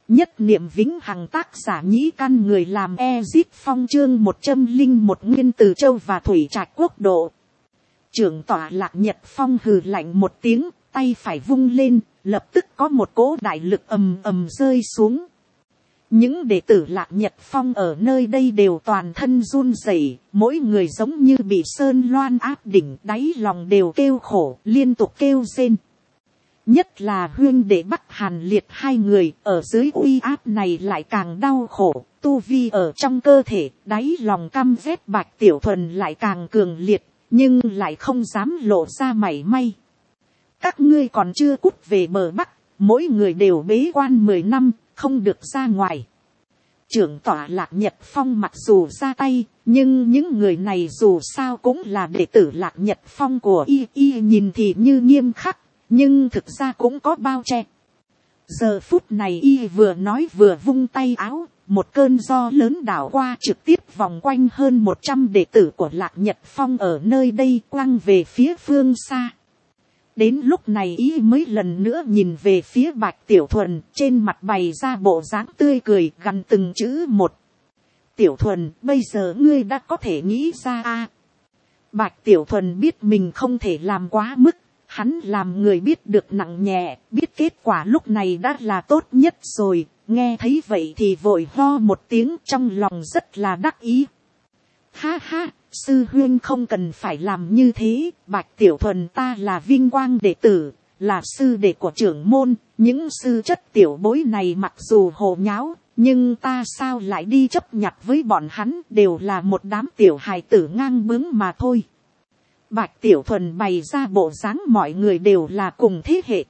Nhất niệm vĩnh hằng tác giả Nhĩ Căn, người làm Ezip Phong, chương 101 Nguyên Từ Châu và Thủy Trạch Quốc độ. Trưởng tọa Lạc Nhật Phong hừ lạnh một tiếng, tay phải vung lên, lập tức có một cỗ đại lực ầm ầm rơi xuống. Những đệ tử Lạc Nhật Phong ở nơi đây đều toàn thân run rẩy, mỗi người giống như bị sơn loan áp đỉnh, đáy lòng đều kêu khổ, liên tục kêu rên. Nhất là huyên đệ Bắc Hàn Liệt hai người, ở dưới uy áp này lại càng đau khổ, tu vi ở trong cơ thể, đáy lòng căm ghét Bạch Tiểu Thuần lại càng cường liệt, nhưng lại không dám lộ ra mảy may. Các ngươi còn chưa cút về bờ Bắc, mỗi người đều bế quan 10 năm, không được ra ngoài. Trưởng tọa Lạc Nhật Phong mặc dù ra tay, nhưng những người này dù sao cũng là đệ tử Lạc Nhật Phong của y nhìn thì như nghiêm khắc, nhưng thực ra cũng có bao che. Giờ phút này y vừa nói vừa vung tay áo, một cơn gió lớn đảo qua, trực tiếp vòng quanh hơn 100 đệ tử của Lạc Nhật Phong ở nơi đây, quăng về phía phương xa. Đến lúc này y mới lần nữa nhìn về phía Bạch Tiểu Thuần, trên mặt bày ra bộ dáng tươi cười, gằn từng chữ một. Tiểu Thuần, bây giờ ngươi đã có thể nghĩ ra a? Bạch Tiểu Thuần biết mình không thể làm quá mức. Hắn làm người biết được nặng nhẹ, biết kết quả lúc này đã là tốt nhất rồi, nghe thấy vậy thì vội ho một tiếng, trong lòng rất là đắc ý. Ha ha, sư huynh không cần phải làm như thế, Bạch Tiểu Thuần ta là vinh quang đệ tử, là sư đệ của trưởng môn, những sư chất tiểu bối này mặc dù hồ nháo, nhưng ta sao lại đi chấp nhặt với bọn hắn, đều là một đám tiểu hài tử ngang bướng mà thôi. Bạch Tiểu Thuần bày ra bộ dáng mọi người đều là cùng thế hệ.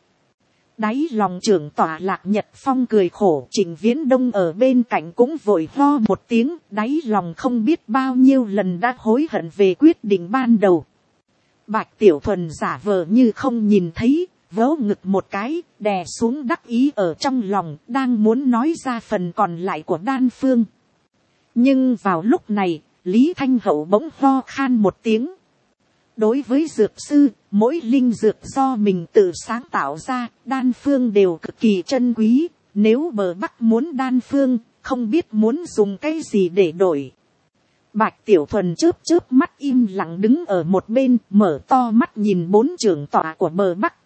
Đáy lòng trưởng tọa Lạc Nhật Phong cười khổ, Trịnh Viễn Đông ở bên cạnh cũng vội ho một tiếng, đáy lòng không biết bao nhiêu lần đã hối hận về quyết định ban đầu. Bạch Tiểu Thuần giả vờ như không nhìn thấy, vớ ngực một cái, đè xuống đắc ý ở trong lòng, đang muốn nói ra phần còn lại của đan phương. Nhưng vào lúc này, Lý Thanh Hậu bỗng ho khan một tiếng. Đối với dược sư, mỗi linh dược do mình tự sáng tạo ra, đan phương đều cực kỳ chân quý. Nếu bờ Bắc muốn đan phương, không biết muốn dùng cái gì để đổi. Bạch Tiểu Thuần chớp chớp mắt im lặng đứng ở một bên, mở to mắt nhìn 4 trưởng tọa của bờ Bắc.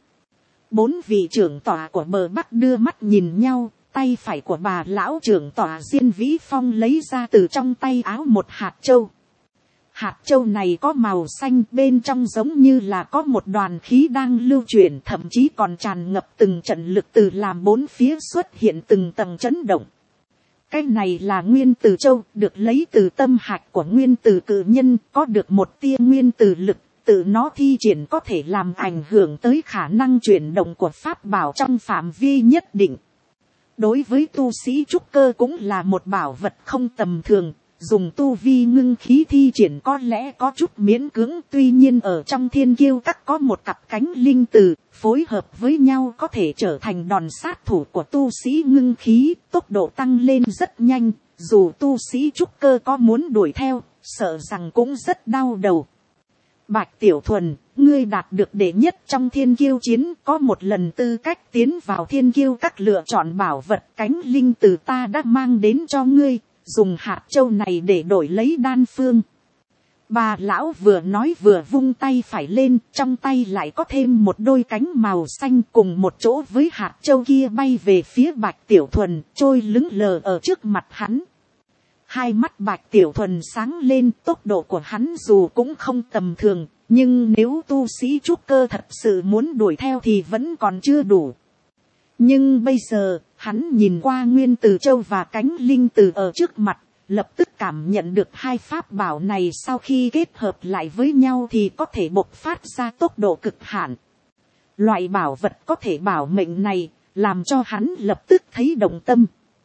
4 vị trưởng tọa của bờ Bắc đưa mắt nhìn nhau, tay phải của bà lão trưởng tọa Diên Vĩ Phong lấy ra từ trong tay áo một hạt châu. Hạt châu này có màu xanh, bên trong giống như là có một đoàn khí đang lưu chuyển, thậm chí còn tràn ngập từng trận lực từ làm bốn phía xuất hiện từng tầng chấn động. Cái này là nguyên tử châu, được lấy từ tâm hạch của nguyên tử cự nhân, có được một tia nguyên tử lực, tự nó thi triển có thể làm ảnh hưởng tới khả năng chuyển động của pháp bảo trong phạm vi nhất định. Đối với tu sĩ trúc cơ cũng là một bảo vật không tầm thường. Dùng tu vi ngưng khí thi triển có lẽ có chút miễn cưỡng, tuy nhiên ở trong thiên kiêu các có một cặp cánh linh từ, phối hợp với nhau có thể trở thành đòn sát thủ của tu sĩ ngưng khí, tốc độ tăng lên rất nhanh, dù tu sĩ trúc cơ có muốn đuổi theo, sợ rằng cũng rất đau đầu. Bạch Tiểu Thuần, ngươi đạt được đệ nhất trong thiên kiêu chiến, có một lần tư cách tiến vào thiên kiêu các lựa chọn bảo vật, cánh linh từ ta đã mang đến cho ngươi. Dùng hạt châu này để đổi lấy đan phương. Bà lão vừa nói vừa vung tay phải lên, trong tay lại có thêm một đôi cánh màu xanh, cùng một chỗ với hạt châu kia bay về phía Bạch Tiểu Thuần, trôi lững lờ ở trước mặt hắn. Hai mắt Bạch Tiểu Thuần sáng lên, tốc độ của hắn dù cũng không tầm thường, nhưng nếu tu sĩ trúc cơ thật sự muốn đuổi theo thì vẫn còn chưa đủ. Nhưng bây giờ, hắn nhìn qua nguyên tử châu và cánh linh tử ở trước mặt, lập tức cảm nhận được hai pháp bảo này sau khi kết hợp lại với nhau thì có thể bộc phát ra tốc độ cực hạn. Loại bảo vật có thể bảo mệnh này, làm cho hắn lập tức thấy động tâm.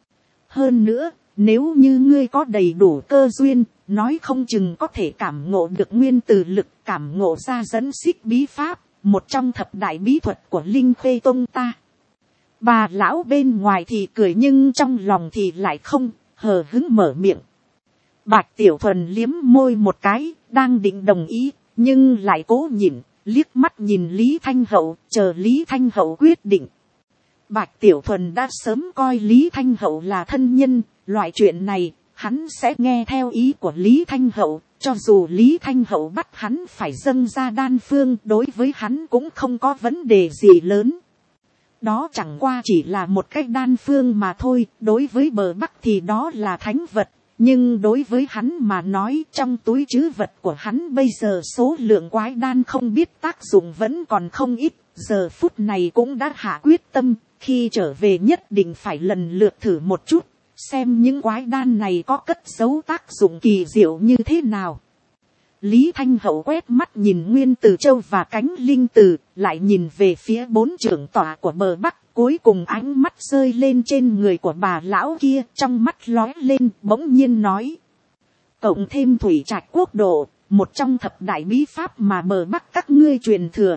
Hơn nữa, nếu như ngươi có đầy đủ cơ duyên, nói không chừng có thể cảm ngộ được nguyên tử lực, cảm ngộ ra dẫn xích bí pháp, một trong thập đại bí thuật của Linh Khê Tông ta. Bà lão bên ngoài thì cười nhưng trong lòng thì lại không, hờ hững mở miệng. Bạch Tiểu Thuần liếm môi một cái, đang định đồng ý, nhưng lại cố nhịn, liếc mắt nhìn Lý Thanh Hậu, chờ Lý Thanh Hậu quyết định. Bạch Tiểu Thuần đã sớm coi Lý Thanh Hậu là thân nhân, loại chuyện này, hắn sẽ nghe theo ý của Lý Thanh Hậu, cho dù Lý Thanh Hậu bắt hắn phải dâng ra đan phương, đối với hắn cũng không có vấn đề gì lớn. Đó chẳng qua chỉ là một cái đan phương mà thôi, đối với bờ Bắc thì đó là thánh vật, nhưng đối với hắn mà nói, trong túi trữ vật của hắn bây giờ số lượng quái đan không biết tác dụng vẫn còn không ít, giờ phút này cũng đã hạ quyết tâm, khi trở về nhất định phải lần lượt thử một chút, xem những quái đan này có cất giấu tác dụng kỳ diệu như thế nào. Lý Thanh Hậu quét mắt nhìn Nguyên Từ Châu và Cánh Linh Từ, lại nhìn về phía 4 trưởng tọa của bờ Bắc, cuối cùng ánh mắt rơi lên trên người của bà lão kia, trong mắt lóe lên, bỗng nhiên nói. Cộng thêm Thủy Trạch Quốc độ, một trong thập đại bí pháp mà bờ Bắc các ngươi truyền thừa.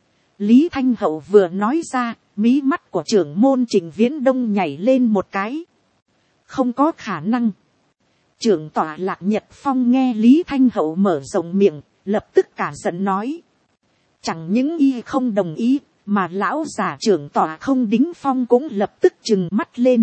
Lý Thanh Hậu vừa nói ra, mí mắt của trưởng môn Trịnh Viễn Đông nhảy lên một cái. Không có khả năng. Trưởng tọa Lạc Nhật Phong nghe Lý Thanh Hậu mở rộng miệng, lập tức cả giận nói. Chẳng những y không đồng ý, mà lão giả trưởng tọa không đính phong cũng lập tức trừng mắt lên.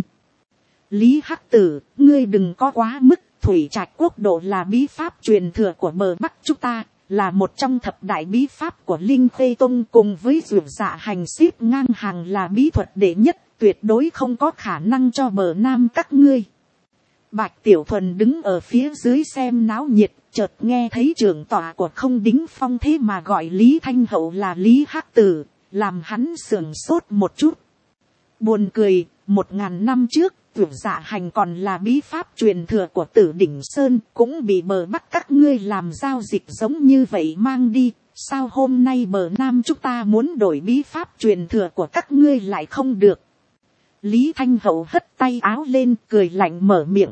Lý Hắc Tử, ngươi đừng có quá mức, Thủy Trạch Quốc độ là bí pháp truyền thừa của bờ Bắc chúng ta, là một trong thập đại bí pháp của Linh Khê Tông, cùng với Dược Dạ Hành xếp ngang hàng là bí thuật đệ nhất, tuyệt đối không có khả năng cho bờ Nam các ngươi. Bạch Tiểu Thuần đứng ở phía dưới xem náo nhiệt, chợt nghe thấy trưởng tọa của không đính phong thế mà gọi Lý Thanh Hậu là Lý Hắc Tử, làm hắn sườn sốt một chút. Buồn cười, 1000 năm trước, Dược Dạ Hành còn là bí pháp truyền thừa của Tử Đỉnh Sơn, cũng bị bờ Bắc các ngươi làm giao dịch giống như vậy mang đi. Sao hôm nay bờ Nam chúng ta muốn đổi bí pháp truyền thừa của các ngươi lại không được? Lý Thanh Hậu hất tay áo lên, cười lạnh mở miệng.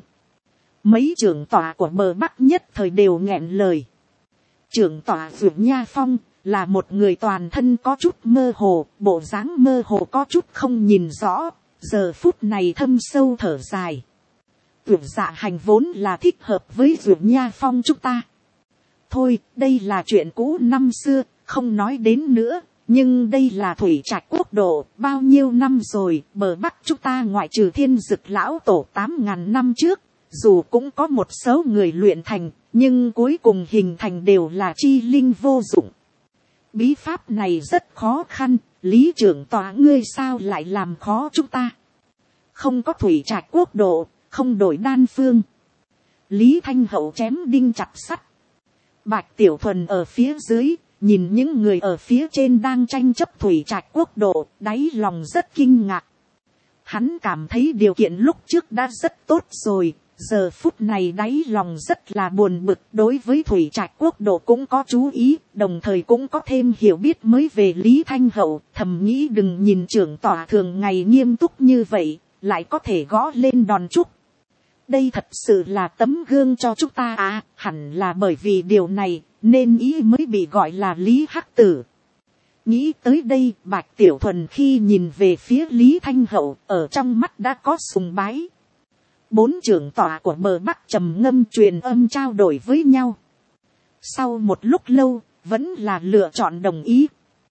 Mấy trưởng tọa của bờ Bắc nhất thời đều nghẹn lời. Trưởng tọa Dược Nha Phong là một người toàn thân có chút mơ hồ, bộ dáng mơ hồ có chút không nhìn rõ, giờ phút này thâm sâu thở dài. Dược Dạ Hành vốn là thích hợp với Dược Nha Phong chúng ta. Thôi, đây là chuyện cũ năm xưa, không nói đến nữa. Nhưng đây là Thủy Trạch Quốc độ, bao nhiêu năm rồi, bờ Bắc chúng ta ngoại trừ Thiên Dực lão tổ 8000 năm trước, dù cũng có một số người luyện thành, nhưng cuối cùng hình thành đều là chi linh vô dụng. Bí pháp này rất khó khăn, Lý trưởng tọa ngươi sao lại làm khó chúng ta? Không có Thủy Trạch Quốc độ, không đổi đan phương. Lý Thanh Hậu chém đinh chặt sắt. Bạch Tiểu Thuần ở phía dưới, nhìn những người ở phía trên đang tranh chấp Thủy Trạch Quốc độ, đáy lòng rất kinh ngạc. Hắn cảm thấy điều kiện lúc trước đã rất tốt rồi, giờ phút này đáy lòng rất là buồn bực, đối với Thủy Trạch Quốc độ cũng có chú ý, đồng thời cũng có thêm hiểu biết mới về Lý Thanh Hậu, thầm nghĩ đừng nhìn trưởng tọa thường ngày nghiêm túc như vậy, lại có thể gõ lên đòn chúc. Đây thật sự là tấm gương cho chúng ta à, hẳn là bởi vì điều này, nên ý mới bị gọi là Lý Hắc Tử. Nghĩ tới đây, Bạch Tiểu Thuần khi nhìn về phía Lý Thanh Hậu, ở trong mắt đã có sùng bái. 4 trưởng tọa của bờ Bắc trầm ngâm truyền âm trao đổi với nhau. Sau một lúc lâu, vẫn là lựa chọn đồng ý.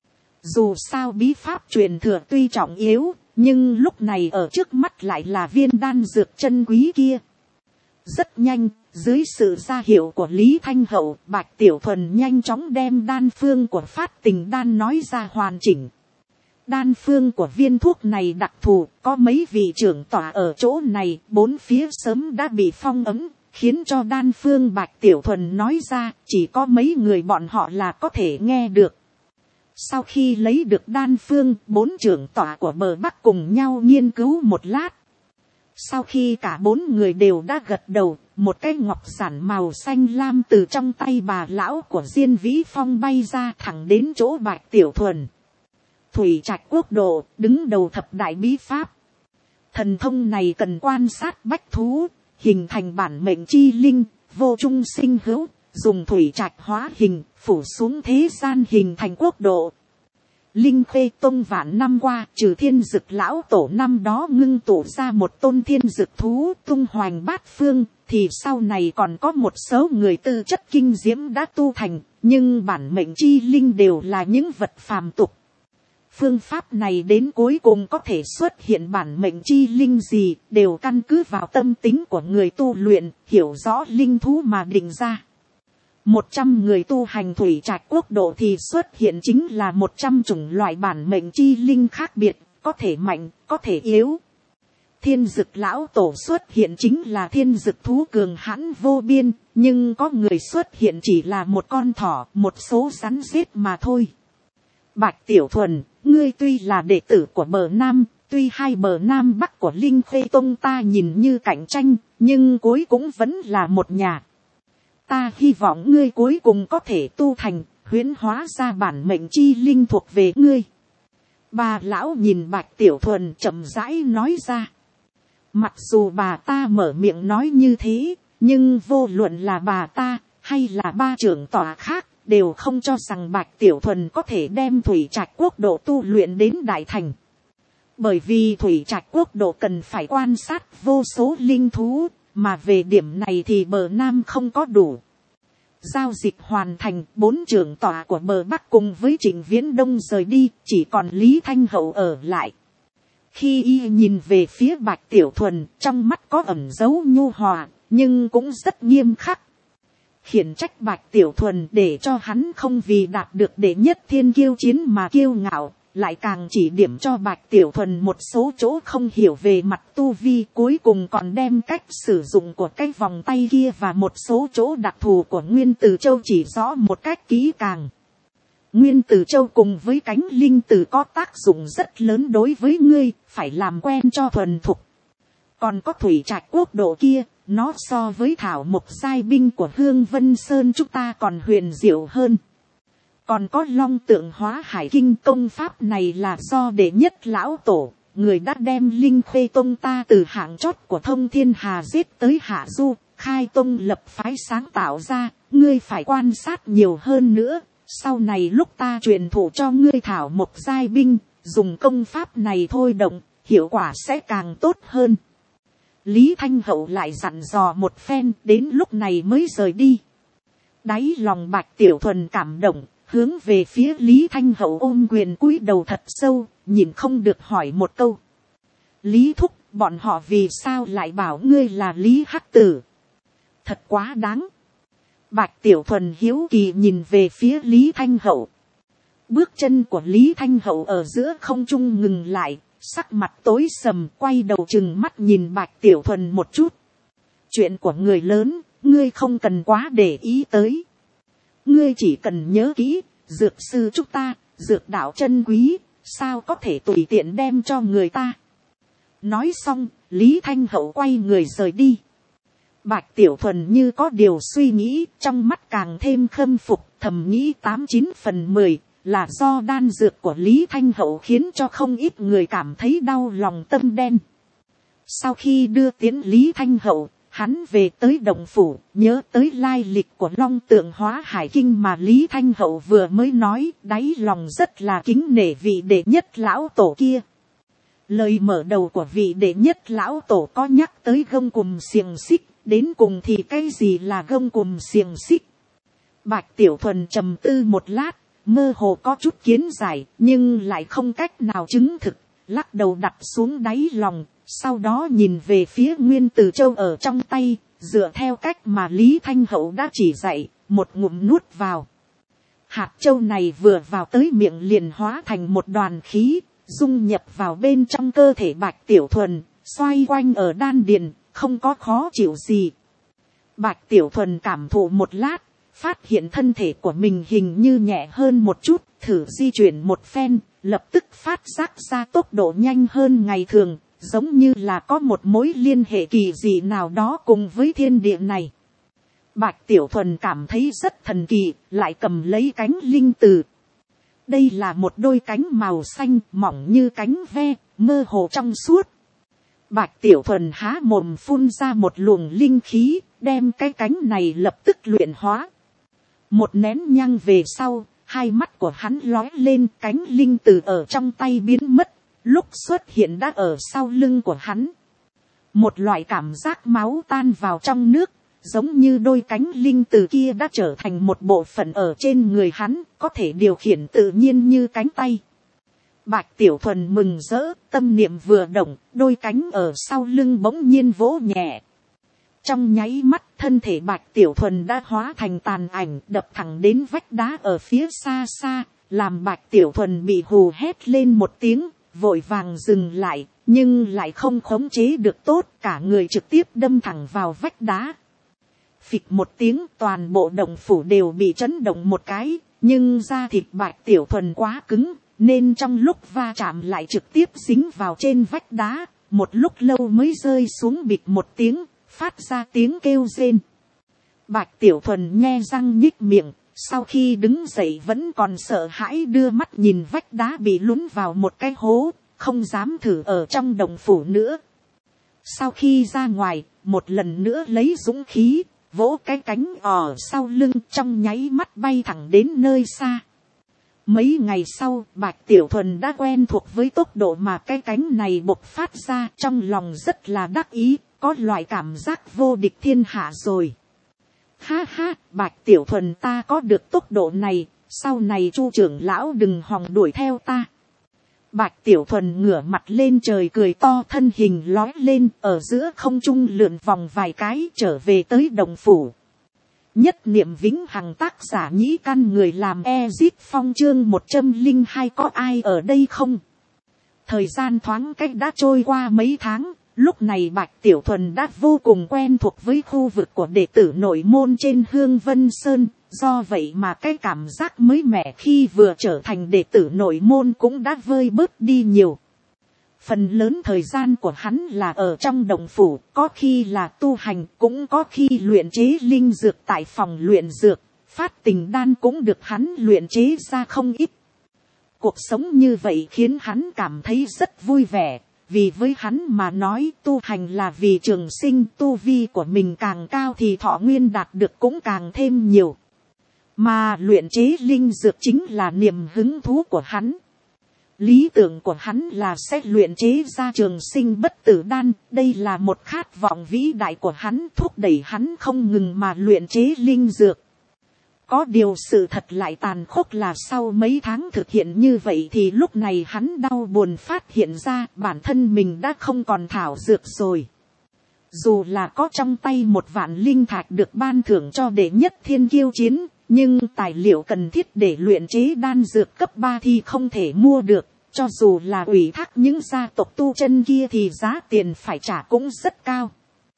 Dù sao bí pháp truyền thừa tuy trọng yếu, nhưng lúc này ở trước mắt lại là viên đan dược chân quý kia. Rất nhanh, dưới sự ra hiệu của Lý Thanh Hậu, Bạch Tiểu Thuần nhanh chóng đem đan phương của Phát Tình Đan nói ra hoàn chỉnh. Đan phương của viên thuốc này đặc thù, có mấy vị trưởng tọa ở chỗ này, 4 phía sớm đã bị phong ấn, khiến cho đan phương Bạch Tiểu Thuần nói ra, chỉ có mấy người bọn họ là có thể nghe được. Sau khi lấy được đan phương, 4 trưởng tọa của bờ Bắc cùng nhau nghiên cứu một lát. Sau khi cả 4 người đều đã gật đầu, một cái ngọc giản màu xanh lam từ trong tay bà lão của Diên Vĩ Phong bay ra thẳng đến chỗ Bạch Tiểu Thuần. Thủy Trạch Quốc độ, đứng đầu thập đại bí pháp. Thần thông này cần quan sát bách thú, hình thành bản mệnh chi linh, vô trung sinh hữu, dùng thủy trạch hóa hình, phủ xuống thế gian hình thành quốc độ. Linh Khê Tông vạn năm qua, trừ Thiên Dực lão tổ năm đó ngưng tụ ra một tôn thiên dực thú tung hoành bát phương, thì sau này còn có một số người tư chất kinh diễm đã tu thành, nhưng bản mệnh chi linh đều là những vật phàm tục. Phương pháp này đến cuối cùng có thể xuất hiện bản mệnh chi linh gì đều căn cứ vào tâm tính của người tu luyện, hiểu rõ linh thú mà định ra. 100 người tu hành thủy trạch quốc độ thì xuất hiện chính là 100 chủng loại bản mệnh chi linh khác biệt, có thể mạnh, có thể yếu. Thiên dực lão tổ xuất hiện chính là thiên dực thú cường hãn vô biên, nhưng có người xuất hiện chỉ là một con thỏ, một số rắn rết mà thôi. Bạch Tiểu Thuần, ngươi tuy là đệ tử của bờ Nam, tuy hai bờ Nam Bắc của Linh Khê Tông ta nhìn như cạnh tranh, nhưng cuối cũng vẫn là một nhà. Ta hy vọng ngươi cuối cùng có thể tu thành, huyễn hóa ra bản mệnh chi linh thuộc về ngươi. Bà lão nhìn Bạch Tiểu Thuần chậm rãi nói ra. Mặc dù bà ta mở miệng nói như thế, nhưng vô luận là bà ta, hay là ba trưởng tọa khác, đều không cho rằng Bạch Tiểu Thuần có thể đem thủy trạch quốc độ tu luyện đến đại thành. Bởi vì thủy trạch quốc độ cần phải quan sát vô số linh thú, mà về điểm này thì bờ Nam không có đủ. Giao dịch hoàn thành, 4 trưởng tọa của bờ Bắc cùng với Trịnh Viễn Đông rời đi, chỉ còn Lý Thanh Hậu ở lại. Khi y nhìn về phía Bạch Tiểu Thuần, trong mắt có ẩn dấu nhu hòa, nhưng cũng rất nghiêm khắc. Khiển trách Bạch Tiểu Thuần để cho hắn không vì đạt được đệ nhất thiên kiêu chiến mà kiêu ngạo, lại càng chỉ điểm cho Bạch Tiểu Thuần một số chỗ không hiểu về mặt tu vi, cuối cùng còn đem cách sử dụng của cái vòng tay kia và một số chỗ đặc thù của Nguyên Tử Châu chỉ rõ một cách kỹ càng. Nguyên Tử Châu cùng với cánh linh tử có tác dụng rất lớn đối với ngươi, phải làm quen cho thuần thục. Còn có thủy trạch quốc độ kia, nó so với thảo mộc giai binh của Hương Vân Sơn chúng ta còn huyền diệu hơn. Còn có long tượng hóa hải kinh, công pháp này là do đệ nhất lão tổ, người đã đem Linh Khê Tông ta từ hạng chót của Thông Thiên Hà giết tới Hạ Du, khai tông lập phái sáng tạo ra, ngươi phải quan sát nhiều hơn nữa. Sau này lúc ta truyền thụ cho ngươi thảo mộc giai binh, dùng công pháp này thôi động, hiệu quả sẽ càng tốt hơn. Lý Thanh Hậu lại dặn dò một phen, đến lúc này mới rời đi. Đáy lòng Bạch Tiểu Thuần cảm động, hướng về phía Lý Thanh Hậu ôm quyền cúi đầu thật sâu, nhìn không được hỏi một câu. Lý Thúc, bọn họ vì sao lại bảo ngươi là Lý Hắc Tử? Thật quá đáng. Bạch Tiểu Thuần hiếu kỳ nhìn về phía Lý Thanh Hậu. Bước chân của Lý Thanh Hậu ở giữa không trung ngừng lại, sắc mặt tối sầm, quay đầu chừng mắt nhìn Bạch Tiểu Thuần một chút. Chuyện của người lớn, ngươi không cần quá để ý tới. Ngươi chỉ cần nhớ kỹ, dược sư chúng ta, dược đạo chân quý, sao có thể tùy tiện đem cho người ta. Nói xong, Lý Thanh Hậu quay người rời đi. Bạch Tiểu Thuần như có điều suy nghĩ, trong mắt càng thêm khâm phục, thầm nghĩ 89/10, là do đan dược của Lý Thanh Hậu khiến cho không ít người cảm thấy đau lòng tâm đen. Sau khi đưa tiến Lý Thanh Hậu, hắn về tới động phủ, nhớ tới lai lịch của long tượng hóa hải kinh mà Lý Thanh Hậu vừa mới nói, đáy lòng rất là kính nể vị đệ nhất lão tổ kia. Lời mở đầu của vị đệ nhất lão tổ có nhắc tới gông cùm xiềng xích, đến cùng thì cái gì là gông cùm xiềng xích? Bạch Tiểu Thuần trầm tư một lát, mơ hồ có chút kiến giải, nhưng lại không cách nào chứng thực, lắc đầu đặt xuống đáy lòng, sau đó nhìn về phía Nguyên Tử Châu ở trong tay, dựa theo cách mà Lý Thanh Hậu đã chỉ dạy, một ngụm nuốt vào. Hạt châu này vừa vào tới miệng liền hóa thành một đoàn khí, dung nhập vào bên trong cơ thể Bạch Tiểu Thuần, xoay quanh ở đan điền, không có khó chịu gì. Bạch Tiểu Thuần cảm thụ một lát, phát hiện thân thể của mình hình như nhẹ hơn một chút, thử di chuyển một phen, lập tức phát giác ra tốc độ nhanh hơn ngày thường, giống như là có một mối liên hệ kỳ dị nào đó cùng với thiên địa này. Bạch Tiểu Thuần cảm thấy rất thần kỳ, lại cầm lấy cánh linh từ. Đây là một đôi cánh màu xanh mỏng như cánh ve, mơ hồ trong suốt. Bạch Tiểu Thuần há mồm phun ra một luồng linh khí, đem cái cánh này lập tức luyện hóa. Một nén nhang về sau, hai mắt của hắn lóe lên, cánh linh từ ở trong tay biến mất, lúc xuất hiện đã ở sau lưng của hắn. Một loại cảm giác máu tan vào trong nước, giống như đôi cánh linh từ kia đã trở thành một bộ phận ở trên người hắn, có thể điều khiển tự nhiên như cánh tay. Bạch Tiểu Thuần mừng rỡ, tâm niệm vừa động, đôi cánh ở sau lưng bỗng nhiên vỗ nhẹ. Trong nháy mắt, thân thể Bạch Tiểu Thuần đã hóa thành tàn ảnh, đập thẳng đến vách đá ở phía xa xa, làm Bạch Tiểu Thuần bị hù hét lên một tiếng, vội vàng dừng lại, nhưng lại không khống chế được tốt, cả người trực tiếp đâm thẳng vào vách đá. Phịch một tiếng, toàn bộ động phủ đều bị chấn động một cái, nhưng da thịt Bạch Tiểu Thuần quá cứng, nên trong lúc va chạm lại trực tiếp dính vào trên vách đá, một lúc lâu mới rơi xuống bịch một tiếng, phát ra tiếng kêu rên. Bạch Tiểu Thuần nhe răng nhích miệng, sau khi đứng dậy vẫn còn sợ hãi đưa mắt nhìn vách đá bị lún vào một cái hố, không dám thử ở trong động phủ nữa. Sau khi ra ngoài, một lần nữa lấy dũng khí, vỗ cái cánh ở sau lưng, trong nháy mắt bay thẳng đến nơi xa. Mấy ngày sau, Bạch Tiểu Thuần đã quen thuộc với tốc độ mà cái cánh này bộc phát ra, trong lòng rất là đắc ý, có loại cảm giác vô địch thiên hạ rồi. Ha ha, Bạch Tiểu Thuần ta có được tốc độ này, sau này Chu trưởng lão đừng hòng đuổi theo ta. Bạch Tiểu Thuần ngửa mặt lên trời cười to, thân hình lói lên ở giữa không trung lượn vòng vài cái trở về tới động phủ. Nhất niệm vĩnh hằng, tác giả Nhĩ Căn, người làm Ezip Phong, chương 102, có ai ở đây không? Thời gian thoáng cách đã trôi qua mấy tháng, lúc này Bạch Tiểu Thuần đã vô cùng quen thuộc với khu vực của đệ tử nội môn trên Hương Vân Sơn, do vậy mà cái cảm giác mới mẻ khi vừa trở thành đệ tử nội môn cũng đã vơi bớt đi nhiều. Phần lớn thời gian của hắn là ở trong động phủ, có khi là tu hành, cũng có khi luyện chế linh dược tại phòng luyện dược, phát tình đan cũng được hắn luyện chế ra không ít. Cuộc sống như vậy khiến hắn cảm thấy rất vui vẻ, vì với hắn mà nói tu hành là vì trường sinh, tu vi của mình càng cao thì thọ nguyên đạt được cũng càng thêm nhiều. Mà luyện chế linh dược chính là niềm hứng thú của hắn. Lý tưởng của hắn là sẽ luyện chế ra trường sinh bất tử đan, đây là một khát vọng vĩ đại của hắn, thúc đẩy hắn không ngừng mà luyện chế linh dược. Có điều sự thật lại tàn khốc là sau mấy tháng thực hiện như vậy thì lúc này hắn đau buồn phát hiện ra bản thân mình đã không còn thảo dược rồi. Dù là có trong tay 1.000 linh thạch được ban thưởng cho đệ nhất thiên kiêu chiến, nhưng tài liệu cần thiết để luyện chế đan dược cấp 3 thì không thể mua được. Cho dù là ủy thác những gia tộc tu chân kia thì giá tiền phải trả cũng rất cao.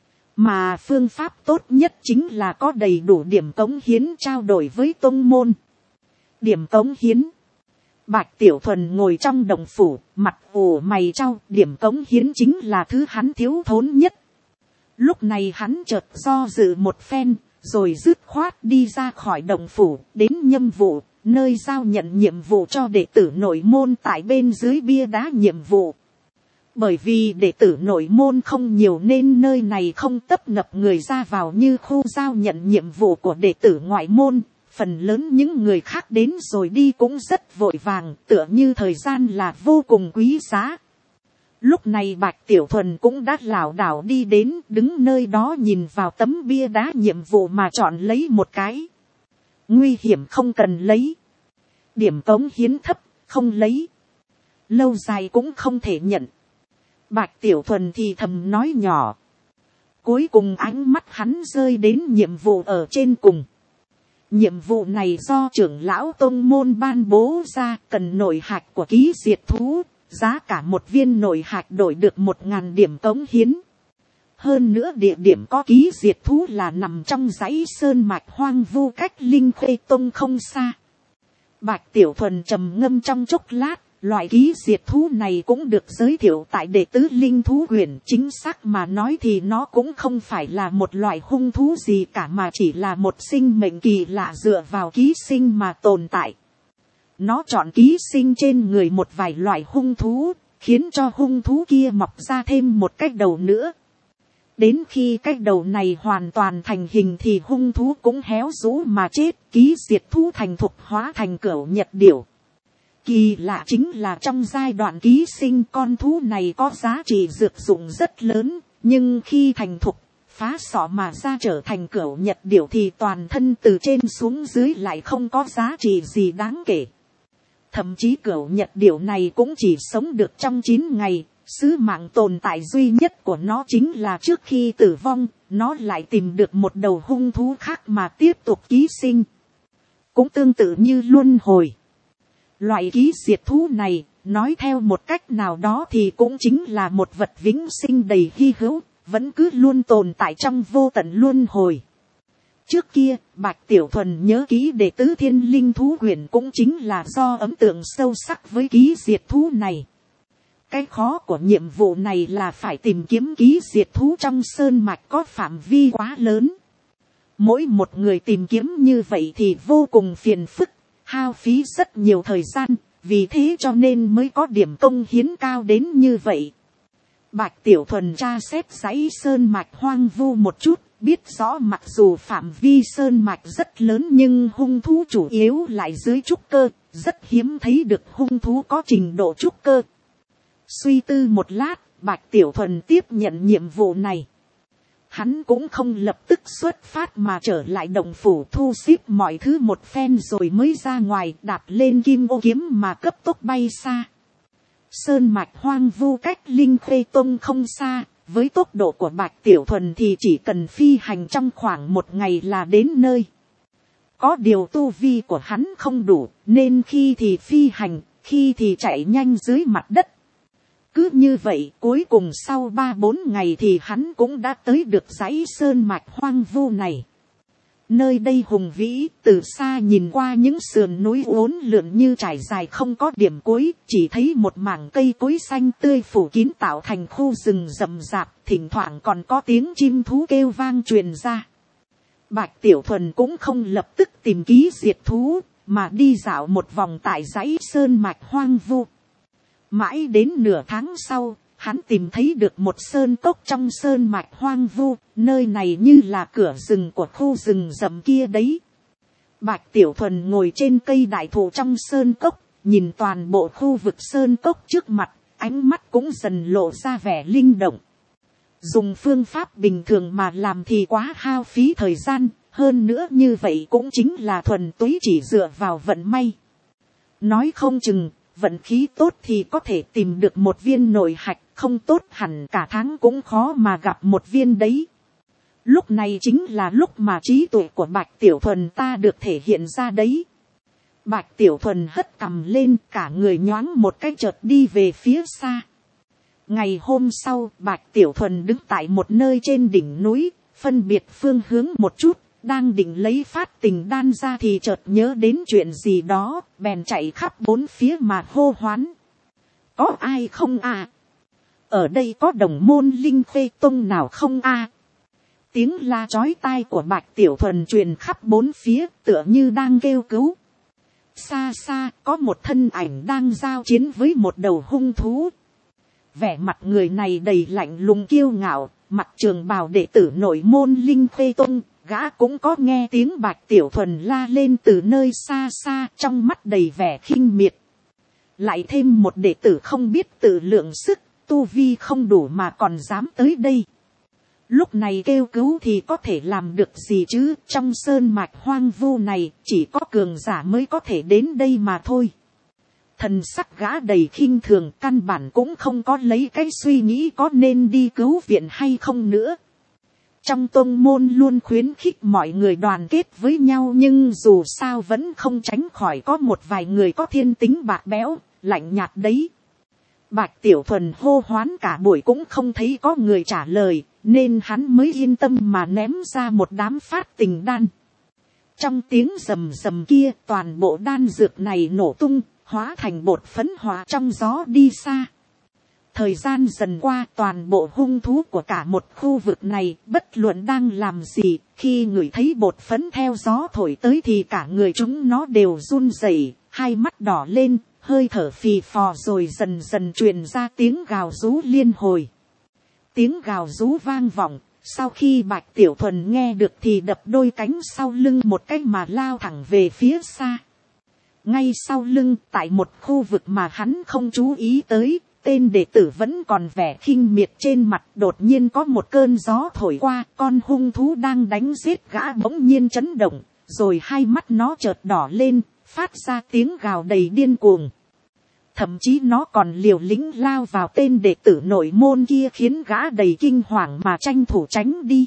Mà phương pháp tốt nhất chính là có đầy đủ điểm cống hiến trao đổi với tông môn. Điểm cống hiến. Bạch Tiểu Thuần ngồi trong động phủ, mặt ủ mày trao, điểm cống hiến chính là thứ hắn thiếu thốn nhất. Lúc này hắn chợt do dự một phen, rồi dứt khoát đi ra khỏi động phủ, đến Nhâm Vụ, nơi giao nhận nhiệm vụ cho đệ tử nội môn tại bên dưới bia đá nhiệm vụ. Bởi vì đệ tử nội môn không nhiều nên nơi này không tấp nập người ra vào như khu giao nhận nhiệm vụ của đệ tử ngoại môn. Phần lớn những người khác đến rồi đi cũng rất vội vàng, tựa như thời gian là vô cùng quý giá. Lúc này Bạch Tiểu Thuần cũng đã lảo đảo đi đến, đứng nơi đó nhìn vào tấm bia đá nhiệm vụ mà chọn lấy một cái. Nguy hiểm không cần lấy. Điểm cống hiến thấp, không lấy. Lâu dài cũng không thể nhận. Bạch Tiểu Thuần thì thầm nói nhỏ. Cuối cùng ánh mắt hắn rơi đến nhiệm vụ ở trên cùng. Nhiệm vụ này do trưởng lão tông môn ban bố ra, cần nội hạch của ký diệt thú. Giá cả một viên nội hạch đổi được 1.000 điểm cống hiến. Hơn nữa địa điểm có ký diệt thú là nằm trong dãy sơn mạch hoang vu cách Linh Khê Tông không xa. Bạch Tiểu Thuần trầm ngâm trong chốc lát, loại ký diệt thú này cũng được giới thiệu tại đệ tứ linh thú quyển. Chính xác mà nói thì nó cũng không phải là một loại hung thú gì cả mà chỉ là một sinh mệnh kỳ lạ dựa vào ký sinh mà tồn tại. Nó chọn ký sinh trên người một vài loại hung thú, khiến cho hung thú kia mọc ra thêm một cái đầu nữa. Đến khi cái đầu này hoàn toàn thành hình thì hung thú cũng héo rũ mà chết, ký diệt thú thành thục hóa thành cửu nhật điểu. Kỳ lạ chính là trong giai đoạn ký sinh con thú này có giá trị dược dụng rất lớn, nhưng khi thành thục, phá sọ mà ra trở thành cửu nhật điểu thì toàn thân từ trên xuống dưới lại không có giá trị gì đáng kể. Thậm chí cửu nhật điểu này cũng chỉ sống được trong 9 ngày. Sứ mạng tồn tại duy nhất của nó chính là trước khi tử vong, nó lại tìm được một đầu hung thú khác mà tiếp tục ký sinh. Cũng tương tự như luân hồi. Loại ký diệt thú này, nói theo một cách nào đó thì cũng chính là một vật vĩnh sinh đầy hy hữu, vẫn cứ luôn tồn tại trong vô tận luân hồi. Trước kia, Bạch Tiểu Thuần nhớ ký đệ tứ thiên linh thú huyền cũng chính là do ấn tượng sâu sắc với ký diệt thú này. Cái khó của nhiệm vụ này là phải tìm kiếm ký diệt thú trong sơn mạch có phạm vi quá lớn. Mỗi một người tìm kiếm như vậy thì vô cùng phiền phức, hao phí rất nhiều thời gian, vì thế cho nên mới có điểm công hiến cao đến như vậy. Bạch Tiểu Thuần tra xét dãy sơn mạch hoang vu một chút, biết rõ mặc dù phạm vi sơn mạch rất lớn nhưng hung thú chủ yếu lại dưới trúc cơ, rất hiếm thấy được hung thú có trình độ trúc cơ. Suy tư một lát, Bạch Tiểu Thuần tiếp nhận nhiệm vụ này. Hắn cũng không lập tức xuất phát mà trở lại động phủ thu xếp mọi thứ một phen rồi mới ra ngoài đạp lên kim ô kiếm mà cấp tốc bay xa. Sơn mạch hoang vu cách Linh Khê Tông không xa, với tốc độ của Bạch Tiểu Thuần thì chỉ cần phi hành trong khoảng 1 ngày là đến nơi. Có điều tu vi của hắn không đủ, nên khi thì phi hành, khi thì chạy nhanh dưới mặt đất. Cứ như vậy, cuối cùng sau 3-4 ngày thì hắn cũng đã tới được dãy sơn mạch hoang vu này. Nơi đây hùng vĩ, từ xa nhìn qua những sườn núi uốn lượn như trải dài không có điểm cuối, chỉ thấy một mảng cây cối xanh tươi phủ kín tạo thành khu rừng rậm rạp, thỉnh thoảng còn có tiếng chim thú kêu vang truyền ra. Bạch Tiểu Thuần cũng không lập tức tìm ký diệt thú, mà đi dạo một vòng tại dãy sơn mạch hoang vu. Mãi đến nửa tháng sau, hắn tìm thấy được một sơn cốc trong sơn mạch hoang vu, nơi này như là cửa rừng của khu rừng rậm kia đấy. Bạch Tiểu Thuần ngồi trên cây đại thụ trong sơn cốc, nhìn toàn bộ khu vực sơn cốc trước mặt, ánh mắt cũng dần lộ ra vẻ linh động. Dùng phương pháp bình thường mà làm thì quá hao phí thời gian, hơn nữa như vậy cũng chính là thuần túy chỉ dựa vào vận may. Nói không chừng, vận khí tốt thì có thể tìm được một viên nội hạch, không tốt hẳn cả tháng cũng khó mà gặp một viên đấy. Lúc này chính là lúc mà trí tuệ của Bạch Tiểu Thuần ta được thể hiện ra đấy. Bạch Tiểu Thuần hất cằm lên, cả người nhoáng một cái chợt đi về phía xa. Ngày hôm sau, Bạch Tiểu Thuần đứng tại một nơi trên đỉnh núi, phân biệt phương hướng một chút, đang định lấy phát tình đan ra thì chợt nhớ đến chuyện gì đó, bèn chạy khắp 4 phía mà hô hoán. Có ai không à? Ở đây có đồng môn Linh Khê Tông nào không à? Tiếng la chói tai của Bạch Tiểu Thuần truyền khắp 4 phía, tựa như đang kêu cứu. Xa xa, có một thân ảnh đang giao chiến với một đầu hung thú. Vẻ mặt người này đầy lạnh lùng kiêu ngạo, mặt trường bào đệ tử nội môn Linh Khê Tông. Gã cũng có nghe tiếng Bạch Tiểu Thuần la lên từ nơi xa xa, trong mắt đầy vẻ khinh miệt. Lại thêm một đệ tử không biết tự lượng sức, tu vi không đủ mà còn dám tới đây. Lúc này kêu cứu thì có thể làm được gì chứ, trong sơn mạch hoang vu này chỉ có cường giả mới có thể đến đây mà thôi. Thần sắc gã đầy khinh thường, căn bản cũng không có lấy cái suy nghĩ có nên đi cứu viện hay không nữa. Trong tông môn luôn khuyến khích mọi người đoàn kết với nhau, nhưng dù sao vẫn không tránh khỏi có một vài người có thiên tính bạc bẽo, lạnh nhạt đấy. Bạch Tiểu Thuần hô hoán cả buổi cũng không thấy có người trả lời, nên hắn mới yên tâm mà ném ra một đám phát tình đan. Trong tiếng rầm rầm kia, toàn bộ đan dược này nổ tung, hóa thành bột phấn hóa trong gió đi xa. Thời gian dần qua, toàn bộ hung thú của cả một khu vực này, bất luận đang làm gì, khi người thấy bột phấn theo gió thổi tới thì cả người chúng nó đều run rẩy, hai mắt đỏ lên, hơi thở phì phò, rồi dần dần truyền ra tiếng gào rú liên hồi. Tiếng gào rú vang vọng, sau khi Bạch Tiểu Thuần nghe được thì đập đôi cánh sau lưng một cái mà lao thẳng về phía xa. Ngay sau lưng, tại một khu vực mà hắn không chú ý tới, tên đệ tử vẫn còn vẻ khinh miệt trên mặt, đột nhiên có một cơn gió thổi qua, con hung thú đang đánh giết gã bỗng nhiên chấn động, rồi hai mắt nó chợt đỏ lên, phát ra tiếng gào đầy điên cuồng. Thậm chí nó còn liều lĩnh lao vào tên đệ tử nội môn kia, khiến gã đầy kinh hoàng mà tranh thủ tránh đi.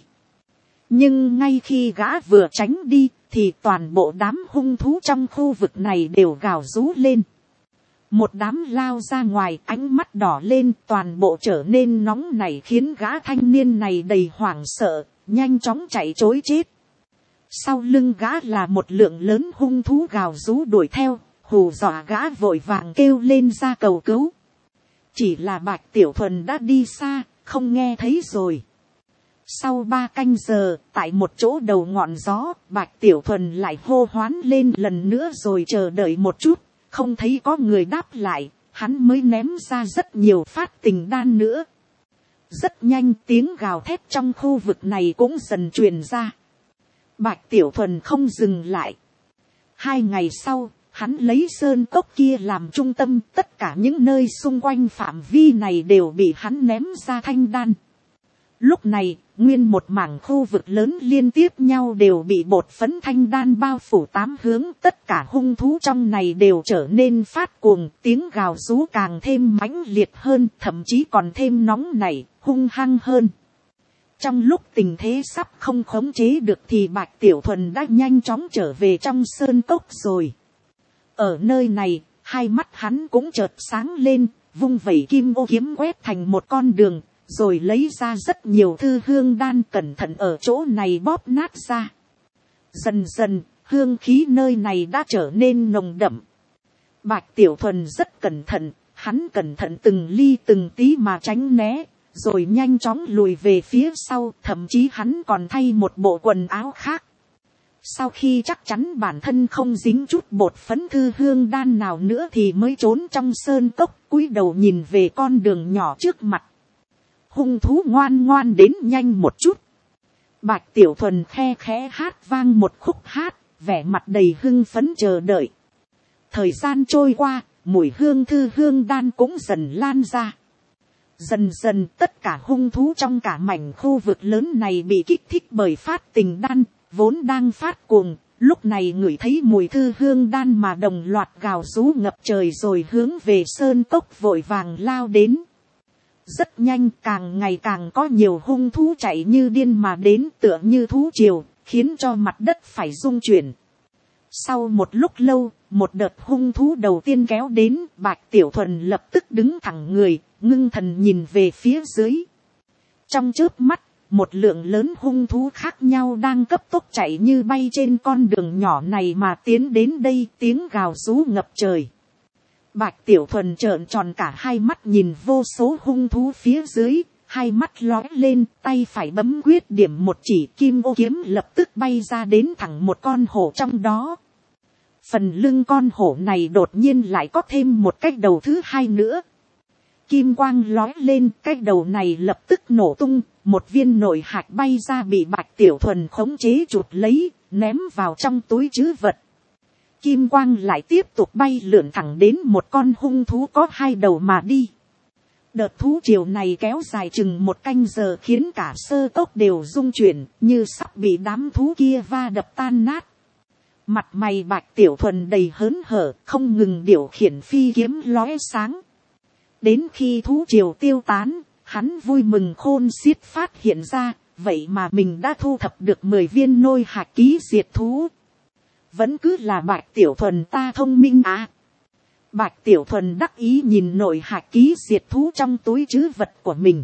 Nhưng ngay khi gã vừa tránh đi, thì toàn bộ đám hung thú trong khu vực này đều gào rú lên. Một đám lao ra ngoài, ánh mắt đỏ lên, toàn bộ trở nên nóng nảy, khiến gã thanh niên này đầy hoảng sợ, nhanh chóng chạy trối chết. Sau lưng gã là một lượng lớn hung thú gào rú đuổi theo, hù dọa gã vội vàng kêu lên ra cầu cứu. Chỉ là Bạch Tiểu Thuần đã đi xa, không nghe thấy rồi. Sau 3 canh giờ, tại một chỗ đầu ngọn gió, Bạch Tiểu Thuần lại hô hoán lên lần nữa, rồi chờ đợi một chút, không thấy có người đáp lại, hắn mới ném ra rất nhiều phát tình đan nữa. Rất nhanh tiếng gào thét trong khu vực này cũng dần truyền ra. Bạch Tiểu Thuần không dừng lại. 2 ngày sau, hắn lấy sơn cốc kia làm trung tâm, tất cả những nơi xung quanh phạm vi này đều bị hắn ném ra thanh đan. Lúc này, nguyên một mảng khu vực lớn liên tiếp nhau đều bị bột phấn thanh đan bao phủ 8 hướng, tất cả hung thú trong này đều trở nên phát cuồng, tiếng gào rú càng thêm mãnh liệt hơn, thậm chí còn thêm nóng nảy, hung hăng hơn. Trong lúc tình thế sắp không khống chế được thì Bạch Tiểu Thuần đã nhanh chóng trở về trong sơn cốc rồi. Ở nơi này, hai mắt hắn cũng chợt sáng lên, vung vẩy kim ô kiếm quét thành một con đường, rồi lấy ra rất nhiều thư hương đan, cẩn thận ở chỗ này bóp nát ra. Dần dần, hương khí nơi này đã trở nên nồng đậm. Bạch Tiểu Thuần rất cẩn thận, hắn cẩn thận từng ly từng tí mà tránh né, rồi nhanh chóng lùi về phía sau, thậm chí hắn còn thay một bộ quần áo khác. Sau khi chắc chắn bản thân không dính chút bột phấn thư hương đan nào nữa thì mới trốn trong sơn cốc, cúi đầu nhìn về con đường nhỏ trước mặt. Hung thú ngoan ngoan đến nhanh một chút. Bạch Tiểu Thuần khe khẽ hát vang một khúc hát, vẻ mặt đầy hưng phấn chờ đợi. Thời gian trôi qua, mùi hương thư hương đan cũng dần lan ra. Dần dần tất cả hung thú trong cả mảnh khu vực lớn này bị kích thích bởi phát tình đan, vốn đang phát cuồng, lúc này ngửi thấy mùi thư hương đan mà đồng loạt gào rú ngập trời, rồi hướng về sơn cốc vội vàng lao đến. Rất nhanh, càng ngày càng có nhiều hung thú chạy như điên mà đến, tựa như thú triều, khiến cho mặt đất phải rung chuyển. Sau một lúc lâu, một đợt hung thú đầu tiên kéo đến, Bạch Tiểu Thuần lập tức đứng thẳng người, ngưng thần nhìn về phía dưới. Trong chớp mắt, một lượng lớn hung thú khác nhau đang cấp tốc chạy như bay trên con đường nhỏ này mà tiến đến đây, tiếng gào rú ngập trời. Bạch Tiểu Thuần trợn tròn cả hai mắt nhìn vô số hung thú phía dưới, hai mắt lóe lên, tay phải bấm quyết điểm một chỉ, kim ô kiếm lập tức bay ra đến thẳng một con hổ trong đó. Phần lưng con hổ này đột nhiên lại có thêm một cái đầu thứ hai nữa. Kim quang lóe lên, cái đầu này lập tức nổ tung, một viên nội hạch bay ra bị Bạch Tiểu Thuần khống chế chụp lấy, ném vào trong túi trữ vật. Kim quang lại tiếp tục bay lượn thẳng đến một con hung thú có hai đầu mà đi. Đợt thú triều này kéo dài chừng 1 canh giờ, khiến cả sơ cốc đều rung chuyển, như sắp bị đám thú kia va đập tan nát. Mặt mày Bạch Tiểu Thuần đầy hớn hở, không ngừng điều khiển phi kiếm lóe sáng. Đến khi thú triều tiêu tán, hắn vui mừng khôn xiết phát hiện ra, vậy mà mình đã thu thập được 10 viên nôi hạt ký diệt thú. Vẫn cứ là Bạch Tiểu Thuần ta thông minh à. Bạch Tiểu Thuần đắc ý nhìn nội hạt ký diệt thú trong túi trữ vật của mình.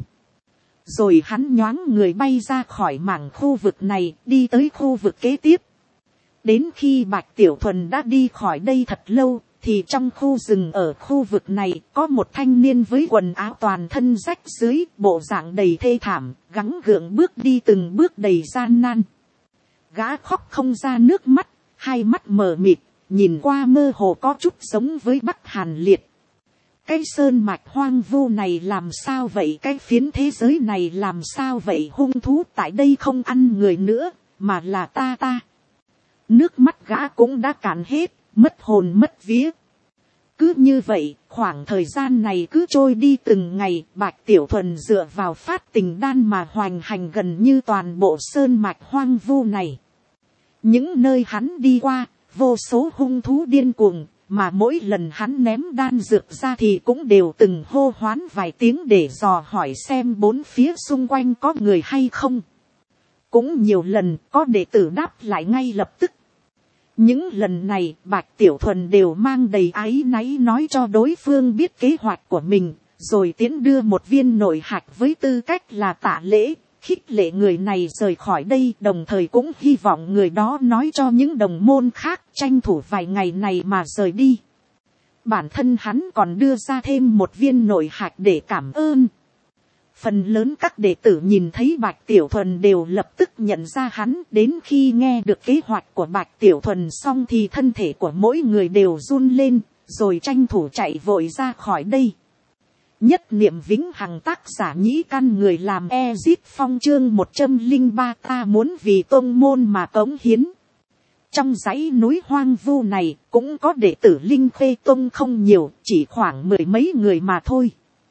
Rồi hắn nhoáng người bay ra khỏi mảng khu vực này, đi tới khu vực kế tiếp. Đến khi Bạch Tiểu Thuần đã đi khỏi đây thật lâu, thì trong khu rừng ở khu vực này có một thanh niên với quần áo toàn thân rách rưới, bộ dạng đầy thê thảm, gắng gượng bước đi từng bước đầy gian nan. Gã khóc không ra nước mắt, hai mắt mờ mịt, nhìn qua mơ hồ có chút giống với Bắc Hàn Liệt. Cái sơn mạch hoang vu này làm sao vậy, cái phiến thế giới này làm sao vậy, hung thú tại đây không ăn người nữa, mà là ta. Nước mắt gã cũng đã cạn hết, mất hồn mất vía. Cứ như vậy, khoảng thời gian này cứ trôi đi từng ngày, Bạch Tiểu Thuần dựa vào phát tình đan mà hoành hành gần như toàn bộ sơn mạch hoang vu này. Những nơi hắn đi qua, vô số hung thú điên cuồng, mà mỗi lần hắn ném đan dược ra thì cũng đều từng hô hoán vài tiếng để dò hỏi xem bốn phía xung quanh có người hay không. Cũng nhiều lần có đệ tử đáp lại ngay lập tức. Những lần này Bạch Tiểu Thuần đều mang đầy áy náy nói cho đối phương biết kế hoạch của mình, rồi tiễn đưa một viên nội hạch với tư cách là tạ lễ, khích lệ người này rời khỏi đây, đồng thời cũng hy vọng người đó nói cho những đồng môn khác tranh thủ vài ngày này mà rời đi. Bản thân hắn còn đưa ra thêm một viên nội hạch để cảm ơn. Phần lớn các đệ tử nhìn thấy Bạch Tiểu Thuần đều lập tức nhận ra hắn, đến khi nghe được kế hoạch của Bạch Tiểu Thuần xong thì thân thể của mỗi người đều run lên, rồi tranh thủ chạy vội ra khỏi đây. Nhất niệm vĩnh hằng, tác giả Nhĩ Căn, người làm Ezit Phong, chương 103, ta muốn vì tôn môn mà cống hiến. Trong dãy núi hoang vu này cũng có đệ tử Linh Khê Tông không nhiều, chỉ khoảng 10 mấy người mà thôi.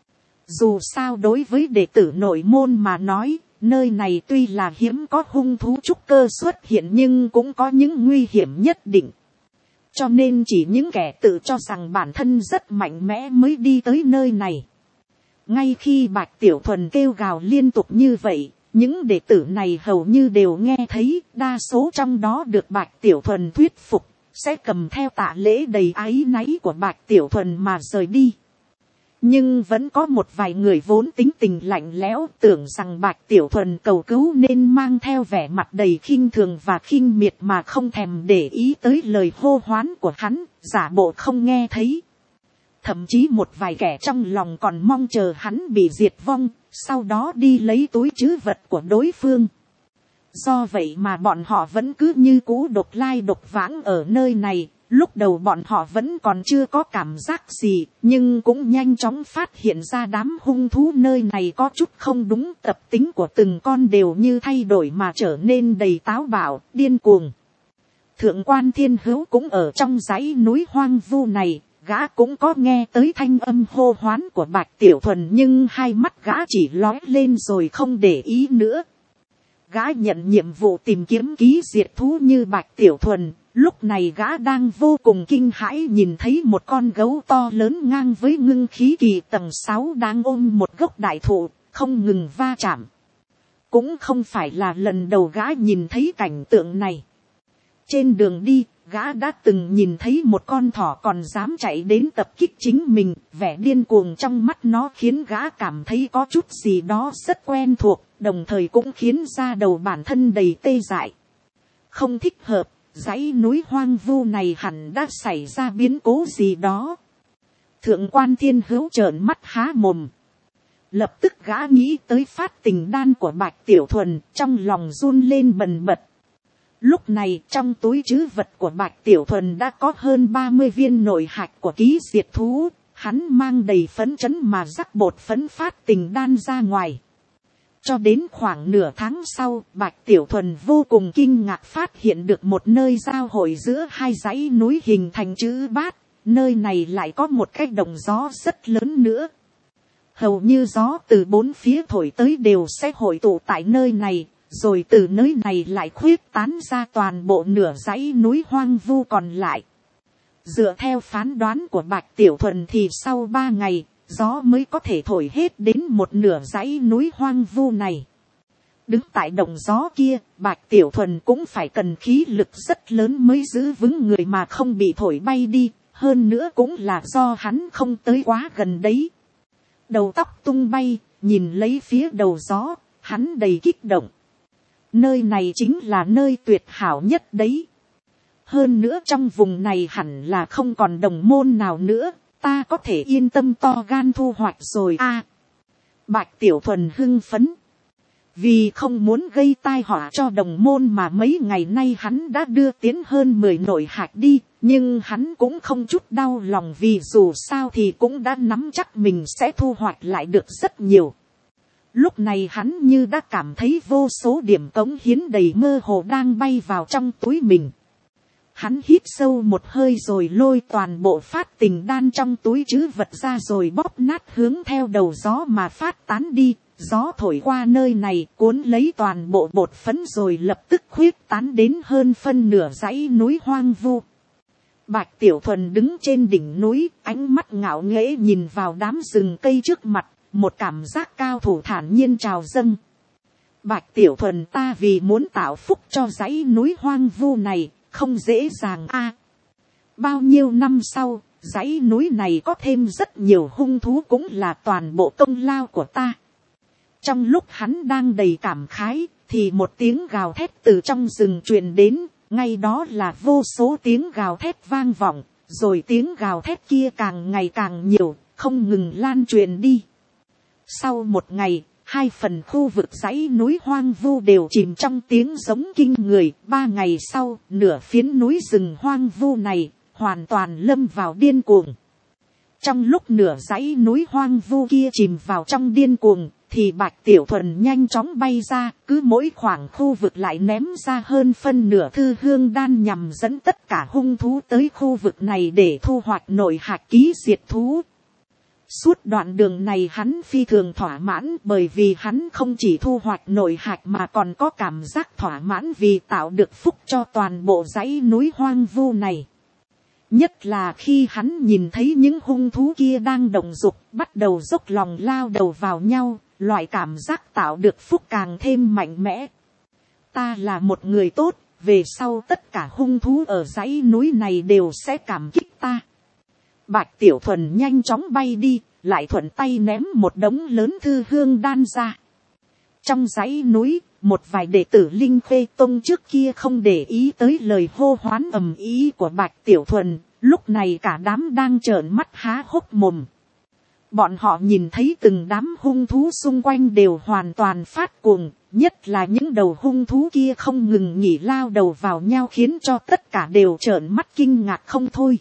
Dù sao đối với đệ tử nội môn mà nói, nơi này tuy là hiếm có hung thú trúc cơ xuất hiện nhưng cũng có những nguy hiểm nhất định. Cho nên chỉ những kẻ tự cho rằng bản thân rất mạnh mẽ mới đi tới nơi này. Ngay khi Bạch Tiểu Thuần kêu gào liên tục như vậy, những đệ tử này hầu như đều nghe thấy, đa số trong đó được Bạch Tiểu Thuần thuyết phục, sẽ cầm theo tạ lễ đầy áy náy của Bạch Tiểu Thuần mà rời đi. Nhưng vẫn có một vài người vốn tính tình lạnh lẽo, tưởng rằng Bạch Tiểu Thuần cầu cứu nên mang theo vẻ mặt đầy khinh thường và khinh miệt mà không thèm để ý tới lời hô hoán của hắn, giả bộ không nghe thấy. Thậm chí một vài kẻ trong lòng còn mong chờ hắn bị diệt vong, sau đó đi lấy túi trữ vật của đối phương. Do vậy mà bọn họ vẫn cứ như cũ độc lai độc vãng ở nơi này. Lúc đầu bọn họ vẫn còn chưa có cảm giác gì, nhưng cũng nhanh chóng phát hiện ra đám hung thú nơi này có chút không đúng, tập tính của từng con đều như thay đổi mà trở nên đầy táo bạo, điên cuồng. Thượng quan Thiên Hữu cũng ở trong dãy núi hoang vu này, gã cũng có nghe tới thanh âm hô hoán của Bạch Tiểu Thuần nhưng hai mắt gã chỉ lóe lên rồi không để ý nữa. Gã nhận nhiệm vụ tìm kiếm ký diệt thú như Bạch Tiểu Thuần. Lúc này gã đang vô cùng kinh hãi nhìn thấy một con gấu to lớn ngang với ngưng khí kỳ tầng 6 đang ôm một gốc đại thụ, không ngừng va chạm. Cũng không phải là lần đầu gã nhìn thấy cảnh tượng này. Trên đường đi, gã đã từng nhìn thấy một con thỏ còn dám chạy đến tập kích chính mình, vẻ điên cuồng trong mắt nó khiến gã cảm thấy có chút gì đó rất quen thuộc, đồng thời cũng khiến da đầu bản thân đầy tê dại. Không thích hợp. Dãy núi hoang vu này hẳn đã xảy ra biến cố gì đó. Thượng quan Thiên Hữu trợn mắt há mồm. Lập tức gã nghĩ tới phát tình đan của Bạch Tiểu Thuần, trong lòng run lên bần bật. Lúc này trong túi trữ vật của Bạch Tiểu Thuần đã có hơn 30 viên nội hạch của ký diệt thú. Hắn mang đầy phấn chấn mà rắc bột phấn phát tình đan ra ngoài. Cho đến khoảng nửa tháng sau, Bạch Tiểu Thuần vô cùng kinh ngạc phát hiện được một nơi giao hội giữa hai dãy núi hình thành chữ bát. Nơi này lại có một cái đồng gió rất lớn nữa. Hầu như gió từ bốn phía thổi tới đều sẽ hội tụ tại nơi này, rồi từ nơi này lại khuyết tán ra toàn bộ nửa dãy núi hoang vu còn lại. Dựa theo phán đoán của Bạch Tiểu Thuần thì sau 3 ngày, gió mới có thể thổi hết đến một nửa dãy núi hoang vu này. Đứng tại đồng gió kia, Bạch Tiểu Thuần cũng phải cần khí lực rất lớn mới giữ vững người mà không bị thổi bay đi, hơn nữa cũng là do hắn không tới quá gần đấy. Đầu tóc tung bay, nhìn lấy phía đầu gió, hắn đầy kích động. Nơi này chính là nơi tuyệt hảo nhất đấy. Hơn nữa trong vùng này hẳn là không còn đồng môn nào nữa. Ta có thể yên tâm to gan thu hoạch rồi a. Bạch Tiểu Thuần hưng phấn. Vì không muốn gây tai họa cho đồng môn mà mấy ngày nay hắn đã đưa tiến hơn 10 nội hạch đi. Nhưng hắn cũng không chút đau lòng vì dù sao thì cũng đã nắm chắc mình sẽ thu hoạch lại được rất nhiều. Lúc này hắn như đã cảm thấy vô số điểm cống hiến đầy mơ hồ đang bay vào trong túi mình. Hắn hít sâu một hơi rồi lôi toàn bộ phát tình đan trong túi trữ vật ra rồi bóp nát hướng theo đầu gió mà phát tán đi. Gió thổi qua nơi này cuốn lấy toàn bộ bột phấn rồi lập tức khuyết tán đến hơn phân nửa dãy núi hoang vu. Bạch Tiểu Thuần đứng trên đỉnh núi, ánh mắt ngạo nghễ nhìn vào đám rừng cây trước mặt, một cảm giác cao thủ thản nhiên trào dâng. Bạch Tiểu Thuần, ta vì muốn tạo phúc cho dãy núi hoang vu này, không dễ dàng a. Bao nhiêu năm sau, dãy núi này có thêm rất nhiều hung thú cũng là toàn bộ công lao của ta. Trong lúc hắn đang đầy cảm khái, thì một tiếng gào thét từ trong rừng truyền đến, ngay đó là vô số tiếng gào thét vang vọng, rồi tiếng gào thét kia càng ngày càng nhiều, không ngừng lan truyền đi. Sau một ngày, 2 phần khu vực dãy núi hoang vu đều chìm trong tiếng giống kinh người. 3 ngày sau, nửa phiến núi rừng hoang vu này hoàn toàn lâm vào điên cuồng. Trong lúc nửa dãy núi hoang vu kia chìm vào trong điên cuồng, thì Bạch Tiểu Thuần nhanh chóng bay ra, cứ mỗi khoảng khu vực lại ném ra hơn phân nửa thư hương đan nhằm dẫn tất cả hung thú tới khu vực này để thu hoạch nội hạt ký diệt thú. Suốt đoạn đường này hắn phi thường thỏa mãn, bởi vì hắn không chỉ thu hoạch nội hạt mà còn có cảm giác thỏa mãn vì tạo được phúc cho toàn bộ dãy núi hoang vu này. Nhất là khi hắn nhìn thấy những hung thú kia đang động dục, bắt đầu dốc lòng lao đầu vào nhau, loại cảm giác tạo được phúc càng thêm mạnh mẽ. Ta là một người tốt, về sau tất cả hung thú ở dãy núi này đều sẽ cảm kích ta. Bạch Tiểu Thuần nhanh chóng bay đi, lại thuận tay ném một đống lớn thư hương đan ra. Trong dãy núi, một vài đệ tử Linh Khê Tông trước kia không để ý tới lời hô hoán ầm ĩ của Bạch Tiểu Thuần, lúc này cả đám đang trợn mắt há hốc mồm. Bọn họ nhìn thấy từng đám hung thú xung quanh đều hoàn toàn phát cuồng, nhất là những đầu hung thú kia không ngừng nghỉ lao đầu vào nhau khiến cho tất cả đều trợn mắt kinh ngạc không thôi.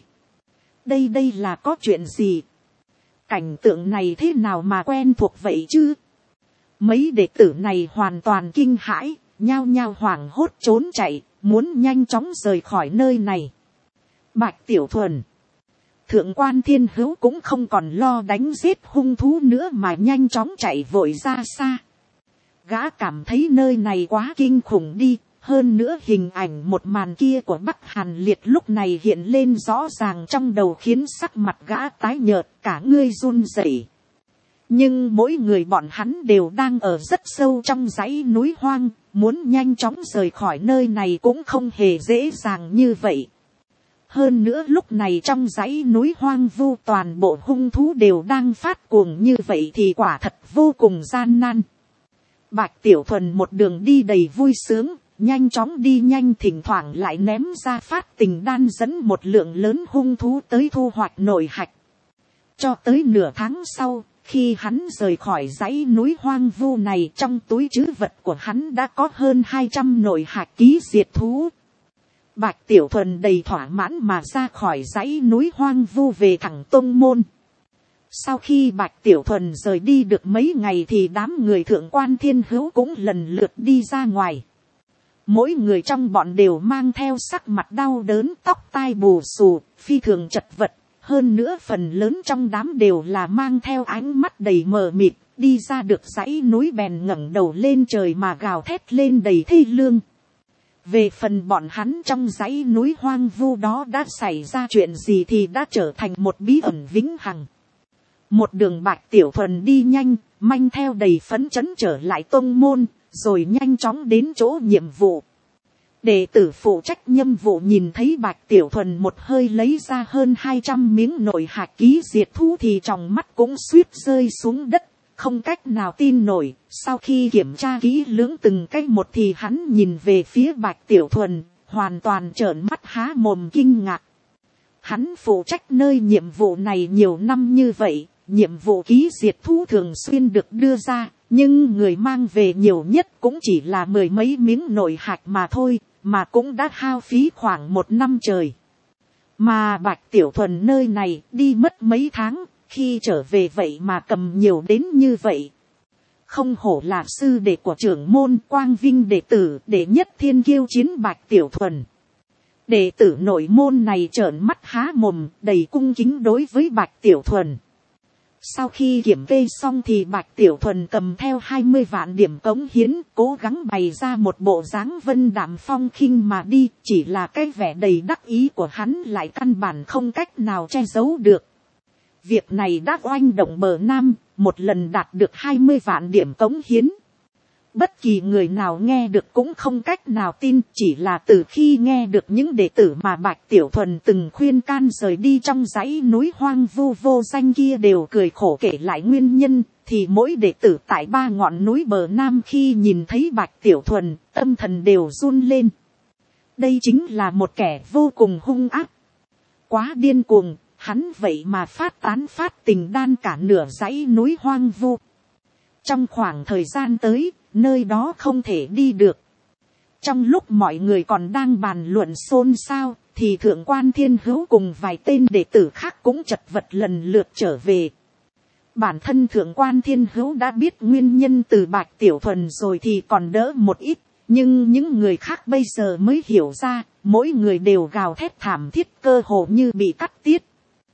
Đây là có chuyện gì? Cảnh tượng này thế nào mà quen thuộc vậy chứ? Mấy đệ tử này hoàn toàn kinh hãi, nhao nhao hoảng hốt trốn chạy, muốn nhanh chóng rời khỏi nơi này. Bạch Tiểu Thuần, Thượng quan Thiên Hữu cũng không còn lo đánh giết hung thú nữa mà nhanh chóng chạy vội ra xa. Gã cảm thấy nơi này quá kinh khủng đi, hơn nữa hình ảnh một màn kia của Bắc Hàn Liệt lúc này hiện lên rõ ràng trong đầu khiến sắc mặt gã tái nhợt, cả người run rẩy. Nhưng mỗi người bọn hắn đều đang ở rất sâu trong dãy núi hoang, muốn nhanh chóng rời khỏi nơi này cũng không hề dễ dàng như vậy. Hơn nữa lúc này trong dãy núi hoang vu toàn bộ hung thú đều đang phát cuồng như vậy thì quả thật vô cùng gian nan. Bạch Tiểu Thuần một đường đi đầy vui sướng, nhanh chóng đi nhanh, thỉnh thoảng lại ném ra phát tình đan dẫn một lượng lớn hung thú tới thu hoạch nội hạch. Cho tới nửa tháng sau, khi hắn rời khỏi dãy núi hoang vu này, trong túi trữ vật của hắn đã có hơn 200 nội hạch ký diệt thú. Bạch Tiểu Thuần đầy thỏa mãn mà ra khỏi dãy núi hoang vu về thẳng tông môn. Sau khi Bạch Tiểu Thuần rời đi được mấy ngày thì đám người Thượng quan Thiên Hữu cũng lần lượt đi ra ngoài. Mỗi người trong bọn đều mang theo sắc mặt đau đớn, tóc tai bù xù, phi thường chật vật. Hơn nữa phần lớn trong đám đều là mang theo ánh mắt đầy mờ mịt, đi ra được dãy núi bèn ngẩng đầu lên trời mà gào thét lên đầy thê lương. Về phần bọn hắn trong dãy núi hoang vu đó đã xảy ra chuyện gì thì đã trở thành một bí ẩn vĩnh hằng. Một đường Bạch Tiểu Thuần đi nhanh, manh theo đầy phấn chấn trở lại tông môn, rồi nhanh chóng đến chỗ nhiệm vụ. Đệ tử phụ trách nhiệm vụ nhìn thấy Bạch Tiểu Thuần một hơi lấy ra hơn 200 miếng nội hạt ký diệt thú thì trong mắt cũng suýt rơi xuống đất, không cách nào tin nổi. Sau khi kiểm tra kỹ lưỡng từng cách một thì hắn nhìn về phía Bạch Tiểu Thuần, hoàn toàn trợn mắt há mồm kinh ngạc. Hắn phụ trách nơi nhiệm vụ này nhiều năm như vậy, nhiệm vụ ký diệt thú thường xuyên được đưa ra, nhưng người mang về nhiều nhất cũng chỉ là 10 mấy miếng nội hạt mà thôi, mà cũng đã hao phí khoảng 1 năm trời. Mà Bạch Tiểu Thuần nơi này đi mất mấy tháng, khi trở về vậy mà cầm nhiều đến như vậy. Không hổ là sư đệ của trưởng môn Quang Vinh đệ tử đệ nhất thiên kiêu chiến Bạch Tiểu Thuần. Đệ tử nội môn này trợn mắt há mồm đầy cung kính đối với Bạch Tiểu Thuần. Sau khi kiểm kê xong thì Bạch Tiểu Thuần cầm theo 20 vạn điểm cống hiến, cố gắng bày ra một bộ dáng vân đạm phong khinh mà đi, chỉ là cái vẻ đầy đắc ý của hắn lại căn bản không cách nào che giấu được. Việc này đã oanh động bờ Nam, một lần đạt được 20 vạn điểm cống hiến. Bất kỳ người nào nghe được cũng không cách nào tin, chỉ là từ khi nghe được những đệ tử mà Bạch Tiểu Thuần từng khuyên can rời đi trong dãy núi hoang vu vô danh kia đều cười khổ kể lại nguyên nhân, thì mỗi đệ tử tại 3 ngọn núi bờ Nam khi nhìn thấy Bạch Tiểu Thuần, tâm thần đều run lên. Đây chính là một kẻ vô cùng hung ác. Quá điên cuồng, hắn vậy mà phát tán phát tình đan cả nửa dãy núi hoang vu. Trong khoảng thời gian tới, nơi đó không thể đi được. Trong lúc mọi người còn đang bàn luận xôn xao, thì Thượng quan Thiên Hữu cùng vài tên đệ tử khác cũng chật vật lần lượt trở về. Bản thân Thượng quan Thiên Hữu đã biết nguyên nhân từ Bạch Tiểu Thuần rồi thì còn đỡ một ít, nhưng những người khác bây giờ mới hiểu ra, mỗi người đều gào thét thảm thiết cơ hồ như bị cắt tiết.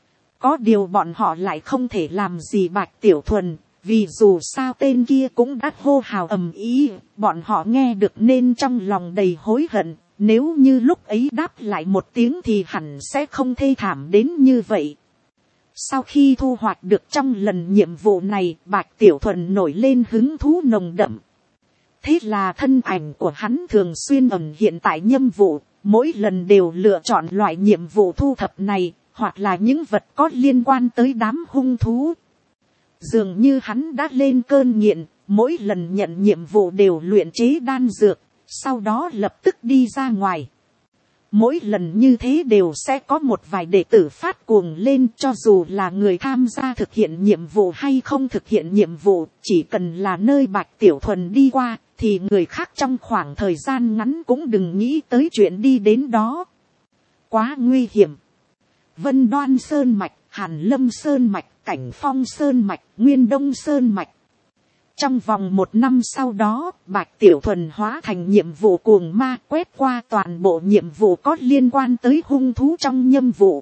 Có điều bọn họ lại không thể làm gì Bạch Tiểu Thuần. Vì dù sao tên kia cũng đã hô hào ầm ĩ, bọn họ nghe được nên trong lòng đầy hối hận, nếu như lúc ấy đáp lại một tiếng thì hẳn sẽ không thê thảm đến như vậy. Sau khi thu hoạch được trong lần nhiệm vụ này, Bạch Tiểu Thuần nổi lên hứng thú nồng đậm. Thế là thân ảnh của hắn thường xuyên ẩn hiện tại nhiệm vụ, mỗi lần đều lựa chọn loại nhiệm vụ thu thập này, hoặc là những vật có liên quan tới đám hung thú. Dường như hắn đã lên cơn nghiện, mỗi lần nhận nhiệm vụ đều luyện chế đan dược, sau đó lập tức đi ra ngoài. Mỗi lần như thế đều sẽ có một vài đệ tử phát cuồng lên, cho dù là người tham gia thực hiện nhiệm vụ hay không thực hiện nhiệm vụ, chỉ cần là nơi Bạch Tiểu Thuần đi qua, thì người khác trong khoảng thời gian ngắn cũng đừng nghĩ tới chuyện đi đến đó. Quá nguy hiểm. Vân Đoan Sơn Mạch, Hàn Lâm Sơn Mạch, Cảnh Phong Sơn Mạch, Nguyên Đông Sơn Mạch. Trong vòng 1 năm sau đó, Bạch Tiểu Thuần hóa thành nhiệm vụ cuồng ma, quét qua toàn bộ nhiệm vụ có liên quan tới hung thú trong nhiệm vụ.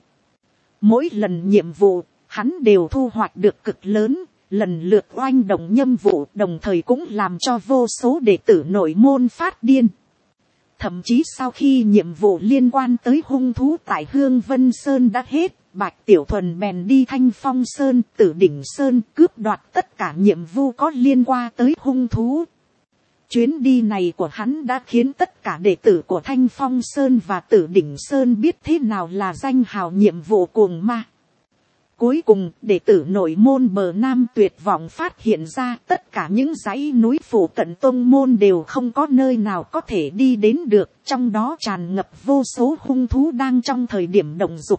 Mỗi lần nhiệm vụ, hắn đều thu hoạch được cực lớn, lần lượt oanh động nhiệm vụ, đồng thời cũng làm cho vô số đệ tử nội môn phát điên. Thậm chí sau khi nhiệm vụ liên quan tới hung thú tại Hương Vân Sơn đã hết, Bạch Tiểu Thuần bèn đi Thanh Phong Sơn, Tử Đỉnh Sơn cướp đoạt tất cả nhiệm vụ có liên quan tới hung thú. Chuyến đi này của hắn đã khiến tất cả đệ tử của Thanh Phong Sơn và Tử Đỉnh Sơn biết thế nào là danh hào nhiệm vụ cuồng ma. Cuối cùng, đệ tử nội môn bờ Nam tuyệt vọng phát hiện ra tất cả những dãy núi phủ cận tông môn đều không có nơi nào có thể đi đến được, trong đó tràn ngập vô số hung thú đang trong thời điểm động dục.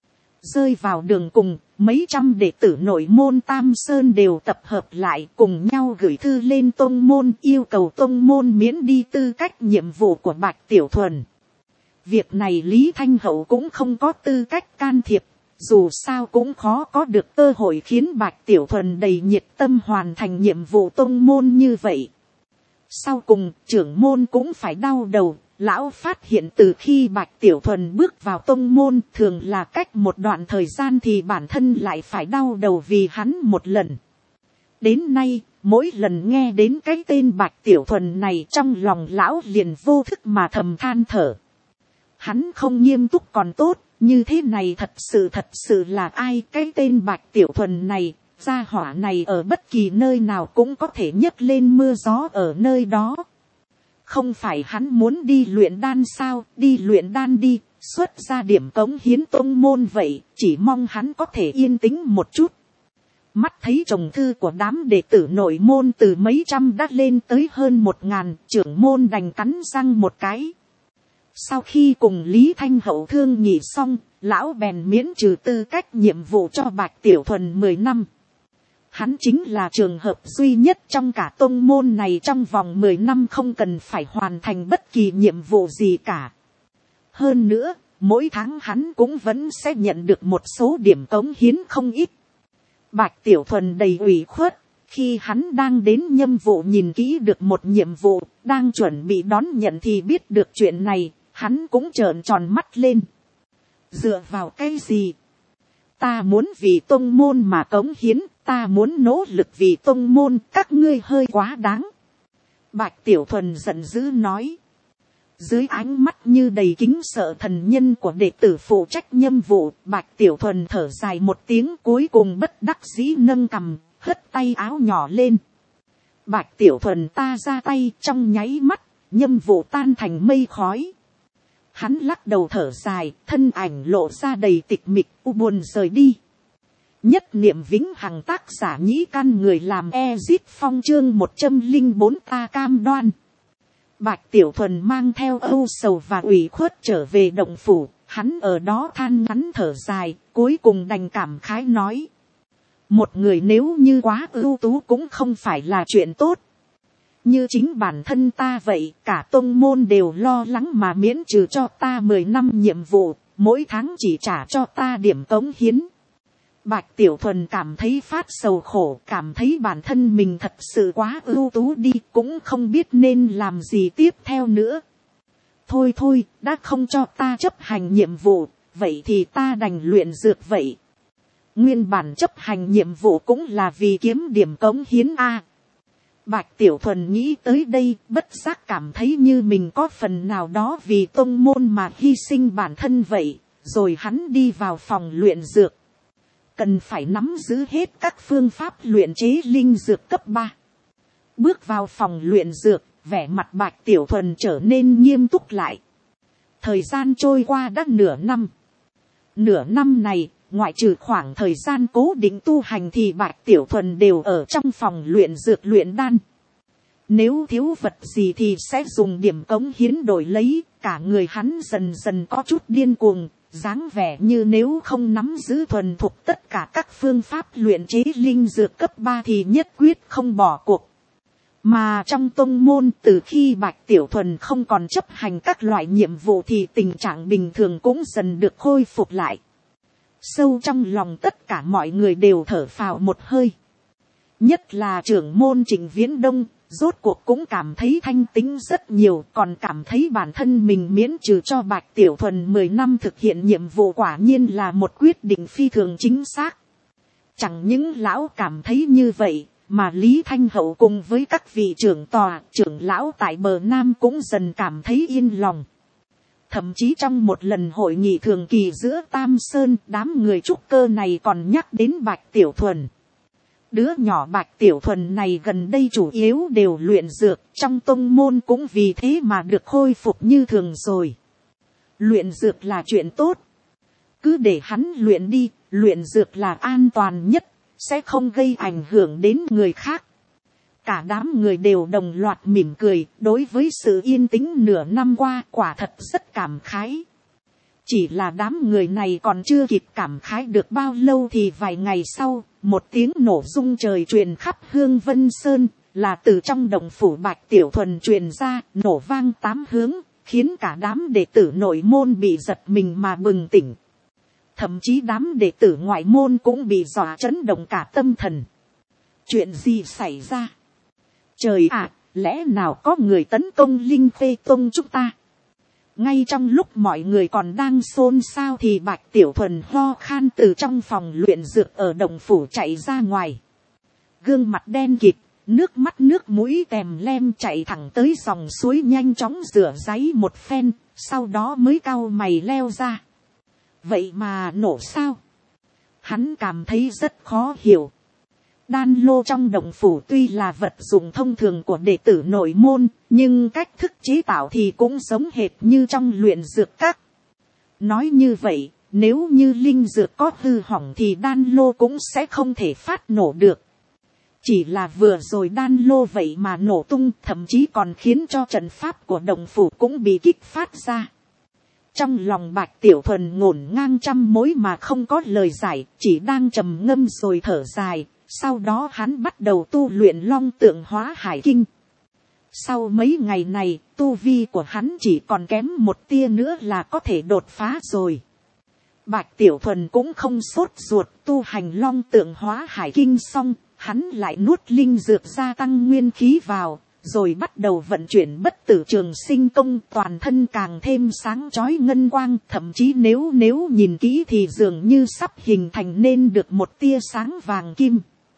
Rơi vào đường cùng, mấy trăm đệ tử nội môn Tam Sơn đều tập hợp lại cùng nhau gửi thư lên tông môn yêu cầu tông môn miễn đi tư cách nhiệm vụ của Bạch Tiểu Thuần. Việc này Lý Thanh Hậu cũng không có tư cách can thiệp, dù sao cũng khó có được cơ hội khiến Bạch Tiểu Thuần đầy nhiệt tâm hoàn thành nhiệm vụ tông môn như vậy. Sau cùng, trưởng môn cũng phải đau đầu. Lão phát hiện từ khi Bạch Tiểu Thuần bước vào tông môn thường là cách một đoạn thời gian thì bản thân lại phải đau đầu vì hắn một lần. Đến nay, mỗi lần nghe đến cái tên Bạch Tiểu Thuần này trong lòng lão liền vô thức mà thầm than thở. Hắn không nghiêm túc còn tốt, như thế này thật sự là ai cái tên Bạch Tiểu Thuần này, gia hỏa này ở bất kỳ nơi nào cũng có thể nhấc lên mưa gió ở nơi đó. Không phải hắn muốn đi luyện đan sao, đi luyện đan đi, xuất ra điểm cống hiến tông môn vậy, chỉ mong hắn có thể yên tĩnh một chút. Mắt thấy chồng thư của đám đệ tử nội môn từ mấy trăm đã lên tới hơn 1000, trưởng môn đành cắn răng một cái. Sau khi cùng Lý Thanh Hậu thương nghị xong, lão bèn miễn trừ tư cách nhiệm vụ cho Bạch Tiểu Thuần 10 năm. Hắn chính là trường hợp duy nhất trong cả tông môn này trong vòng 10 năm không cần phải hoàn thành bất kỳ nhiệm vụ gì cả. Hơn nữa, mỗi tháng hắn cũng vẫn sẽ nhận được một số điểm cống hiến không ít. Bạch Tiểu Thuần đầy ủy khuất, khi hắn đang đến nhiệm vụ nhìn kỹ được một nhiệm vụ, đang chuẩn bị đón nhận thì biết được chuyện này, hắn cũng trợn tròn mắt lên. Dựa vào cái gì? Ta muốn vì tông môn mà cống hiến, ta muốn nỗ lực vì tông môn, các ngươi hơi quá đáng. Bạch Tiểu Thuần giận dữ nói. Dưới ánh mắt như đầy kính sợ thần nhân của đệ tử phụ trách nhiệm vụ, Bạch Tiểu Thuần thở dài một tiếng, cuối cùng bất đắc dĩ nâng cằm, hất tay áo nhỏ lên. Bạch Tiểu Thuần ta ra tay, trong nháy mắt, nhiệm vụ tan thành mây khói. Hắn lắc đầu thở dài, thân ảnh lộ ra đầy tịch mịch, u buồn rời đi. Nhất niệm vĩnh hằng, tác giả Nhĩ Căn, người làm Ezit Phong, chương 104 ta cam đoan. Bạch Tiểu Thuần mang theo âu sầu và ủy khuất trở về động phủ, hắn ở đó than ngắn thở dài, cuối cùng đành cảm khái nói. Một người nếu như quá ưu tú cũng không phải là chuyện tốt. Như chính bản thân ta vậy, cả tông môn đều lo lắng mà miễn trừ cho ta 10 năm nhiệm vụ, mỗi tháng chỉ trả cho ta điểm cống hiến. Bạch Tiểu Thuần cảm thấy phát sầu khổ, cảm thấy bản thân mình thật sự quá ưu tú đi, cũng không biết nên làm gì tiếp theo nữa. Thôi thôi, đã không cho ta chấp hành nhiệm vụ, vậy thì ta đành luyện dược vậy. Nguyên bản chấp hành nhiệm vụ cũng là vì kiếm điểm cống hiến a. Bạch Tiểu Thuần nghĩ tới đây, bất giác cảm thấy như mình có phần nào đó vì tông môn mà hy sinh bản thân vậy, rồi hắn đi vào phòng luyện dược. Cần phải nắm giữ hết các phương pháp luyện chế linh dược cấp 3. Bước vào phòng luyện dược, vẻ mặt Bạch Tiểu Thuần trở nên nghiêm túc lại. Thời gian trôi qua đã nửa năm. Nửa năm này, ngoại trừ khoảng thời gian cố định tu hành thì Bạch Tiểu Thuần đều ở trong phòng luyện dược luyện đan. Nếu thiếu vật gì thì sẽ dùng điểm cống hiến đổi lấy, cả người hắn dần dần có chút điên cuồng, dáng vẻ như nếu không nắm giữ thuần thục tất cả các phương pháp luyện chế linh dược cấp 3 thì nhất quyết không bỏ cuộc. Mà trong tông môn, từ khi Bạch Tiểu Thuần không còn chấp hành các loại nhiệm vụ thì tình trạng bình thường cũng dần được khôi phục lại. Sâu trong lòng tất cả mọi người đều thở phào một hơi. Nhất là trưởng môn Trịnh Viễn Đông, rốt cuộc cũng cảm thấy thanh tĩnh rất nhiều, còn cảm thấy bản thân mình miễn trừ cho Bạch Tiểu Thuần 10 năm thực hiện nhiệm vụ quả nhiên là một quyết định phi thường chính xác. Chẳng những lão cảm thấy như vậy, mà Lý Thanh Hậu cùng với các vị trưởng tòa, trưởng lão tại bờ Nam cũng dần cảm thấy yên lòng. Thậm chí trong một lần hội nghị thường kỳ giữa Tam Sơn, đám người trúc cơ này còn nhắc đến Bạch Tiểu Thuần. Đứa nhỏ Bạch Tiểu Thuần này gần đây chủ yếu đều luyện dược, trong tông môn cũng vì thế mà được khôi phục như thường rồi. Luyện dược là chuyện tốt. Cứ để hắn luyện đi, luyện dược là an toàn nhất, sẽ không gây ảnh hưởng đến người khác. Cả đám người đều đồng loạt mỉm cười, đối với sự yên tĩnh nửa năm qua quả thật rất cảm khái. Chỉ là đám người này còn chưa kịp cảm khái được bao lâu thì vài ngày sau, một tiếng nổ rung trời truyền khắp Hương Vân Sơn, là từ trong động phủ Bạch Tiểu Thuần truyền ra, nổ vang 8 hướng, khiến cả đám đệ tử nội môn bị giật mình mà bừng tỉnh. Thậm chí đám đệ tử ngoại môn cũng bị dọa chấn động cả tâm thần. Chuyện gì xảy ra? Trời ạ, lẽ nào có người tấn công Linh Khê Tông chúng ta? Ngay trong lúc mọi người còn đang xôn xao thì Bạch Tiểu Thuần ho khan từ trong phòng luyện dược ở động phủ chạy ra ngoài. Gương mặt đen kịt, nước mắt nước mũi tèm lem chạy thẳng tới dòng suối nhanh chóng rửa ráy một phen, sau đó mới cau mày leo ra. Vậy mà nổ sao? Hắn cảm thấy rất khó hiểu. Đan lô trong động phủ tuy là vật dụng thông thường của đệ tử nội môn, nhưng cách thức chế tạo thì cũng giống hệt như trong luyện dược các. Nói như vậy, nếu như linh dược có hư hỏng thì đan lô cũng sẽ không thể phát nổ được. Chỉ là vừa rồi đan lô vậy mà nổ tung, thậm chí còn khiến cho trận pháp của động phủ cũng bị kích phát ra. Trong lòng Bạch Tiểu Thuần ngổn ngang trăm mối mà không có lời giải, chỉ đang trầm ngâm rồi thở dài. Sau đó hắn bắt đầu tu luyện Long Tượng Hóa Hải Kinh. Sau mấy ngày này, tu vi của hắn chỉ còn kém một tia nữa là có thể đột phá rồi. Bạch Tiểu Thuần cũng không sốt ruột, tu hành Long Tượng Hóa Hải Kinh xong, hắn lại nuốt linh dược gia tăng nguyên khí vào, rồi bắt đầu vận chuyển Bất Tử Trường Sinh Công, toàn thân càng thêm sáng chói ngân quang, thậm chí nếu nhìn kỹ thì dường như sắp hình thành nên được một tia sáng vàng kim.